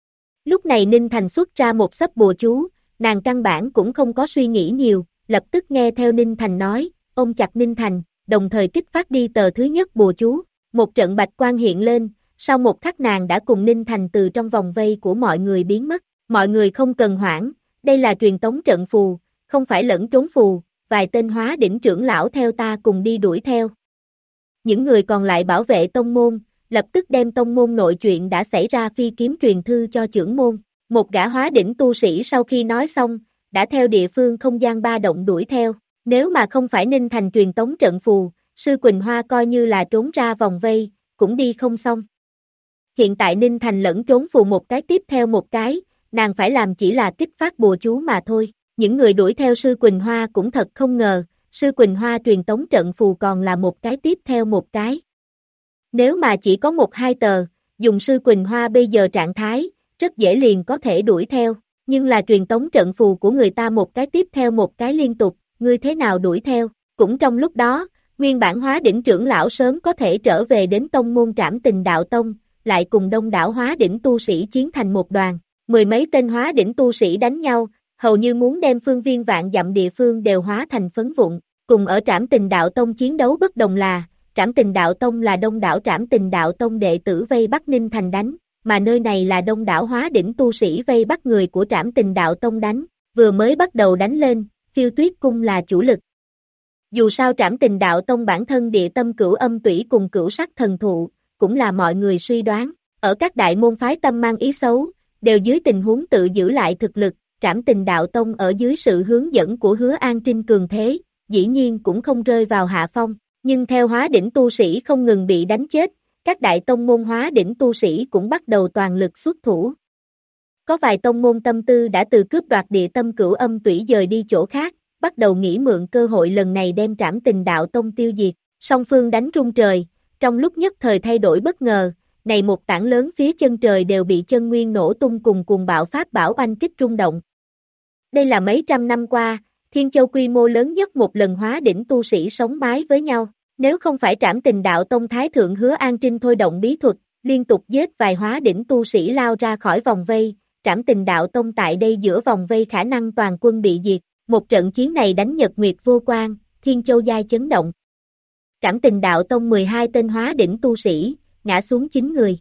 Lúc này Ninh Thành xuất ra một xấp bùa chú, nàng căn bản cũng không có suy nghĩ nhiều, lập tức nghe theo Ninh Thành nói, ôm chặt Ninh Thành, đồng thời kích phát đi tờ thứ nhất bùa chú, một trận bạch quang hiện lên, sau một khắc nàng đã cùng Ninh Thành từ trong vòng vây của mọi người biến mất, mọi người không cần hoảng, đây là truyền tống trận phù, không phải lẫn trốn phù, vài tên hóa đỉnh trưởng lão theo ta cùng đi đuổi theo. Những người còn lại bảo vệ tông môn, lập tức đem tông môn nội chuyện đã xảy ra phi kiếm truyền thư cho trưởng môn, một gã hóa đỉnh tu sĩ sau khi nói xong, đã theo địa phương không gian ba động đuổi theo, nếu mà không phải Ninh Thành truyền tống trận phù, Sư Quỳnh Hoa coi như là trốn ra vòng vây, cũng đi không xong. Hiện tại Ninh Thành lẫn trốn phù một cái tiếp theo một cái, nàng phải làm chỉ là kích phát bùa chú mà thôi. Những người đuổi theo Sư Quỳnh Hoa cũng thật không ngờ, Sư Quỳnh Hoa truyền tống trận phù còn là một cái tiếp theo một cái. Nếu mà chỉ có một hai tờ, dùng Sư Quỳnh Hoa bây giờ trạng thái, rất dễ liền có thể đuổi theo, nhưng là truyền tống trận phù của người ta một cái tiếp theo một cái liên tục, ngươi thế nào đuổi theo? Cũng trong lúc đó, nguyên bản hóa đỉnh trưởng lão sớm có thể trở về đến tông môn Trảm Tình Đạo Tông, lại cùng đông đảo hóa đỉnh tu sĩ chiến thành một đoàn, mười mấy tên hóa đỉnh tu sĩ đánh nhau, hầu như muốn đem phương viên vạn dặm địa phương đều hóa thành phấn vụn. Cùng ở Trảm Tình Đạo Tông chiến đấu bất đồng là, Trảm Tình Đạo Tông là đông đảo Trảm Tình Đạo Tông đệ tử vây bắt Ninh Thành đánh, mà nơi này là đông đảo hóa đỉnh tu sĩ vây bắt người của Trảm Tình Đạo Tông đánh, vừa mới bắt đầu đánh lên, Phiêu Tuyết Cung là chủ lực. Dù sao Trảm Tình Đạo Tông bản thân địa tâm cửu âm tủy cùng cửu sắc thần thụ, cũng là mọi người suy đoán, ở các đại môn phái tâm mang ý xấu, đều dưới tình huống tự giữ lại thực lực, Trảm Tình Đạo Tông ở dưới sự hướng dẫn của Hứa An Trinh cường thế, dĩ nhiên cũng không rơi vào hạ phong, nhưng theo hóa đỉnh tu sĩ không ngừng bị đánh chết, các đại tông môn hóa đỉnh tu sĩ cũng bắt đầu toàn lực xuất thủ. Có vài tông môn tâm tư đã từ cướp đoạt địa tâm cửu âm tủy dời đi chỗ khác, bắt đầu nghĩ mượn cơ hội lần này đem Trảm Tình Đạo Tông tiêu diệt. Song phương đánh rung trời, trong lúc nhất thời thay đổi bất ngờ, này một tảng lớn phía chân trời đều bị chân nguyên nổ tung cùng cuồng bạo pháp bảo oanh kích rung động. Đây là mấy trăm năm qua, Thiên Châu quy mô lớn nhất một lần hóa đỉnh tu sĩ sống mái với nhau. Nếu không phải Trảm Tình Đạo Tông Thái Thượng Hứa An Trinh thôi động bí thuật, liên tục giết vài hóa đỉnh tu sĩ lao ra khỏi vòng vây, Trảm Tình Đạo Tông tại đây giữa vòng vây khả năng toàn quân bị diệt. Một trận chiến này đánh nhật nguyệt vô quang, Thiên Châu giai chấn động. Trảm Tình Đạo Tông 12 tên hóa đỉnh tu sĩ, ngã xuống 9 người.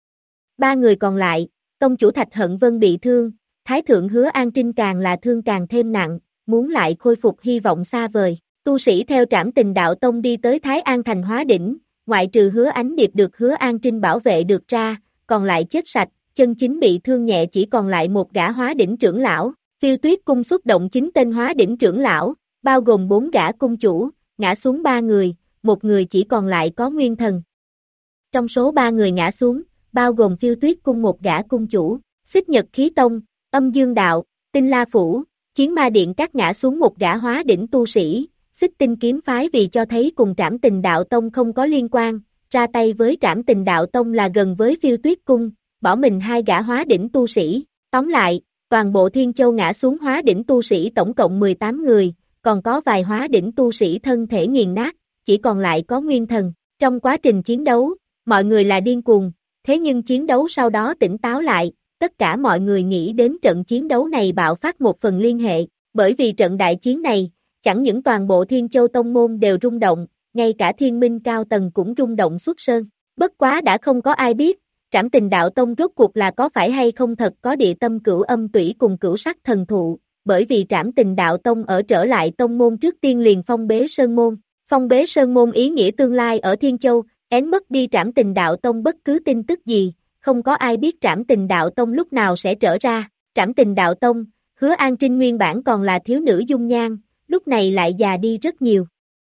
3 người còn lại, tông chủ Thạch Hận Vân bị thương, Thái Thượng Hứa An Trinh càng là thương càng thêm nặng, muốn lại khôi phục hy vọng xa vời. Tu sĩ theo Trảm Tình Đạo Tông đi tới Thái An thành hóa đỉnh, ngoại trừ Hứa Ánh Điệp được Hứa An Trinh bảo vệ được ra, còn lại chết sạch, chân chính bị thương nhẹ chỉ còn lại một gã hóa đỉnh trưởng lão. Phiêu Tuyết cung xuất động 9 tên hóa đỉnh trưởng lão, bao gồm 4 gã cung chủ, ngã xuống 3 người, một người chỉ còn lại có nguyên thần. Trong số 3 người ngã xuống, bao gồm Phiêu Tuyết cung một gã cung chủ, Xích Nhật Khí Tông, Âm Dương Đạo, Tinh La Phủ, Chiến Ma Điện các ngã xuống một gã hóa đỉnh tu sĩ, Xích Tinh Kiếm Phái vì cho thấy cùng Trảm Tình Đạo Tông không có liên quan, ra tay với Trảm Tình Đạo Tông là gần với Phiêu Tuyết cung, bỏ mình 2 gã hóa đỉnh tu sĩ. Tóm lại, toàn bộ Thiên Châu ngã xuống hóa đỉnh tu sĩ tổng cộng 18 người, còn có vài hóa đỉnh tu sĩ thân thể nghiền nát, chỉ còn lại có nguyên thần. Trong quá trình chiến đấu, mọi người là điên cuồng, thế nhưng chiến đấu sau đó tỉnh táo lại, tất cả mọi người nghĩ đến trận chiến đấu này bạo phát một phần liên hệ, bởi vì trận đại chiến này, chẳng những toàn bộ Thiên Châu tông môn đều rung động, ngay cả thiên minh cao tầng cũng rung động xuất sơn. Bất quá đã không có ai biết, Trảm Tình Đạo Tông rốt cuộc là có phải hay không thật có địa tâm cửu âm tủy cùng cửu sắc thần thụ, bởi vì Trảm Tình Đạo Tông ở trở lại tông môn trước tiên liền phong bế sơn môn. Phong bế sơn môn ý nghĩa tương lai ở Thiên Châu, én mất đi Trảm Tình Đạo Tông bất cứ tin tức gì, không có ai biết Trảm Tình Đạo Tông lúc nào sẽ trở ra. Trảm Tình Đạo Tông, Hứa An Trinh nguyên bản còn là thiếu nữ dung nhan, lúc này lại già đi rất nhiều.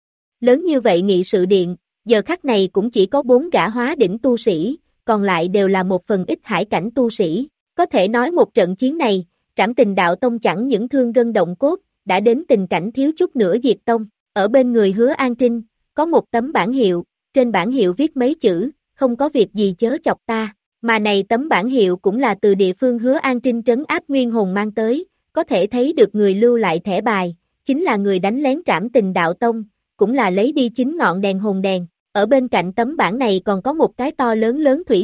Lớn như vậy nghị sự điện, giờ khắc này cũng chỉ có 4 gã hóa đỉnh tu sĩ, còn lại đều là một phần ít hải cảnh tu sĩ. Có thể nói một trận chiến này, Trảm Tình Đạo Tông chẳng những thương gân động cốt, đã đến tình cảnh thiếu chút nữa diệt tông. Ở bên người Hứa An Trinh, có một tấm bảng hiệu, trên bảng hiệu viết mấy chữ, không có việc gì chớ chọc ta, mà này tấm bảng hiệu cũng là từ địa phương Hứa An Trinh trấn áp nguyên hồn mang tới, có thể thấy được người lưu lại thẻ bài, chính là người đánh lén Trảm Tình Đạo Tông, cũng là lấy đi 9 ngọn đèn hồn đèn. Ở bên cạnh tấm bảng này còn có một cái to lớn lớn thủy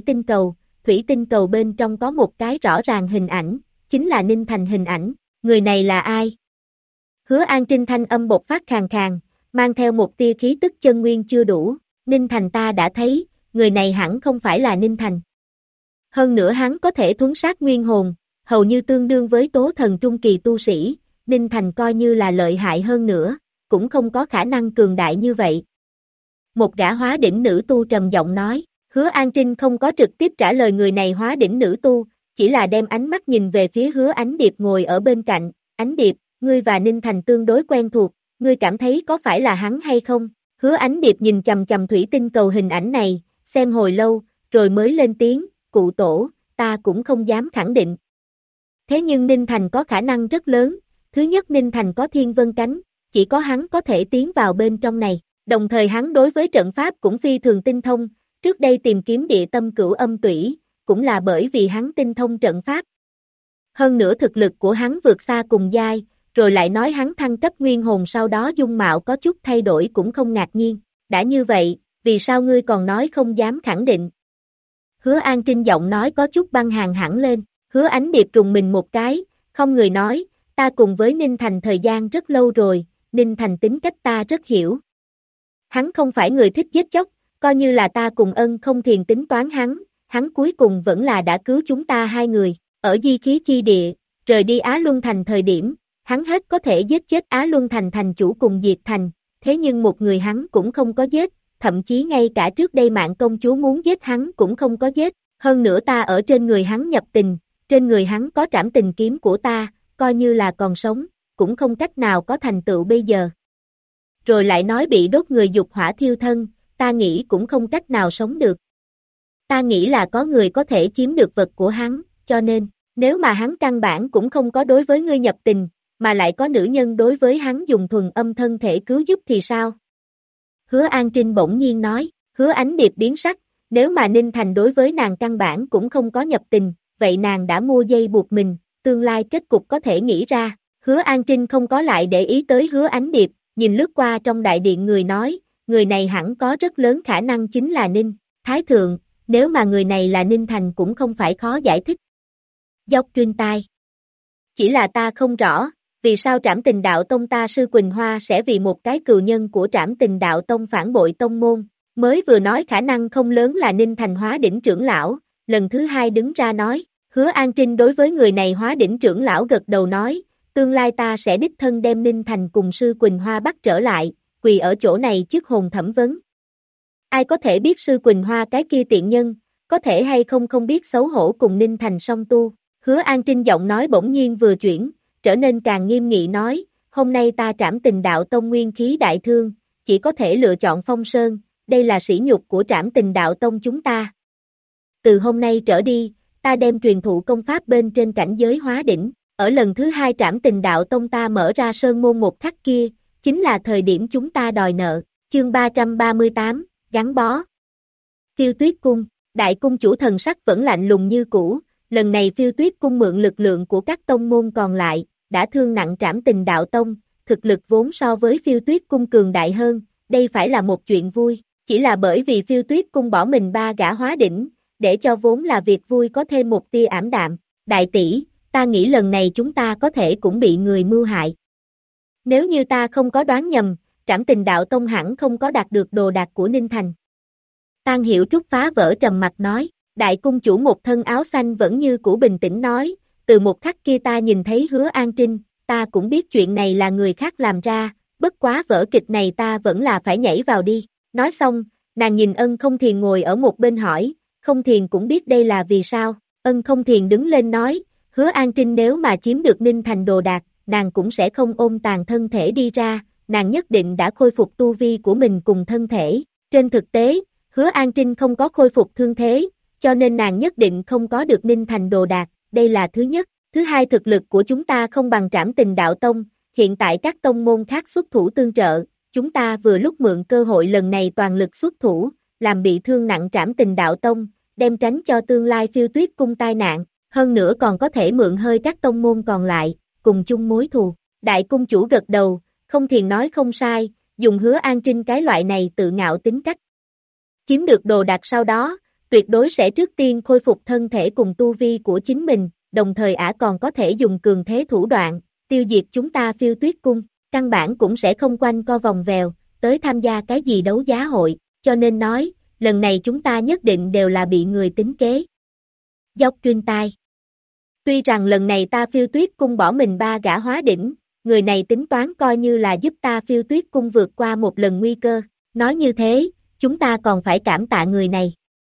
tinh cầu bên trong có một cái rõ ràng hình ảnh, chính là Ninh Thành hình ảnh, người này là ai? Hứa An Trinh thanh âm bộc phát khàn khàn, mang theo một tia khí tức chân nguyên chưa đủ, Ninh Thành ta đã thấy, người này hẳn không phải là Ninh Thành. Hơn nữa hắn có thể thuấn sát nguyên hồn, hầu như tương đương với tố thần trung kỳ tu sĩ, Ninh Thành coi như là lợi hại hơn nữa, cũng không có khả năng cường đại như vậy. Một gã hóa đỉnh nữ tu trầm giọng nói, Hứa An Trinh không có trực tiếp trả lời người này hóa đỉnh nữ tu, chỉ là đem ánh mắt nhìn về phía Hứa Ánh Điệp ngồi ở bên cạnh, Ánh Điệp, ngươi và Ninh Thành tương đối quen thuộc, ngươi cảm thấy có phải là hắn hay không? Hứa Ánh Điệp nhìn chầm chầm thủy tinh cầu hình ảnh này, xem hồi lâu, rồi mới lên tiếng, cụ tổ, ta cũng không dám khẳng định. Thế nhưng Ninh Thành có khả năng rất lớn, thứ nhất Ninh Thành có thiên vân cánh, chỉ có hắn có thể tiến vào bên trong này, đồng thời hắn đối với trận pháp cũng phi thường tinh thông, trước đây tìm kiếm địa tâm cửu âm tủy, cũng là bởi vì hắn tinh thông trận pháp. Hơn nữa thực lực của hắn vượt xa cùng giai, rồi lại nói hắn thăng cấp nguyên hồn sau đó dung mạo có chút thay đổi cũng không ngạc nhiên. Đã như vậy, vì sao ngươi còn nói không dám khẳng định? Hứa An Trinh giọng nói có chút băng hàng hẳn lên, Hứa Ánh Điệp trùng mình một cái, không người nói, ta cùng với Ninh Thành thời gian rất lâu rồi, Ninh Thành tính cách ta rất hiểu. Hắn không phải người thích giết chóc, coi như là ta cùng ân không thiền tính toán hắn cuối cùng vẫn là đã cứu chúng ta 2 người, ở di khí chi địa, rời đi Á Luân Thành thời điểm, hắn hết có thể giết chết Á Luân Thành thành chủ cùng diệt thành, thế nhưng một người hắn cũng không có giết, thậm chí ngay cả trước đây Mạng công chúa muốn giết hắn cũng không có giết, hơn nữa ta ở trên người hắn nhập tình, trên người hắn có trảm tình kiếm của ta, coi như là còn sống, cũng không cách nào có thành tựu bây giờ. Rồi lại nói bị đốt người dục hỏa thiêu thân, ta nghĩ cũng không cách nào sống được. Ta nghĩ là có người có thể chiếm được vật của hắn, cho nên, nếu mà hắn căn bản cũng không có đối với ngươi nhập tình, mà lại có nữ nhân đối với hắn dùng thuần âm thân thể cứu giúp thì sao? Hứa An Trinh bỗng nhiên nói, Hứa Ánh Điệp biến sắc, nếu mà Ninh Thành đối với nàng căn bản cũng không có nhập tình, vậy nàng đã mua dây buộc mình, tương lai kết cục có thể nghĩ ra. Hứa An Trinh không có lại để ý tới Hứa Ánh Điệp, nhìn lướt qua trong đại điện người nói, người này hẳn có rất lớn khả năng chính là Ninh Thái Thượng, nếu mà người này là Ninh Thành cũng không phải khó giải thích. Dốc Truyên tai. Chỉ là ta không rõ, vì sao Trảm Tình Đạo Tông ta Sư Quỳnh Hoa sẽ vì một cái cừu nhân của Trảm Tình Đạo Tông phản bội tông môn, mới vừa nói khả năng không lớn là Ninh Thành Hóa Đỉnh trưởng lão, lần thứ hai đứng ra nói, Hứa An Trinh đối với người này Hóa Đỉnh trưởng lão gật đầu nói, tương lai ta sẽ đích thân đem Ninh Thành cùng Sư Quỳnh Hoa bắt trở lại, quỳ ở chỗ này trước hồn thẩm vấn. Ai có thể biết Sư Quỳnh Hoa cái kia tiện nhân, có thể hay không không biết xấu hổ cùng Ninh Thành song tu. Hứa An Trinh giọng nói bỗng nhiên vừa chuyển, trở nên càng nghiêm nghị nói, hôm nay ta Trảm Tình Đạo Tông nguyên khí đại thương, chỉ có thể lựa chọn Phong Sơn, đây là sỉ nhục của Trảm Tình Đạo Tông chúng ta. Từ hôm nay trở đi, ta đem truyền thụ công pháp bên trên cảnh giới Hóa Đỉnh, ở lần thứ hai Trảm Tình Đạo Tông ta mở ra sơn môn một khắc kia, chính là thời điểm chúng ta đòi nợ, chương 338, gắn bó. Phiêu Tuyết Cung, đại cung chủ thần sắc vẫn lạnh lùng như cũ, lần này Phiêu Tuyết Cung mượn lực lượng của các tông môn còn lại, đã thương nặng Trảm Tình Đạo Tông, thực lực vốn so với Phiêu Tuyết Cung cường đại hơn, đây phải là một chuyện vui, chỉ là bởi vì Phiêu Tuyết Cung bỏ mình 3 gã Hóa Đỉnh, để cho vốn là việc vui có thêm một tia ảm đạm, đại tỷ, ta nghĩ lần này chúng ta có thể cũng bị người mưu hại. Nếu như ta không có đoán nhầm, Trảm Tình Đạo Tông hẳn không có đạt được đồ đạc của Ninh Thành. Tang Hiểu Trúc phá vỡ trầm mặc nói, đại cung chủ một thân áo xanh vẫn như cũ bình tĩnh nói, từ một khắc kia ta nhìn thấy Hứa An Trinh, ta cũng biết chuyện này là người khác làm ra, bất quá vở kịch này ta vẫn là phải nhảy vào đi. Nói xong, nàng nhìn Ân Không Thiền ngồi ở một bên hỏi, Không Thiền cũng biết đây là vì sao, Ân Không Thiền đứng lên nói, Hứa An Trinh nếu mà chiếm được Ninh Thành đồ đạc, nàng cũng sẽ không ôm tàn thân thể đi ra, nàng nhất định đã khôi phục tu vi của mình cùng thân thể. Trên thực tế, Hứa An Trinh không có khôi phục thương thế, cho nên nàng nhất định không có được Ninh Thành đồ đạc, đây là thứ nhất. Thứ hai, thực lực của chúng ta không bằng Trảm Tình Đạo Tông, hiện tại các tông môn khác xuất thủ tương trợ, chúng ta vừa lúc mượn cơ hội lần này toàn lực xuất thủ, làm bị thương nặng Trảm Tình Đạo Tông, đem tránh cho tương lai Phiêu Tuyết Cung tai nạn, hơn nữa còn có thể mượn hơi các tông môn còn lại, cùng chung mối thù. Đại cung chủ gật đầu, Không Thiền nói không sai, dùng Hứa An Trinh cái loại này tự ngạo tính cách. Chiếm được đồ đạc sau đó, tuyệt đối sẽ trước tiên khôi phục thân thể cùng tu vi của chính mình, đồng thời còn có thể dùng cường thế thủ đoạn, tiêu diệt chúng ta Phiêu Tuyết Cung, căn bản cũng sẽ không quanh co vòng vèo, tới tham gia cái gì đấu giá hội, cho nên nói, lần này chúng ta nhất định đều là bị người tính kế. Dốc Truyên tai. Tuy rằng lần này ta Phiêu Tuyết Cung bỏ mình 3 gã Hóa Đỉnh, người này tính toán coi như là giúp ta Phiêu Tuyết Cung vượt qua một lần nguy cơ, nói như thế, chúng ta còn phải cảm tạ người này.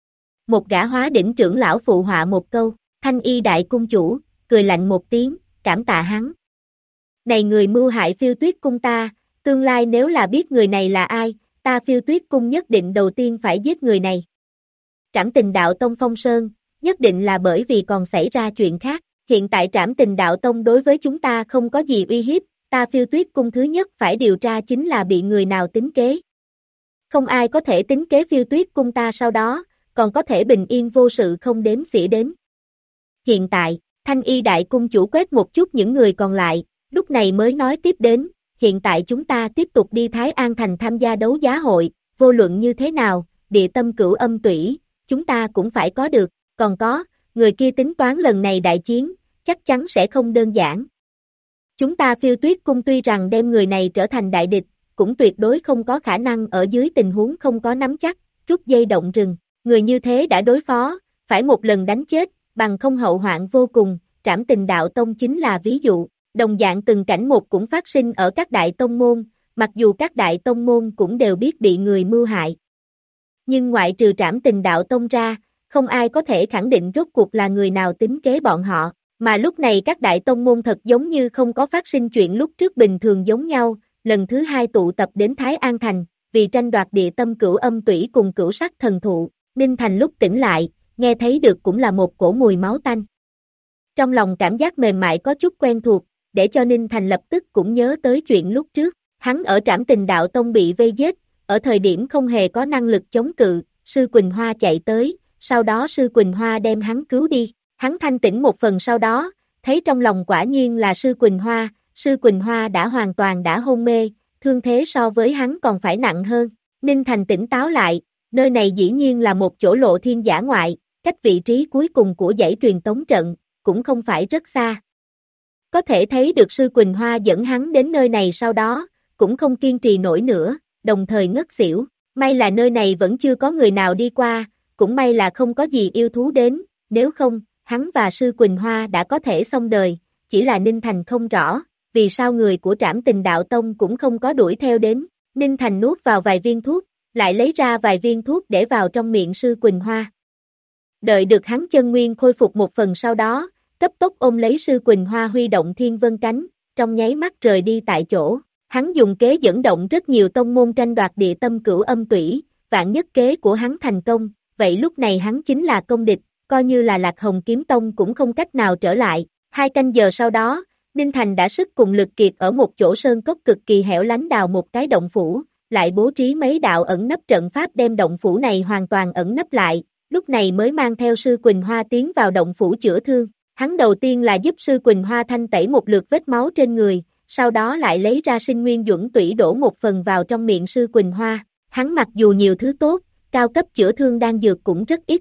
Một gã Hóa Đỉnh trưởng lão phụ họa một câu, Thanh Y đại cung chủ, cười lạnh một tiếng, cảm tạ hắn. Này người mưu hại Phiêu Tuyết Cung ta, tương lai nếu là biết người này là ai, ta Phiêu Tuyết Cung nhất định đầu tiên phải giết người này. Trảm Tình Đạo Tông Phong Sơn, nhất định là bởi vì còn xảy ra chuyện khác, hiện tại Trảm Tình Đạo Tông đối với chúng ta không có gì uy hiếp, ta Phiêu Tuyết Cung thứ nhất phải điều tra chính là bị người nào tính kế. Không ai có thể tính kế Phiêu Tuyết Cung ta sau đó, còn có thể bình yên vô sự không đếm xỉa đến. Hiện tại, Thanh Y đại cung chủ quét một chút những người còn lại, lúc này mới nói tiếp đến, hiện tại chúng ta tiếp tục đi Thái An Thành tham gia đấu giá hội, vô luận như thế nào, địa tâm cửu âm tủy, chúng ta cũng phải có được, còn có, người kia tính toán lần này đại chiến, chắc chắn sẽ không đơn giản. Chúng ta Phiêu Tuyết Cung tuy rằng đem người này trở thành đại địch, cũng tuyệt đối không có khả năng ở dưới tình huống không có nắm chắc, rút dây động rừng, người như thế đã đối phó, phải một lần đánh chết, bằng không hậu hoạn vô cùng, Trảm Tình Đạo Tông chính là ví dụ, đồng dạng từng cảnh một cũng phát sinh ở các đại tông môn, mặc dù các đại tông môn cũng đều biết bị người mưu hại. Nhưng ngoại trừ Trảm Tình Đạo Tông ra, không ai có thể khẳng định rốt cuộc là người nào tính kế bọn họ, mà lúc này các đại tông môn thật giống như không có phát sinh chuyện lúc trước bình thường giống nhau, lần thứ hai tụ tập đến Thái An Thành, vì tranh đoạt địa tâm cửu âm tủy cùng cửu sắc thần thụ, Ninh Thành lúc tỉnh lại, nghe thấy được cũng là một cổ mùi máu tanh. Trong lòng cảm giác mềm mại có chút quen thuộc, để cho Ninh Thành lập tức cũng nhớ tới chuyện lúc trước. Hắn ở Trảm Tình Đạo Tông bị vây giết, ở thời điểm không hề có năng lực chống cự, Sư Quỳnh Hoa chạy tới, sau đó Sư Quỳnh Hoa đem hắn cứu đi. Hắn thanh tỉnh một phần sau đó, thấy trong lòng quả nhiên là Sư Quỳnh Hoa đã hoàn toàn đã hôn mê, thương thế so với hắn còn phải nặng hơn. Ninh Thành tỉnh táo lại, nơi này dĩ nhiên là một chỗ lộ thiên dã ngoại, cách vị trí cuối cùng của dãy truyền tống trận, cũng không phải rất xa. Có thể thấy được Sư Quỳnh Hoa dẫn hắn đến nơi này sau đó, cũng không kiên trì nổi nữa, đồng thời ngất xỉu. May là nơi này vẫn chưa có người nào đi qua, cũng may là không có gì yêu thú đến, nếu không, hắn và Sư Quỳnh Hoa đã có thể xong đời, chỉ là Ninh Thành không rõ, vì sao người của Trảm Tình Đạo Tông cũng không có đuổi theo đến. Ninh Thành nuốt vào vài viên thuốc, lại lấy ra vài viên thuốc để vào trong miệng Sư Quỳnh Hoa. Đợi được hắn chân nguyên khôi phục một phần sau đó, cấp tốc ôm lấy Sư Quỳnh Hoa huy động thiên vân cánh, trong nháy mắt rời đi tại chỗ. Hắn dùng kế dẫn động rất nhiều tông môn tranh đoạt địa tâm cửu âm tủy, vạn nhất kế của hắn thành công, vậy lúc này hắn chính là công địch, coi như là Lạc Hồng Kiếm Tông cũng không cách nào trở lại. 2 canh giờ sau đó, Ninh Thành đã sức cùng lực kiệt ở một chỗ sơn cốc cực kỳ hẻo lánh đào một cái động phủ, lại bố trí mấy đạo ẩn nấp trận pháp đem động phủ này hoàn toàn ẩn nấp lại, lúc này mới mang theo Sư Quỳnh Hoa tiến vào động phủ chữa thương. Hắn đầu tiên là giúp Sư Quỳnh Hoa thanh tẩy một lượt vết máu trên người, sau đó lại lấy ra sinh nguyên duẩn tủy đổ một phần vào trong miệng Sư Quỳnh Hoa. Hắn mặc dù nhiều thứ tốt, cao cấp chữa thương đan dược cũng rất ít.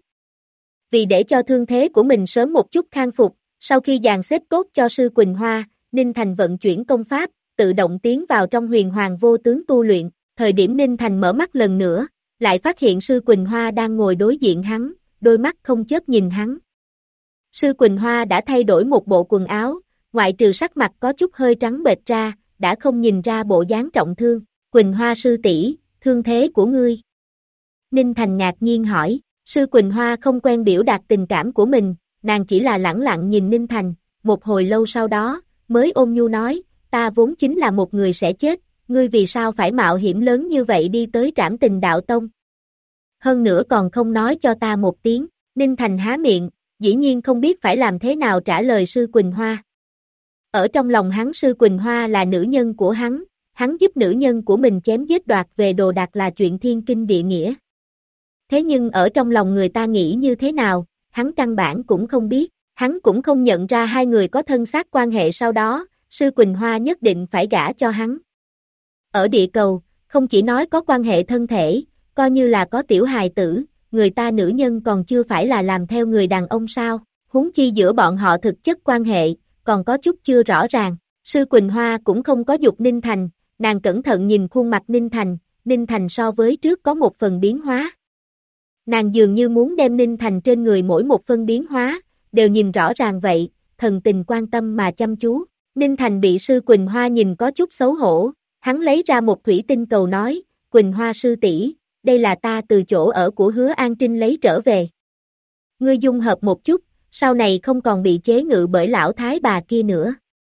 Vì để cho thương thế của mình sớm một chút khang phục, sau khi dàn xếp tốt cho Sư Quỳnh Hoa, Ninh Thành vận chuyển công pháp, tự động tiến vào trong huyền hoàng vô tướng tu luyện. Thời điểm Ninh Thành mở mắt lần nữa, lại phát hiện Sư Quỳnh Hoa đang ngồi đối diện hắn, đôi mắt không chớp nhìn hắn. Sư Quỳnh Hoa đã thay đổi một bộ quần áo, ngoại trừ sắc mặt có chút hơi trắng bệch ra, đã không nhìn ra bộ dáng trọng thương. Quỳnh Hoa sư tỷ, thương thế của ngươi. Ninh Thành ngạc nhiên hỏi, Sư Quỳnh Hoa không quen biểu đạt tình cảm của mình, nàng chỉ là lẳng lặng nhìn Ninh Thành, một hồi lâu sau đó, mới ôn nhu nói, ta vốn chính là một người sẽ chết, ngươi vì sao phải mạo hiểm lớn như vậy đi tới Trảm Tình Đạo Tông? Hơn nữa còn không nói cho ta một tiếng. Ninh Thành há miệng, dĩ nhiên không biết phải làm thế nào trả lời Sư Quỳnh Hoa. Ở trong lòng hắn Sư Quỳnh Hoa là nữ nhân của hắn giúp nữ nhân của mình chém giết đoạt về đồ đạc là chuyện thiên kinh địa nghĩa. Thế nhưng ở trong lòng người ta nghĩ như thế nào, hắn căn bản cũng không biết, hắn cũng không nhận ra hai người có thân xác quan hệ sau đó, Sư Quỳnh Hoa nhất định phải gả cho hắn. Ở địa cầu, không chỉ nói có quan hệ thân thể, coi như là có tiểu hài tử, người ta nữ nhân còn chưa phải là làm theo người đàn ông sao, huống chi giữa bọn họ thực chất quan hệ, còn có chút chưa rõ ràng. Sư Quỳnh Hoa cũng không có dục Ninh Thành, nàng cẩn thận nhìn khuôn mặt Ninh Thành so với trước có một phần biến hóa. Nàng dường như muốn đem Ninh Thành trên người mỗi một phân biến hóa, đều nhìn rõ ràng vậy, thần tình quan tâm mà chăm chú. Ninh Thành bị Sư Quỳnh Hoa nhìn có chút xấu hổ, hắn lấy ra một thủy tinh cầu nói, Quỳnh Hoa sư tỷ, đây là ta từ chỗ ở của Hứa An Trinh lấy trở về. Ngươi dung hợp một chút, sau này không còn bị chế ngự bởi lão thái bà kia nữa.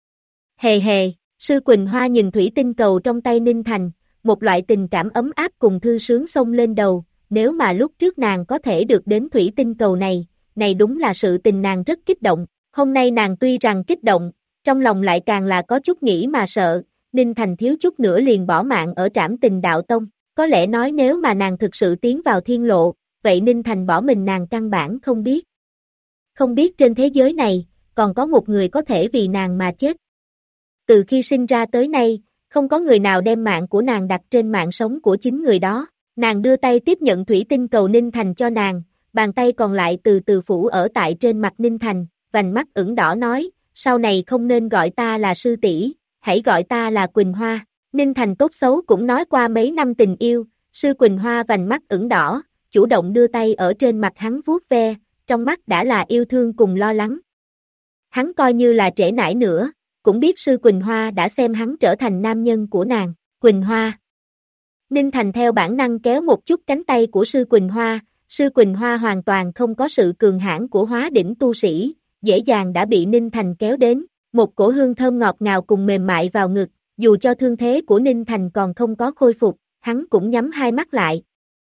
Hề hề, Sư Quỳnh Hoa nhìn thủy tinh cầu trong tay Ninh Thành, một loại tình cảm ấm áp cùng thư sướng xông lên đầu, nếu mà lúc trước nàng có thể được đến thủy tinh cầu này đúng là sự tình nàng rất kích động, hôm nay nàng tuy rằng kích động, trong lòng lại càng là có chút nghĩ mà sợ, Ninh Thành thiếu chút nữa liền bỏ mạng ở Trảm Tình Đạo Tông, có lẽ nói nếu mà nàng thực sự tiến vào thiên lộ, vậy Ninh Thành bỏ mình nàng căn bản không biết. Không biết trên thế giới này, còn có một người có thể vì nàng mà chết. Từ khi sinh ra tới nay, không có người nào đem mạng của nàng đặt trên mạng sống của chính người đó. Nàng đưa tay tiếp nhận thủy tinh cầu Ninh Thành cho nàng, bàn tay còn lại từ từ phủ ở tại trên mặt Ninh Thành, vành mắt ửng đỏ nói, sau này không nên gọi ta là sư tỷ, hãy gọi ta là Quỳnh Hoa. Ninh Thành tốt xấu cũng nói qua mấy năm tình yêu, Sư Quỳnh Hoa vành mắt ửng đỏ, chủ động đưa tay ở trên mặt hắn vuốt ve, trong mắt đã là yêu thương cùng lo lắng. Hắn coi như là trễ nải nữa, cũng biết Sư Quỳnh Hoa đã xem hắn trở thành nam nhân của nàng. Quỳnh Hoa. Ninh Thành theo bản năng kéo một chút cánh tay của Sư Quỳnh Hoa hoàn toàn không có sự cường hãn của hóa đỉnh tu sĩ, dễ dàng đã bị Ninh Thành kéo đến, một cổ hương thơm ngọt ngào cùng mềm mại vào ngực, dù cho thương thế của Ninh Thành còn không có khôi phục, hắn cũng nhắm hai mắt lại.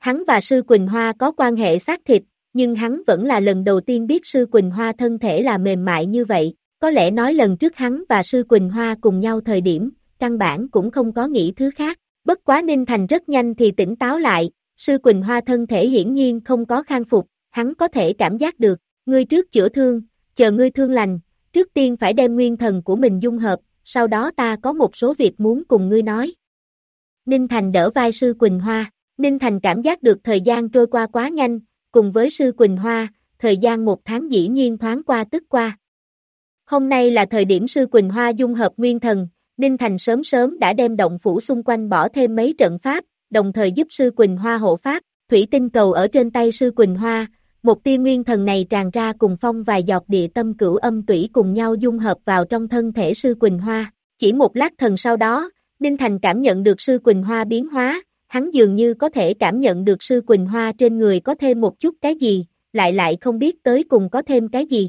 Hắn và Sư Quỳnh Hoa có quan hệ xác thịt, nhưng hắn vẫn là lần đầu tiên biết Sư Quỳnh Hoa thân thể là mềm mại như vậy, có lẽ nói lần trước hắn và Sư Quỳnh Hoa cùng nhau thời điểm, căn bản cũng không có nghĩ thứ khác, bất quá Ninh Thành rất nhanh thì tỉnh táo lại, Sư Quỳnh Hoa thân thể hiển nhiên không có khang phục, hắn có thể cảm giác được, ngươi trước chữa thương, chờ ngươi thương lành, trước tiên phải đem nguyên thần của mình dung hợp, sau đó ta có một số việc muốn cùng ngươi nói. Ninh Thành đỡ vai Sư Quỳnh Hoa, Ninh Thành cảm giác được thời gian trôi qua quá nhanh, cùng với Sư Quỳnh Hoa, thời gian 1 tháng dĩ nhiên thoáng qua tức qua. Hôm nay là thời điểm Sư Quỳnh Hoa dung hợp nguyên thần, Ninh Thành sớm sớm đã đem động phủ xung quanh bỏ thêm mấy trận pháp, đồng thời giúp Sư Quỳnh Hoa hộ pháp, thủy tinh cầu ở trên tay Sư Quỳnh Hoa, một tia nguyên thần này tràn ra cùng phong vài giọt địa tâm cửu âm tủy cùng nhau dung hợp vào trong thân thể Sư Quỳnh Hoa. Chỉ một lát thần sau đó, Ninh Thành cảm nhận được Sư Quỳnh Hoa biến hóa, hắn dường như có thể cảm nhận được Sư Quỳnh Hoa trên người có thêm một chút cái gì, lại không biết tới cùng có thêm cái gì.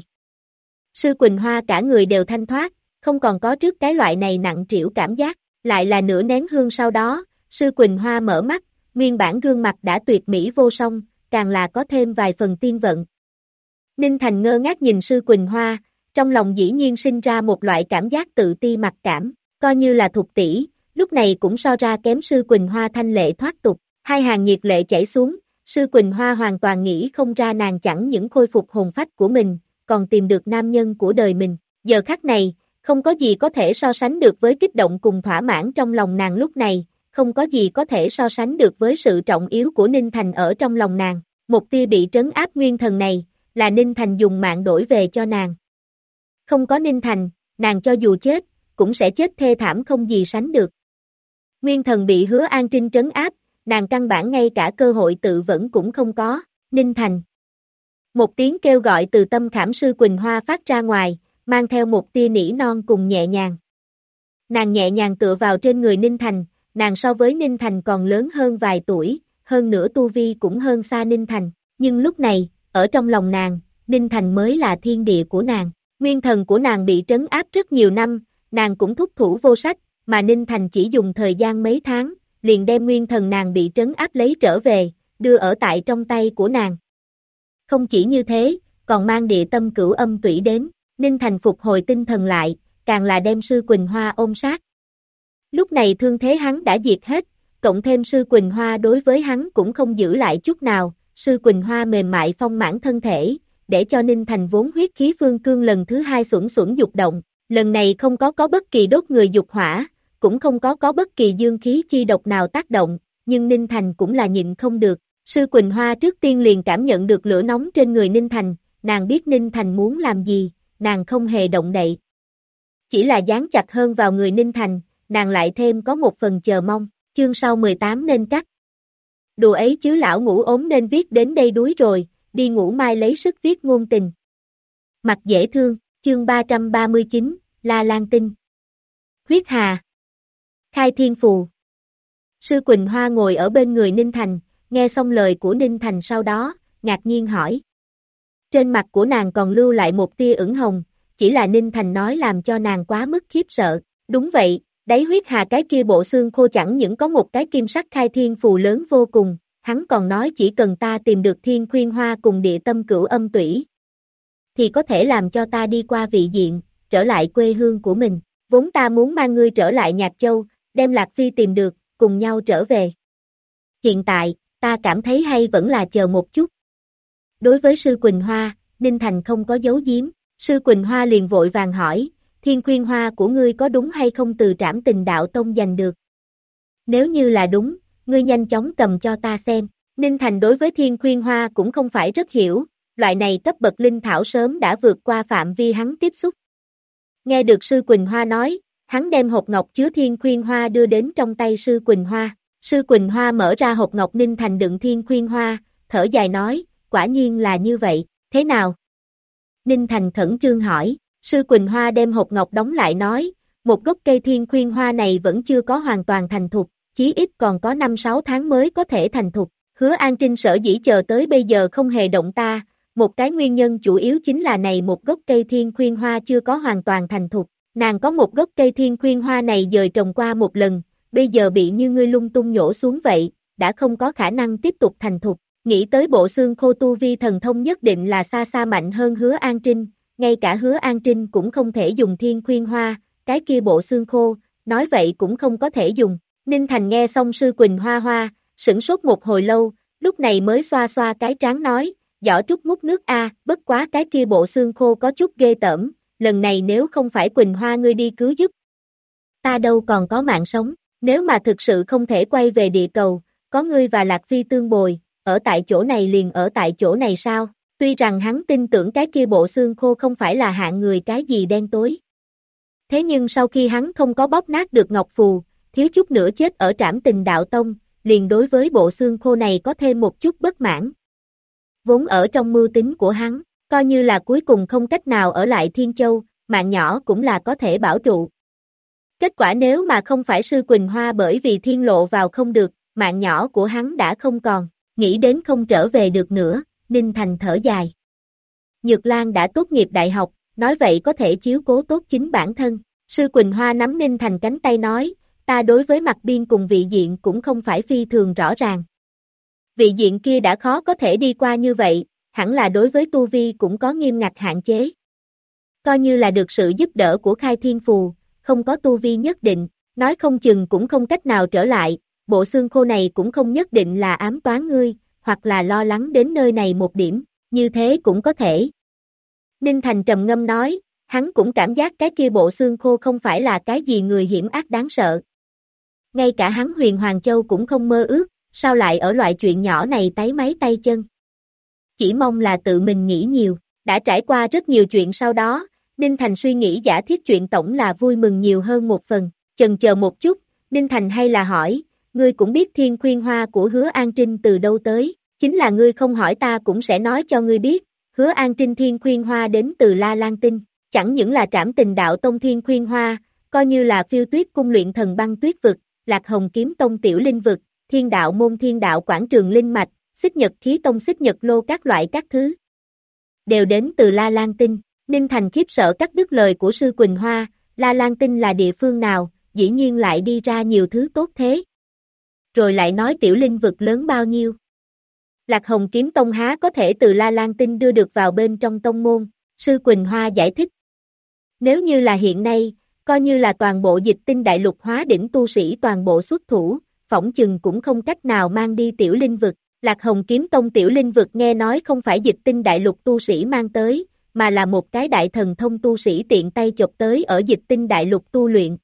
Sư Quỳnh Hoa cả người đều thanh thoát, không còn có trước cái loại này nặng trĩu cảm giác, lại là nửa nén hương sau đó, Sư Quỳnh Hoa mở mắt, nguyên bản gương mặt đã tuyệt mỹ vô song, càng là có thêm vài phần tiên vận. Ninh Thành ngơ ngác nhìn Sư Quỳnh Hoa, trong lòng dĩ nhiên sinh ra một loại cảm giác tự ti mặc cảm, coi như là thục tỷ, lúc này cũng so ra kém Sư Quỳnh Hoa thanh lệ thoát tục, hai hàng nhiệt lệ chảy xuống, Sư Quỳnh Hoa hoàn toàn nghĩ không ra nàng chẳng những khôi phục hồn phách của mình, còn tìm được nam nhân của đời mình, giờ khắc này, không có gì có thể so sánh được với kích động cùng thỏa mãn trong lòng nàng lúc này, không có gì có thể so sánh được với sự trọng yếu của Ninh Thành ở trong lòng nàng, một tia bị trấn áp nguyên thần này, là Ninh Thành dùng mạng đổi về cho nàng. Không có Ninh Thành, nàng cho dù chết, cũng sẽ chết thê thảm không gì sánh được. Nguyên thần bị Hứa An Trinh trấn áp, nàng căn bản ngay cả cơ hội tự vẫn cũng không có, Ninh Thành. Một tiếng kêu gọi từ tâm khảm Sư Quỳnh Hoa phát ra ngoài, mang theo một tia nỉ non cùng nhẹ nhàng. Nàng nhẹ nhàng tựa vào trên người Ninh Thành, nàng so với Ninh Thành còn lớn hơn vài tuổi, hơn nữa tu vi cũng hơn xa Ninh Thành, nhưng lúc này, ở trong lòng nàng, Ninh Thành mới là thiên địa của nàng, nguyên thần của nàng bị trấn áp rất nhiều năm, nàng cũng thúc thủ vô sách, mà Ninh Thành chỉ dùng thời gian mấy tháng, liền đem nguyên thần nàng bị trấn áp lấy trở về, đưa ở tại trong tay của nàng. Không chỉ như thế, còn mang địa tâm cửu âm tủy đến, Ninh Thành phục hồi tinh thần lại, càng là đem Sư Quỳnh Hoa ôm sát. Lúc này thương thế hắn đã diệt hết, cộng thêm Sư Quỳnh Hoa đối với hắn cũng không giữ lại chút nào, Sư Quỳnh Hoa mềm mại phong mãn thân thể, để cho Ninh Thành vốn huyết khí phương cương lần thứ hai xuẩn xuẩn dục động, lần này không có bất kỳ đốt người dục hỏa, cũng không có bất kỳ dương khí chi độc nào tác động, nhưng Ninh Thành cũng là nhịn không được, Sư Quỳnh Hoa trước tiên liền cảm nhận được lửa nóng trên người Ninh Thành, nàng biết Ninh Thành muốn làm gì, nàng không hề động đậy. Chỉ là dán chặt hơn vào người Ninh Thành, nàng lại thêm có một phần chờ mong, chương sau 18 nên cắt. Đùa ấy chứ lão ngủ ốm nên viết đến đây đuối rồi, đi ngủ mai lấy sức viết ngôn tình. Mặt dễ thương, chương 339, La Lan Tinh. Huyết Hà. Khai Thiên Phù. Sư Quỳnh Hoa ngồi ở bên người Ninh Thành, nghe xong lời của Ninh Thành sau đó, ngạc nhiên hỏi. Trên mặt của nàng còn lưu lại một tia ửng hồng, chỉ là Ninh Thành nói làm cho nàng quá mức khiếp sợ. Đúng vậy, đáy huyết hà cái kia bộ xương khô chẳng những có một cái kim sắc khai thiên phù lớn vô cùng, hắn còn nói chỉ cần ta tìm được thiên khuyên hoa cùng địa tâm cửu âm tủy, thì có thể làm cho ta đi qua vị diện, trở lại quê hương của mình. Vốn ta muốn mang ngươi trở lại Nhạc Châu, đem Lạc Phi tìm được, cùng nhau trở về. Hiện tại, ta cảm thấy hay vẫn là chờ một chút. Đối với Sư Quỳnh Hoa, Ninh Thành không có giấu giếm, Sư Quỳnh Hoa liền vội vàng hỏi, thiên khuyên hoa của ngươi có đúng hay không từ Trảm Tình Đạo Tông giành được? Nếu như là đúng, ngươi nhanh chóng cầm cho ta xem. Ninh Thành đối với thiên khuyên hoa cũng không phải rất hiểu, loại này cấp bậc linh thảo sớm đã vượt qua phạm vi hắn tiếp xúc. Nghe được Sư Quỳnh Hoa nói, hắn đem hộp ngọc chứa thiên khuyên hoa đưa đến trong tay Sư Quỳnh Hoa. Sư Quỳnh Hoa mở ra hộp ngọc Ninh Thành đựng thiên khuyên hoa, thở dài nói, quả nhiên là như vậy, thế nào? Ninh Thành khẩn trương hỏi, Sư Quỳnh Hoa đem hộp ngọc đóng lại nói, một gốc cây thiên khuyên hoa này vẫn chưa có hoàn toàn thành thục, chí ít còn có 5-6 tháng mới có thể thành thục. Hứa An Trinh sở dĩ chờ tới bây giờ không hề động ta, một cái nguyên nhân chủ yếu chính là này một gốc cây thiên khuyên hoa chưa có hoàn toàn thành thục. Nàng có một gốc cây thiên khuyên hoa này dời trồng qua một lần, bây giờ bị như ngươi lung tung nhổ xuống vậy, đã không có khả năng tiếp tục thành thục. Nghĩ tới bộ xương khô tu vi thần thông nhất định là xa xa mạnh hơn Hứa An Trinh, ngay cả Hứa An Trinh cũng không thể dùng Thiên Khuyên Hoa, cái kia bộ xương khô, nói vậy cũng không có thể dùng. Ninh Thành nghe xong Sư Quỳnh Hoa Hoa, sửng sốt một hồi lâu, lúc này mới xoa xoa cái trán nói, giỏ trúc múc nước a, bất quá cái kia bộ xương khô có chút ghê tởm, lần này nếu không phải Quỳnh Hoa ngươi đi cứu giúp, ta đâu còn có mạng sống, nếu mà thực sự không thể quay về địa cầu, có ngươi và Lạc Phi tương bồi, ở tại chỗ này liền ở tại chỗ này sao, tuy rằng hắn tin tưởng cái kia bộ xương khô không phải là hạng người cái gì đen tối. Thế nhưng sau khi hắn không có bóp nát được Ngọc Phù, thiếu chút nữa chết ở Trảm Tình Đạo Tông, liền đối với bộ xương khô này có thêm một chút bất mãn. Vốn ở trong mưu tính của hắn, coi như là cuối cùng không cách nào ở lại Thiên Châu, mạng nhỏ cũng là có thể bảo trụ. Kết quả nếu mà không phải Sư Quỳnh Hoa bởi vì thiên lộ vào không được, mạng nhỏ của hắn đã không còn, nghĩ đến không trở về được nữa, Ninh Thành thở dài. Nhược Lan đã tốt nghiệp đại học, nói vậy có thể chiếu cố tốt chính bản thân. Sư Quỳnh Hoa nắm Ninh Thành cánh tay nói, ta đối với Mặt Biên cùng vị diện cũng không phải phi thường rõ ràng. Vị diện kia đã khó có thể đi qua như vậy, hẳn là đối với tu vi cũng có nghiêm ngặt hạn chế. Coi như là được sự giúp đỡ của Khai Thiên Phù, không có tu vi nhất định, nói không chừng cũng không cách nào trở lại, bộ xương khô này cũng không nhất định là ám toán ngươi, hoặc là lo lắng đến nơi này một điểm, như thế cũng có thể. Ninh Thành trầm ngâm nói, hắn cũng cảm giác cái kia bộ xương khô không phải là cái gì người hiểm ác đáng sợ. Ngay cả hắn Huyền Hoàng Châu cũng không mơ ước, sao lại ở loại chuyện nhỏ này táy máy tay chân. Chỉ mong là tự mình nghĩ nhiều, đã trải qua rất nhiều chuyện sau đó, Ninh Thành suy nghĩ giả thiết chuyện tổng là vui mừng nhiều hơn một phần, chần chờ một chút, Ninh Thành hay là hỏi, ngươi cũng biết Thiên Khuyên Hoa của Hứa An Trinh từ đâu tới, chính là ngươi không hỏi ta cũng sẽ nói cho ngươi biết, Hứa An Trinh Thiên Khuyên Hoa đến từ La Lan Tinh, chẳng những là Trảm Tình Đạo Tông Thiên Khuyên Hoa, coi như là Phiêu Tuyết Cung luyện thần băng tuyết vực, Lạc Hồng Kiếm Tông Tiểu Linh vực, Thiên Đạo Môn Thiên Đạo Quảng Trường Linh Mạch, Xích Nhật Khí Tông Xích Nhật Lô các loại các thứ, đều đến từ La Lan Tinh. Ninh Thành khiếp sợ cắt đứt lời của Sư Quỳnh Hoa, La Lan Tinh là địa phương nào, dĩ nhiên lại đi ra nhiều thứ tốt thế. Rồi lại nói Tiểu Linh vực lớn bao nhiêu. Lạc Hồng Kiếm Tông há có thể từ La Lan Tinh đưa được vào bên trong tông môn, Sư Quỳnh Hoa giải thích. Nếu như là hiện nay, coi như là toàn bộ Dịch Tinh Đại Lục hóa đỉnh tu sĩ toàn bộ xuất thủ, phỏng chừng cũng không cách nào mang đi Tiểu Linh vực. Lạc Hồng Kiếm Tông Tiểu Linh vực nghe nói không phải Dịch Tinh Đại Lục tu sĩ mang tới, mà là một cái đại thần thông tu sĩ tiện tay chộp tới ở Dịch Tinh Đại Lục tu luyện.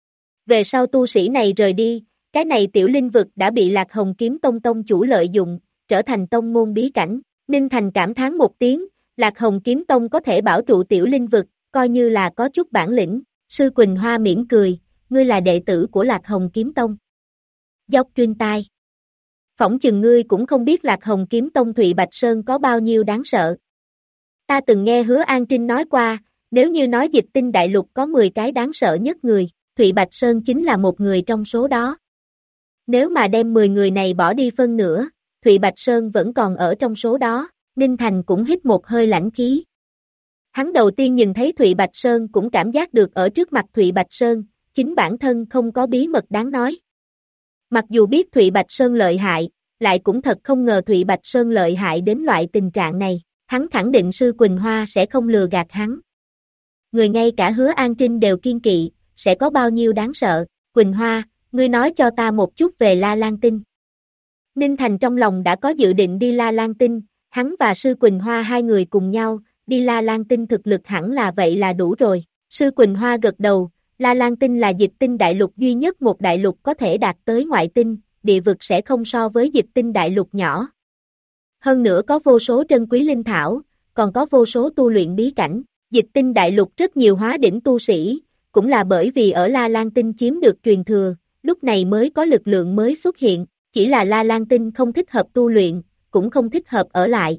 Về sau tu sĩ này rời đi, cái này Tiểu Linh vực đã bị Lạc Hồng Kiếm Tông tông chủ lợi dụng, trở thành tông môn bí cảnh. Ninh Thành cảm thán một tiếng, Lạc Hồng Kiếm Tông có thể bảo trụ Tiểu Linh vực, coi như là có chút bản lĩnh. Sư Quỳnh Hoa mỉm cười, ngươi là đệ tử của Lạc Hồng Kiếm Tông. Dốc truyền tai. Phỏng chừng ngươi cũng không biết Lạc Hồng Kiếm Tông Thụy Bạch Sơn có bao nhiêu đáng sợ. Ta từng nghe Hứa An Trinh nói qua, nếu như nói Dịch Tinh Đại Lục có 10 cái đáng sợ nhất người, Thụy Bạch Sơn chính là một người trong số đó. Nếu mà đem 10 người này bỏ đi phân nửa, Thụy Bạch Sơn vẫn còn ở trong số đó, Ninh Thành cũng hít một hơi lãnh khí. Hắn đầu tiên nhìn thấy Thụy Bạch Sơn cũng cảm giác được ở trước mặt Thụy Bạch Sơn, chính bản thân không có bí mật đáng nói. Mặc dù biết Thụy Bạch Sơn lợi hại, lại cũng thật không ngờ Thụy Bạch Sơn lợi hại đến loại tình trạng này, hắn khẳng định Sư Quỳnh Hoa sẽ không lừa gạt hắn. Người ngay cả Hứa An Trinh đều kiên kỵ, sẽ có bao nhiêu đáng sợ, Quỳnh Hoa, ngươi nói cho ta một chút về La Lan Tinh. Ninh Thành trong lòng đã có dự định đi La Lan Tinh, hắn và Sư Quỳnh Hoa hai người cùng nhau, đi La Lan Tinh thực lực hẳn là vậy là đủ rồi. Sư Quỳnh Hoa gật đầu, La Lan Tinh là Dịch Tinh Đại Lục duy nhất một đại lục có thể đạt tới ngoại tinh, địa vực sẽ không so với Dịch Tinh Đại Lục nhỏ. Hơn nữa có vô số trân quý linh thảo, còn có vô số tu luyện bí cảnh, Dịch Tinh Đại Lục rất nhiều hóa đỉnh tu sĩ, cũng là bởi vì ở La Lan Tinh chiếm được truyền thừa, lúc này mới có lực lượng mới xuất hiện, chỉ là La Lan Tinh không thích hợp tu luyện, cũng không thích hợp ở lại.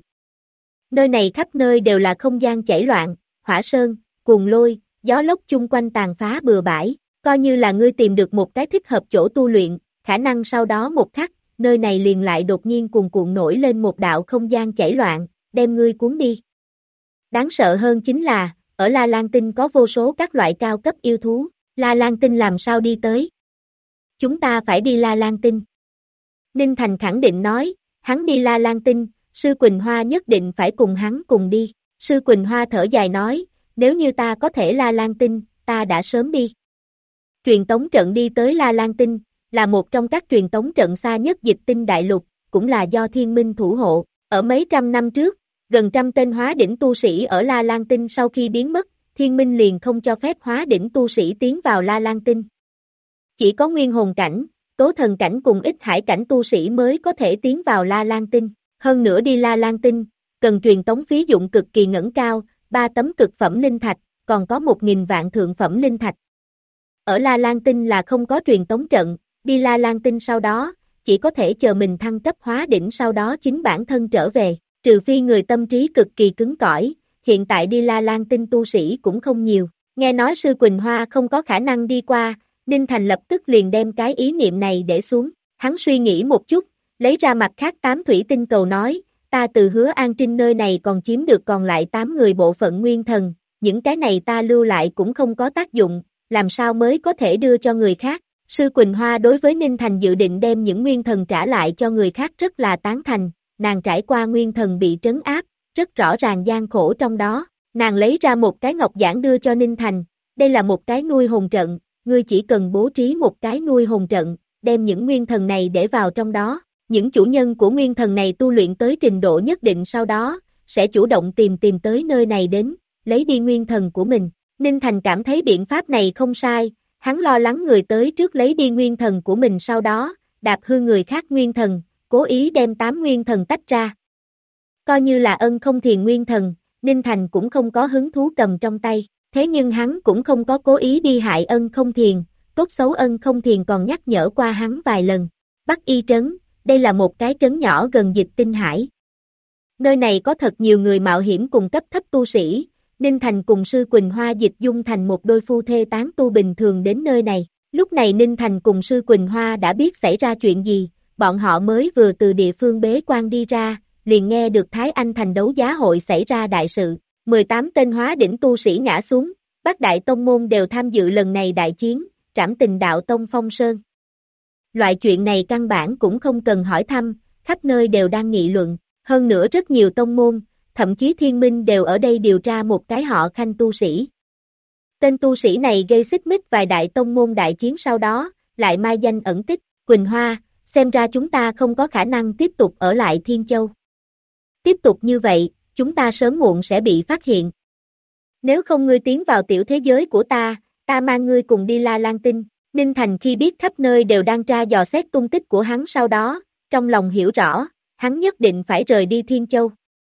Nơi này khắp nơi đều là không gian chảy loạn, hỏa sơn, cuồng lôi, gió lốc chung quanh tàn phá bừa bãi, coi như là ngươi tìm được một cái thích hợp chỗ tu luyện, khả năng sau đó một khắc, nơi này liền lại đột nhiên cuồn cuộn nổi lên một đạo không gian chảy loạn, đem ngươi cuốn đi. Đáng sợ hơn chính là, ở La Lan Tinh có vô số các loại cao cấp yêu thú, La Lan Tinh làm sao đi tới? Chúng ta phải đi La Lan Tinh. Ninh Thành khẳng định nói, hắn đi La Lang Tinh, Sư Quỳnh Hoa nhất định phải cùng hắn cùng đi. Sư Quỳnh Hoa thở dài nói, nếu như ta có thể La Lang Tinh, ta đã sớm đi. Truyền tống trận đi tới La Lang Tinh, là một trong các truyền tống trận xa nhất Dịch Tinh Đại Lục, cũng là do Thiên Minh thủ hộ. Ở mấy trăm năm trước, gần trăm tên hóa đỉnh tu sĩ ở La Lang Tinh sau khi biến mất, Thiên Minh liền không cho phép hóa đỉnh tu sĩ tiến vào La Lang Tinh. Chỉ có nguyên hồn cảnh, tố thần cảnh cùng ít hải cảnh tu sĩ mới có thể tiến vào La Lang Tinh. Hơn nữa đi La Lang Tinh, cần truyền tống phí dụng cực kỳ ngẩng cao, 3 tấm cực phẩm linh thạch, còn có 1.000 vạn thượng phẩm linh thạch. Ở La Lang Tinh là không có truyền tống trận, đi La Lang Tinh sau đó, chỉ có thể chờ mình thăng cấp hóa đỉnh sau đó chính bản thân trở về, trừ phi người tâm trí cực kỳ cứng cỏi, hiện tại đi La Lang Tinh tu sĩ cũng không nhiều. Nghe nói Sư Quỳnh Hoa không có khả năng đi qua, Ninh Thành lập tức liền đem cái ý niệm này để xuống, hắn suy nghĩ một chút, lấy ra mặt khác 8 thủy tinh cầu nói, ta từ Hứa An Trinh nơi này còn chiếm được còn lại 8 người bộ phận nguyên thần, những cái này ta lưu lại cũng không có tác dụng, làm sao mới có thể đưa cho người khác. Sư Quỳnh Hoa đối với Ninh Thành dự định đem những nguyên thần trả lại cho người khác rất là tán thành, nàng trải qua nguyên thần bị trấn áp, rất rõ ràng gian khổ trong đó, nàng lấy ra một cái ngọc giản đưa cho Ninh Thành, đây là một cái nuôi hồn trận, ngươi chỉ cần bố trí một cái nuôi hồn trận, đem những nguyên thần này để vào trong đó, những chủ nhân của nguyên thần này tu luyện tới trình độ nhất định sau đó, sẽ chủ động tìm tới nơi này đến, lấy đi nguyên thần của mình. Ninh Thành cảm thấy biện pháp này không sai, hắn lo lắng người tới trước lấy đi nguyên thần của mình sau đó, đạp hư người khác nguyên thần, cố ý đem 8 nguyên thần tách ra. Coi như là Ân Không Thiền nguyên thần, Ninh Thành cũng không có hứng thú cầm trong tay, thế nhưng hắn cũng không có cố ý đi hại Ân Không Thiền, tốt xấu Ân Không Thiền còn nhắc nhở qua hắn vài lần. Bắc Y Trấn, đây là một cái trấn nhỏ gần Dịch Tinh Hải. Nơi này có thật nhiều người mạo hiểm cùng cấp thấp tu sĩ, Ninh Thành cùng Sư Quỳnh Hoa dịch dung thành một đôi phu thê tán tu bình thường đến nơi này. Lúc này Ninh Thành cùng Sư Quỳnh Hoa đã biết xảy ra chuyện gì, bọn họ mới vừa từ địa phương bế quan đi ra, liền nghe được Thái Anh Thành đấu giá hội xảy ra đại sự, 18 tên hóa đỉnh tu sĩ ngã xuống, Bát đại tông môn đều tham dự lần này đại chiến, Trảm Tình Đạo Tông phong sơn. Loại chuyện này căn bản cũng không cần hỏi thăm, khắp nơi đều đang nghị luận, hơn nữa rất nhiều tông môn, thậm chí Thiên Minh đều ở đây điều tra một cái họ Khanh tu sĩ. Tên tu sĩ này gây xích mích vài đại tông môn đại chiến sau đó, lại mai danh ẩn tích, Quỳnh Hoa, xem ra chúng ta không có khả năng tiếp tục ở lại Thiên Châu. Tiếp tục như vậy, chúng ta sớm muộn sẽ bị phát hiện. Nếu không ngươi tiến vào tiểu thế giới của ta mang ngươi cùng đi La Lang Tinh. Ninh Thành khi biết khắp nơi đều đang tra dò xét tung tích của hắn sau đó, trong lòng hiểu rõ, hắn nhất định phải rời đi Thiên Châu.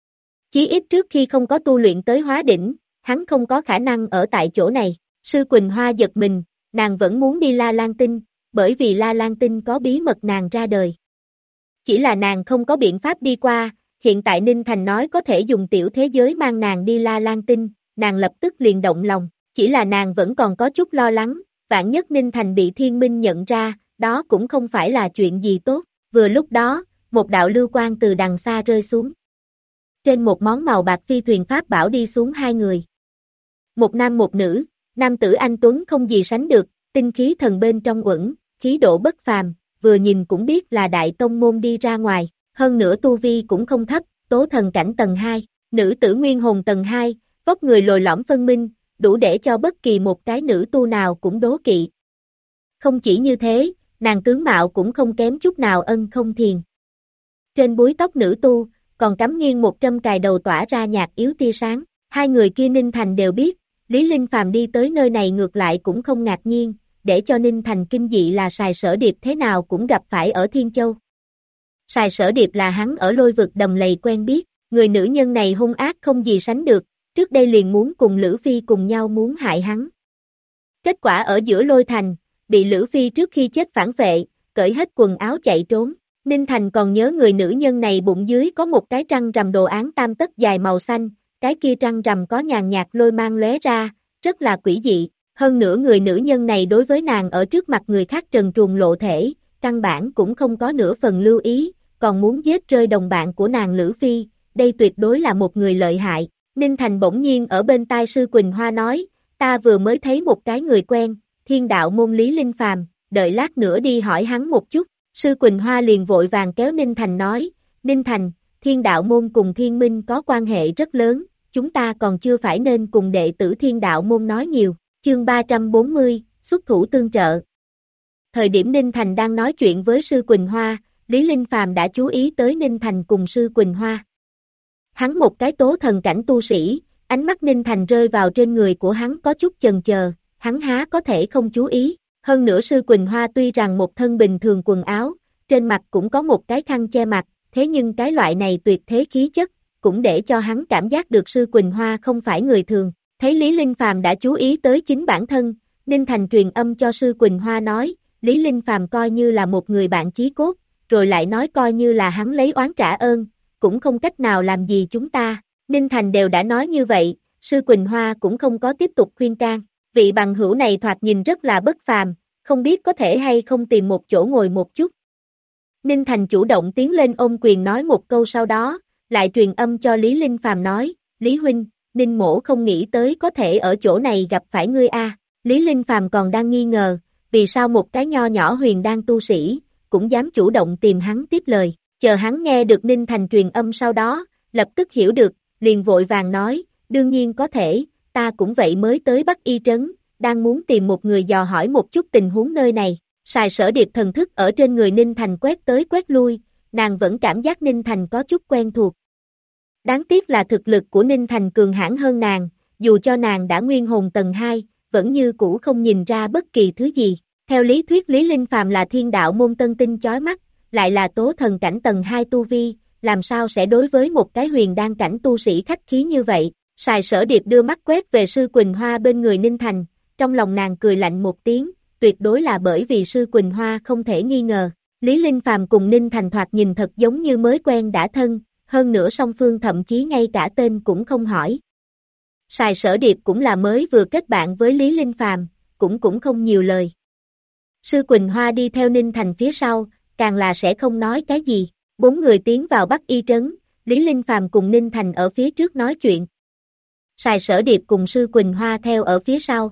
Chí ít trước khi không có tu luyện tới hóa đỉnh, hắn không có khả năng ở tại chỗ này. Sư Quỳnh Hoa giật mình, nàng vẫn muốn đi La Lang Tinh, bởi vì La Lang Tinh có bí mật nàng ra đời. Chỉ là nàng không có biện pháp đi qua, hiện tại Ninh Thành nói có thể dùng tiểu thế giới mang nàng đi La Lang Tinh, nàng lập tức liền động lòng, chỉ là nàng vẫn còn có chút lo lắng, vạn nhất Ninh Thành bị Thiên Minh nhận ra, đó cũng không phải là chuyện gì tốt. Vừa lúc đó, một đạo lưu quang từ đằng xa rơi xuống. Trên một món màu bạc phi thuyền pháp bảo đi xuống 2 người. Một nam một nữ, nam tử anh tuấn không gì sánh được, tinh khí thần bên trong uẩn, khí độ bất phàm, vừa nhìn cũng biết là đại tông môn đi ra ngoài, hơn nữa tu vi cũng không thấp, tố thần cảnh tầng 2, nữ tử nguyên hồn tầng 2, vóc người lồi lõm phân minh, đủ để cho bất kỳ một cái nữ tu nào cũng đố kỵ. Không chỉ như thế, nàng tướng mạo cũng không kém chút nào Ân Không Thiền. Trên búi tóc nữ tu, còn cắm nghiêng một trâm cài đầu tỏa ra nhạt yếu tia sáng, 2 người kia Ninh Thành đều biết, Lý Linh Phàm đi tới nơi này ngược lại cũng không ngạc nhiên, để cho Ninh Thành kinh dị là Sài Sở Điệp thế nào cũng gặp phải ở Thiên Châu. Sài Sở Điệp là hắn ở Lôi Vực Đầm Lầy quen biết, người nữ nhân này hung ác không gì sánh được, trước đây liền muốn cùng Lữ Phi cùng nhau muốn hại hắn. Kết quả ở giữa Lôi Thành, bị Lữ Phi trước khi chết phản vệ, cởi hết quần áo chạy trốn. Ninh Thành còn nhớ người nữ nhân này bụng dưới có một cái trăng rằm đồ án tam tấc dài màu xanh, cái kia trăng rằm có nhàn nhạt lôi mang lóe ra, rất là quỷ dị. Hơn nữa người nữ nhân này đối với nàng ở trước mặt người khác trần truồng lộ thể, căn bản cũng không có nửa phần lưu ý, còn muốn giết rơi đồng bạn của nàng Lữ Phi, đây tuyệt đối là một người lợi hại. Ninh Thành bỗng nhiên ở bên tai Sư Quỳnh Hoa nói, ta vừa mới thấy một cái người quen, Thiên Đạo môn Lý Linh Phàm, đợi lát nữa đi hỏi hắn một chút. Sư Quỳnh Hoa liền vội vàng kéo Ninh Thành nói, Ninh Thành, Thiên Đạo Môn cùng Thiên Minh có quan hệ rất lớn, chúng ta còn chưa phải nên cùng đệ tử Thiên Đạo Môn nói nhiều. Chương 340, xuất thủ tương trợ. Thời điểm Ninh Thành đang nói chuyện với Sư Quỳnh Hoa, Lý Linh Phàm đã chú ý tới Ninh Thành cùng Sư Quỳnh Hoa. Hắn một cái tố thần cảnh tu sĩ, ánh mắt Ninh Thành rơi vào trên người của hắn có chút chần chờ, hắn há có thể không chú ý. Hơn nữa Sư Quỳnh Hoa tuy rằng một thân bình thường quần áo, trên mặt cũng có một cái khăn che mặt, thế nhưng cái loại này tuyệt thế khí chất, cũng để cho hắn cảm giác được Sư Quỳnh Hoa không phải người thường. Thấy Lý Linh Phàm đã chú ý tới chính bản thân, Ninh Thành truyền âm cho Sư Quỳnh Hoa nói, Lý Linh Phàm coi như là một người bạn chí cốt, rồi lại nói coi như là hắn lấy oán trả ơn, cũng không cách nào làm gì chúng ta. Ninh Thành đều đã nói như vậy, Sư Quỳnh Hoa cũng không có tiếp tục khuyên can. Vị bằng hữu này thoạt nhìn rất là bất phàm, không biết có thể hay không tìm một chỗ ngồi một chút. Ninh Thành chủ động tiến lên ôm quyền nói một câu sau đó, lại truyền âm cho Lý Linh Phàm nói, Lý Huynh, Ninh mỗ không nghĩ tới có thể ở chỗ này gặp phải ngươi a. Lý Linh Phàm còn đang nghi ngờ, vì sao một cái nho nhỏ huyền đan tu sĩ, cũng dám chủ động tìm hắn tiếp lời, chờ hắn nghe được Ninh Thành truyền âm sau đó, lập tức hiểu được, liền vội vàng nói, đương nhiên có thể, ta cũng vậy mới tới Bắc Y Trấn, đang muốn tìm một người dò hỏi một chút tình huống nơi này. Sài Sở Điệp thần thức ở trên người Ninh Thành quét tới quét lui, nàng vẫn cảm giác Ninh Thành có chút quen thuộc. Đáng tiếc là thực lực của Ninh Thành cường hãn hơn nàng, dù cho nàng đã nguyên hồn tầng 2, vẫn như cũ không nhìn ra bất kỳ thứ gì. Theo lý thuyết Lý Linh Phàm là Thiên Đạo Môn tân tinh chói mắt, lại là tố thần cảnh tầng 2 tu vi, làm sao sẽ đối với một cái huyền đan cảnh tu sĩ khách khí như vậy. Sài Sở Điệp đưa mắt quét về Sư Quỳnh Hoa bên người Ninh Thành, trong lòng nàng cười lạnh một tiếng, tuyệt đối là bởi vì Sư Quỳnh Hoa không thể nghi ngờ. Lý Linh Phàm cùng Ninh Thành thoạt nhìn thật giống như mới quen đã thân, hơn nữa song phương thậm chí ngay cả tên cũng không hỏi. Sài Sở Điệp cũng là mới vừa kết bạn với Lý Linh Phàm, cũng không nhiều lời. Sư Quỳnh Hoa đi theo Ninh Thành phía sau, càng là sẽ không nói cái gì. 4 người tiến vào Bắc Y Trấn, Lý Linh Phàm cùng Ninh Thành ở phía trước nói chuyện. Sài Sở Điệp cùng Sư Quỳnh Hoa theo ở phía sau.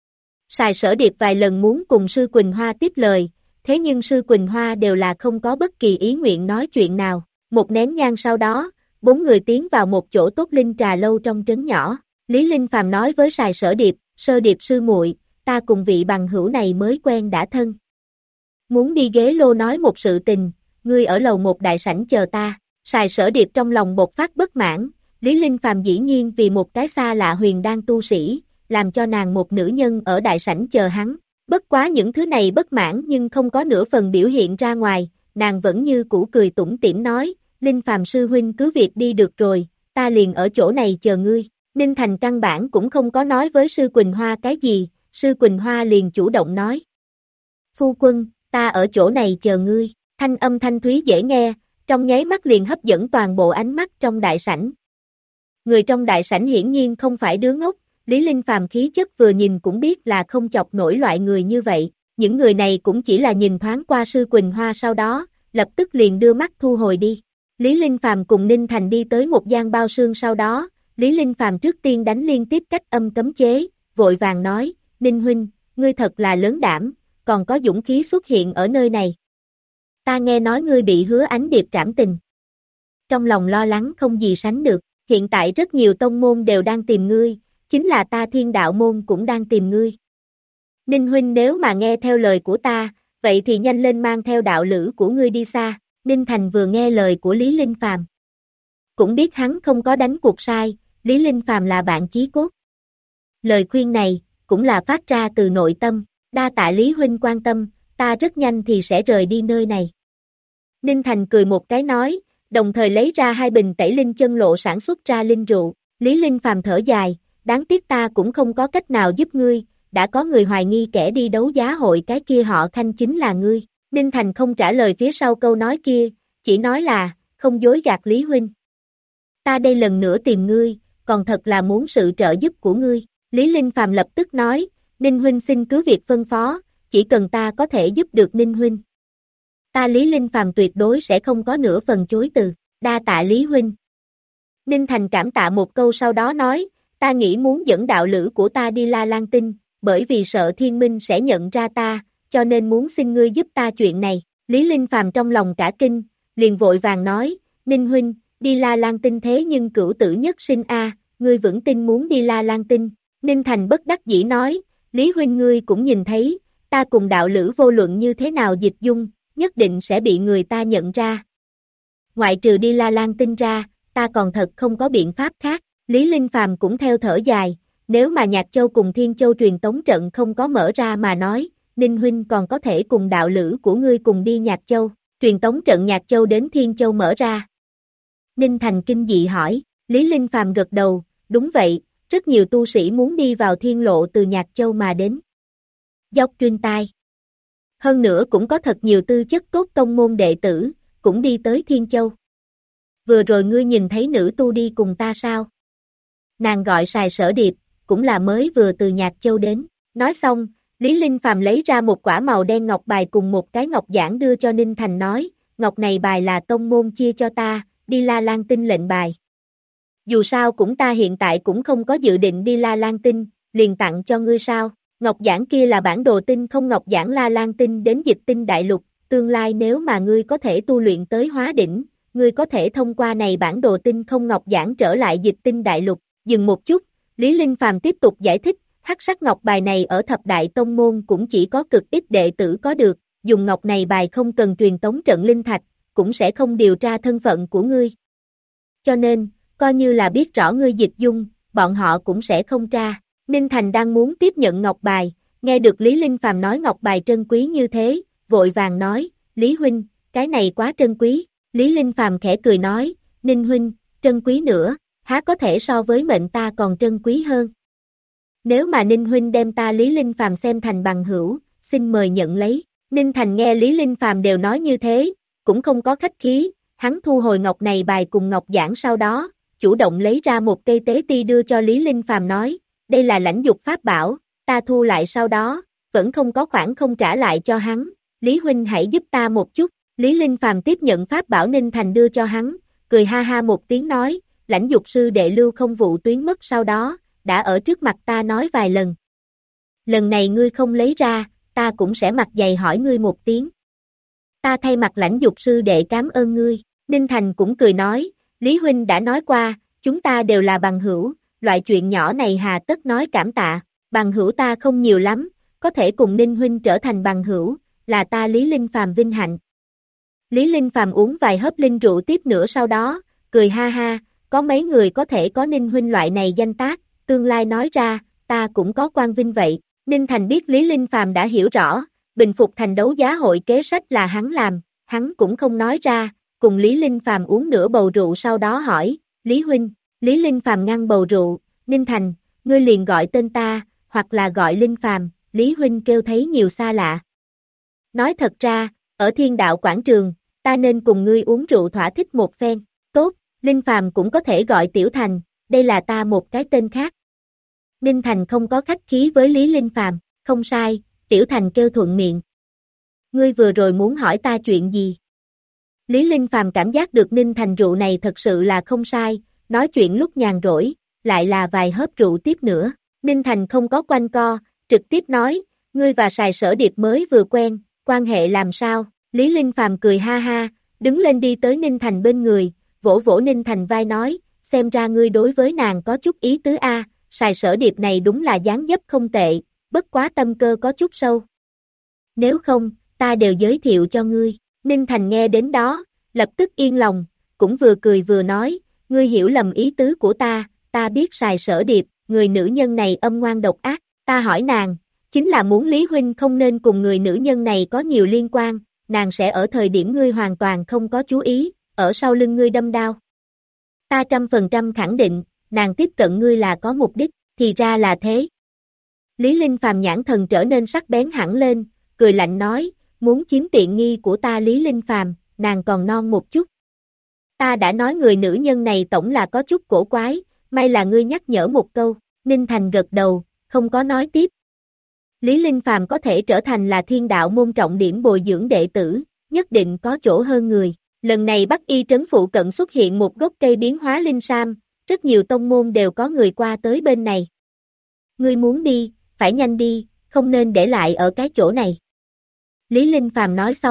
Sài Sở Điệp vài lần muốn cùng Sư Quỳnh Hoa tiếp lời, thế nhưng Sư Quỳnh Hoa đều là không có bất kỳ ý nguyện nói chuyện nào. Một nén nhang sau đó, 4 người tiến vào một chỗ tốt linh trà lâu trong trấn nhỏ. Lý Linh Phàm nói với Sài Sở Điệp, Sơ Điệp sư muội, ta cùng vị bằng hữu này mới quen đã thân. Muốn đi ghế lô nói một sự tình, ngươi ở lầu 1 đại sảnh chờ ta. Sài Sở Điệp trong lòng bộc phát bất mãn, Lý Linh Phàm dĩ nhiên vì một cái xa lạ huyền đan tu sĩ, làm cho nàng một nữ nhân ở đại sảnh chờ hắn. Bất quá những thứ này bất mãn nhưng không có nửa phần biểu hiện ra ngoài, nàng vẫn như cũ cười tủm tỉm nói, Linh Phàm sư huynh cứ việc đi được rồi, ta liền ở chỗ này chờ ngươi. Ninh Thành căn bản cũng không có nói với Sư Quỳnh Hoa cái gì, Sư Quỳnh Hoa liền chủ động nói. Phu quân, ta ở chỗ này chờ ngươi, thanh âm thanh thúy dễ nghe, trong nháy mắt liền hấp dẫn toàn bộ ánh mắt trong đại sảnh. Người trong đại sảnh hiển nhiên không phải đứa ngốc, Lý Linh Phàm khí chất vừa nhìn cũng biết là không chọc nổi loại người như vậy, những người này cũng chỉ là nhìn thoáng qua Sư Quỳnh Hoa sau đó, lập tức liền đưa mắt thu hồi đi. Lý Linh Phàm cùng Ninh Thành đi tới một gian bao sương sau đó, Lý Linh Phàm trước tiên đánh liên tiếp cách âm cấm chế, vội vàng nói, Ninh huynh, ngươi thật là lớn đảm, còn có dũng khí xuất hiện ở nơi này. Ta nghe nói ngươi bị Hứa Ánh Điệp trảm tình. Trong lòng lo lắng không gì sánh được, hiện tại rất nhiều tông môn đều đang tìm ngươi, chính là ta Thiên Đạo Môn cũng đang tìm ngươi. Ninh huynh nếu mà nghe theo lời của ta, vậy thì nhanh lên mang theo đạo lữ của ngươi đi xa. Ninh Thành vừa nghe lời của Lý Linh Phàm, cũng biết hắn không có đánh cuộc sai, Lý Linh Phàm là bạn chí cốt. Lời khuyên này, cũng là phát ra từ nội tâm, đa tạ Lý huynh quan tâm, ta rất nhanh thì sẽ rời đi nơi này. Ninh Thành cười một cái nói, đồng thời lấy ra 2 bình tẩy linh chân lộ sản xuất ra linh rượu. Lý Linh Phàm thở dài, đáng tiếc ta cũng không có cách nào giúp ngươi, đã có người hoài nghi kẻ đi đấu giá hội cái kia họ Khanh chính là ngươi. Ninh Thành không trả lời phía sau câu nói kia, chỉ nói là, không dối gạt Lý huynh. Ta đây lần nữa tìm ngươi, còn thật là muốn sự trợ giúp của ngươi. Lý Linh Phàm lập tức nói, Ninh huynh xin cứ việc phân phó, chỉ cần ta có thể giúp được Ninh huynh. Ta Lý Linh Phàm tuyệt đối sẽ không có nửa phần chối từ, đa tạ Lý huynh. Ninh Thành cảm tạ một câu sau đó nói, ta nghĩ muốn dẫn đạo lữ của ta đi La Lan Tinh, bởi vì sợ Thiên Minh sẽ nhận ra ta, cho nên muốn xin ngươi giúp ta chuyện này. Lý Linh Phàm trong lòng cả kinh, liền vội vàng nói, Ninh huynh, đi La Lan Tinh thế nhưng cửu tử nhất sinh a, ngươi vững tin muốn đi La Lan Tinh. Ninh Thành bất đắc dĩ nói, Lý huynh ngươi cũng nhìn thấy, ta cùng đạo lữ vô luận như thế nào dịch dung, nhất định sẽ bị người ta nhận ra. Ngoại trừ đi La Lan Tinh ra, ta còn thật không có biện pháp khác. Lý Linh Phàm cũng theo thở dài, nếu mà Nhạc Châu cùng Thiên Châu truyền tống trận không có mở ra mà nói, Ninh huynh còn có thể cùng đạo lữ của ngươi cùng đi Nhạc Châu, truyền tống trận Nhạc Châu đến Thiên Châu mở ra. Ninh Thành kinh dị hỏi, Lý Linh Phàm gật đầu, đúng vậy, rất nhiều tu sĩ muốn đi vào thiên lộ từ Nhạc Châu mà đến. Dốc truyền tai. Hơn nữa cũng có thật nhiều tư chất tốt tông môn đệ tử, cũng đi tới Thiên Châu. Vừa rồi ngươi nhìn thấy nữ tu đi cùng ta sao? Nàng gọi Sài Sở Điệp, cũng là mới vừa từ Nhạc Châu đến. Nói xong, Lý Linh Phàm lấy ra một quả màu đen ngọc bài cùng một cái ngọc giản đưa cho Ninh Thành nói, ngọc này bài là tông môn chia cho ta, đi La Lan Tinh lệnh bài. Dù sao cũng ta hiện tại cũng không có dự định đi La Lan Tinh, liền tặng cho ngươi sao. Ngọc giản kia là bản đồ tinh không ngọc giản La Lan Tinh đến Dịch Tinh Đại Lục, tương lai nếu mà ngươi có thể tu luyện tới hóa đỉnh, ngươi có thể thông qua này bản đồ tinh không ngọc giản trở lại Dịch Tinh Đại Lục. Dừng một chút, Lý Linh Phàm tiếp tục giải thích, hắc sắc ngọc bài này ở thập đại tông môn cũng chỉ có cực ít đệ tử có được, dùng ngọc này bài không cần truyền tống trận linh thạch, cũng sẽ không điều tra thân phận của ngươi. Cho nên, coi như là biết rõ ngươi dịch dung, bọn họ cũng sẽ không tra. Ninh Thành đang muốn tiếp nhận ngọc bài, nghe được Lý Linh Phàm nói ngọc bài trân quý như thế, vội vàng nói, Lý huynh, cái này quá trân quý. Lý Linh Phàm khẽ cười nói, Ninh huynh, trân quý nữa, há có thể so với mệnh ta còn trân quý hơn. Nếu mà Ninh huynh đem ta Lý Linh Phàm xem thành bằng hữu, xin mời nhận lấy. Ninh Thành nghe Lý Linh Phàm đều nói như thế, cũng không có khách khí, hắn thu hồi ngọc này bài cùng ngọc giản sau đó, chủ động lấy ra một cây tế ti đưa cho Lý Linh Phàm nói, đây là lãnh dục pháp bảo, ta thu lại sau đó, vẫn không có khoản không trả lại cho hắn, Lý huynh hãy giúp ta một chút. Lý Linh Phàm tiếp nhận pháp bảo Ninh Thành đưa cho hắn, cười ha ha một tiếng nói, lãnh dục sư đệ Lưu Không Vụ tuyến mất sau đó, đã ở trước mặt ta nói vài lần. Lần này ngươi không lấy ra, ta cũng sẽ mặt dày hỏi ngươi một tiếng. Ta thay mặt lãnh dục sư đệ cảm ơn ngươi. Ninh Thành cũng cười nói, Lý huynh đã nói qua, chúng ta đều là bằng hữu, loại chuyện nhỏ này hà tất nói cảm tạ, bằng hữu ta không nhiều lắm, có thể cùng Ninh huynh trở thành bằng hữu, là ta Lý Linh Phàm vinh hạnh. Lý Linh Phàm uống vài hớp linh rượu tiếp nữa sau đó, cười ha ha, có mấy người có thể có Ninh huynh loại này danh tác, tương lai nói ra, ta cũng có quan vinh vậy. Ninh Thành biết Lý Linh Phàm đã hiểu rõ, bình phục thành đấu giá hội kế sách là hắn làm, hắn cũng không nói ra, cùng Lý Linh Phàm uống nửa bầu rượu sau đó hỏi, Lý huynh, Lý Linh Phàm ngăn bầu rượu, Ninh Thành, ngươi liền gọi tên ta, hoặc là gọi Linh Phàm, Lý huynh kêu thấy nhiều xa lạ. Nói thật ra, ở Thiên Đạo Quảng Trường, ta nên cùng ngươi uống rượu thỏa thích một phen, tốt, Linh Phàm cũng có thể gọi Tiểu Thành, đây là ta một cái tên khác. Ninh Thành không có khách khí với Lý Linh Phàm, không sai, Tiểu Thành kêu thuận miệng. Ngươi vừa rồi muốn hỏi ta chuyện gì? Lý Linh Phàm cảm giác được Ninh Thành rượu này thật sự là không sai, nói chuyện lúc nhàn rỗi, lại là vài hớp rượu tiếp nữa. Ninh Thành không có quanh co, trực tiếp nói, ngươi và Sài Sở Điệp mới vừa quen, quan hệ làm sao? Lý Linh Phàm cười ha ha, đứng lên đi tới Ninh Thành bên người, vỗ vỗ Ninh Thành vai nói, xem ra ngươi đối với nàng có chút ý tứ a, Sài Sở Điệp này đúng là dáng dấp không tệ, bất quá tâm cơ có chút sâu. Nếu không, ta đều giới thiệu cho ngươi. Ninh Thành nghe đến đó, lập tức yên lòng, cũng vừa cười vừa nói, ngươi hiểu lầm ý tứ của ta biết Sài Sở Điệp, người nữ nhân này âm ngoan độc ác, ta hỏi nàng, chính là muốn Lý huynh không nên cùng người nữ nhân này có nhiều liên quan, nàng sẽ ở thời điểm ngươi hoàn toàn không có chú ý, ở sau lưng ngươi đâm đao. Ta 100% khẳng định, nàng tiếp cận ngươi là có mục đích, thì ra là thế. Lý Linh Phàm nhãn thần trở nên sắc bén hẳn lên, cười lạnh nói, muốn chiếm tiện nghi của ta Lý Linh Phàm, nàng còn non một chút. Ta đã nói người nữ nhân này tổng là có chút cổ quái, may là ngươi nhắc nhở một câu. Ninh Thành gật đầu, không có nói tiếp. Lý Linh Phàm có thể trở thành là Thiên Đạo môn trọng điểm bồi dưỡng đệ tử, nhất định có chỗ hơn người. Lần này Bắc Y trấn phụ cận xuất hiện một gốc cây biến hóa linh sam, rất nhiều tông môn đều có người qua tới bên này. Ngươi muốn đi, phải nhanh đi, không nên để lại ở cái chỗ này. Lý Linh Phàm nói xong,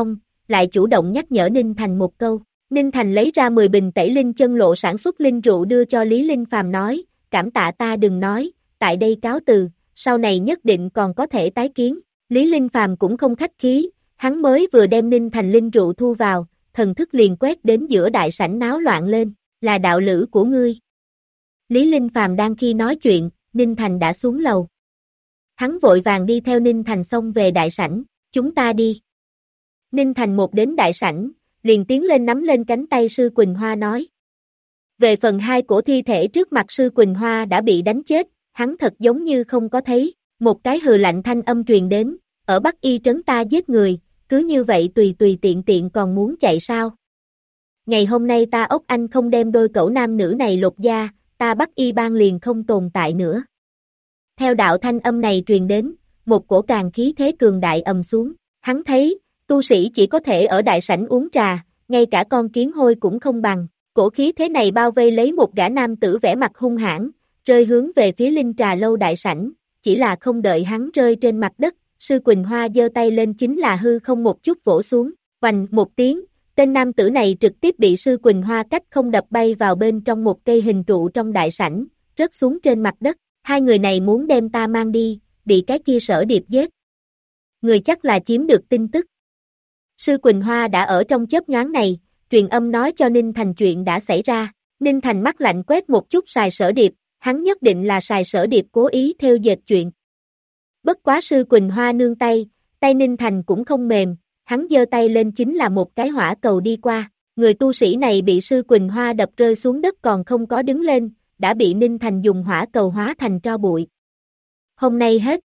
lại chủ động nhắc nhở Ninh Thành một câu. Ninh Thành lấy ra 10 bình tẩy linh chân lộ sản xuất linh rượu đưa cho Lý Linh Phàm nói, cảm tạ ta đừng nói, tại đây cáo từ, sau này nhất định còn có thể tái kiến. Lý Linh Phàm cũng không khách khí, hắn mới vừa đem Ninh Thành linh rượu thu vào, thần thức liền quét đến giữa đại sảnh náo loạn lên, là đạo lữ của ngươi. Lý Linh Phàm đang khi nói chuyện, Ninh Thành đã xuống lầu. Hắn vội vàng đi theo Ninh Thành xông về đại sảnh, chúng ta đi. Ninh Thành một đến đại sảnh, liền tiến lên nắm lên cánh tay Sư Quỳnh Hoa nói. Về phần hai cổ thi thể trước mặt Sư Quỳnh Hoa đã bị đánh chết, hắn thật giống như không có thấy, một cái hừ lạnh thanh âm truyền đến, ở Bắc Y trấn ta giết người, cứ như vậy tùy tùy tiện tiện còn muốn chạy sao? Ngày hôm nay ta Ốc Anh không đem đôi cẩu nam nữ này lột da, ta Bắc Y bang liền không tồn tại nữa. Theo đạo thanh âm này truyền đến, một cổ càng khí thế cường đại ầm xuống, hắn thấy, tu sĩ chỉ có thể ở đại sảnh uống trà, ngay cả con kiến hôi cũng không bằng, cổ khí thế này bao vây lấy một gã nam tử vẻ mặt hung hãn, rơi hướng về phía linh trà lâu đại sảnh, chỉ là không đợi hắn rơi trên mặt đất, Sư Quỳnh Hoa giơ tay lên chính là hư không một chút vỗ xuống, oành một tiếng, tên nam tử này trực tiếp bị Sư Quỳnh Hoa cách không đập bay vào bên trong một cây hình trụ trong đại sảnh, rớt xuống trên mặt đất, hai người này muốn đem ta mang đi, bị cái kia Sở Điệp giết. Người chắc là chiếm được tin tức. Sư Quỳnh Hoa đã ở trong chớp nhoáng này, truyền âm nói cho Ninh Thành chuyện đã xảy ra, Ninh Thành mắt lạnh quét một chút Sài Sở Điệp, hắn nhất định là Sài Sở Điệp cố ý theo dệt chuyện. Bất quá Sư Quỳnh Hoa nương tay, tay Ninh Thành cũng không mềm, hắn giơ tay lên chính là một cái hỏa cầu đi qua, người tu sĩ này bị Sư Quỳnh Hoa đập rơi xuống đất còn không có đứng lên, đã bị Ninh Thành dùng hỏa cầu hóa thành tro bụi. Hôm nay hết.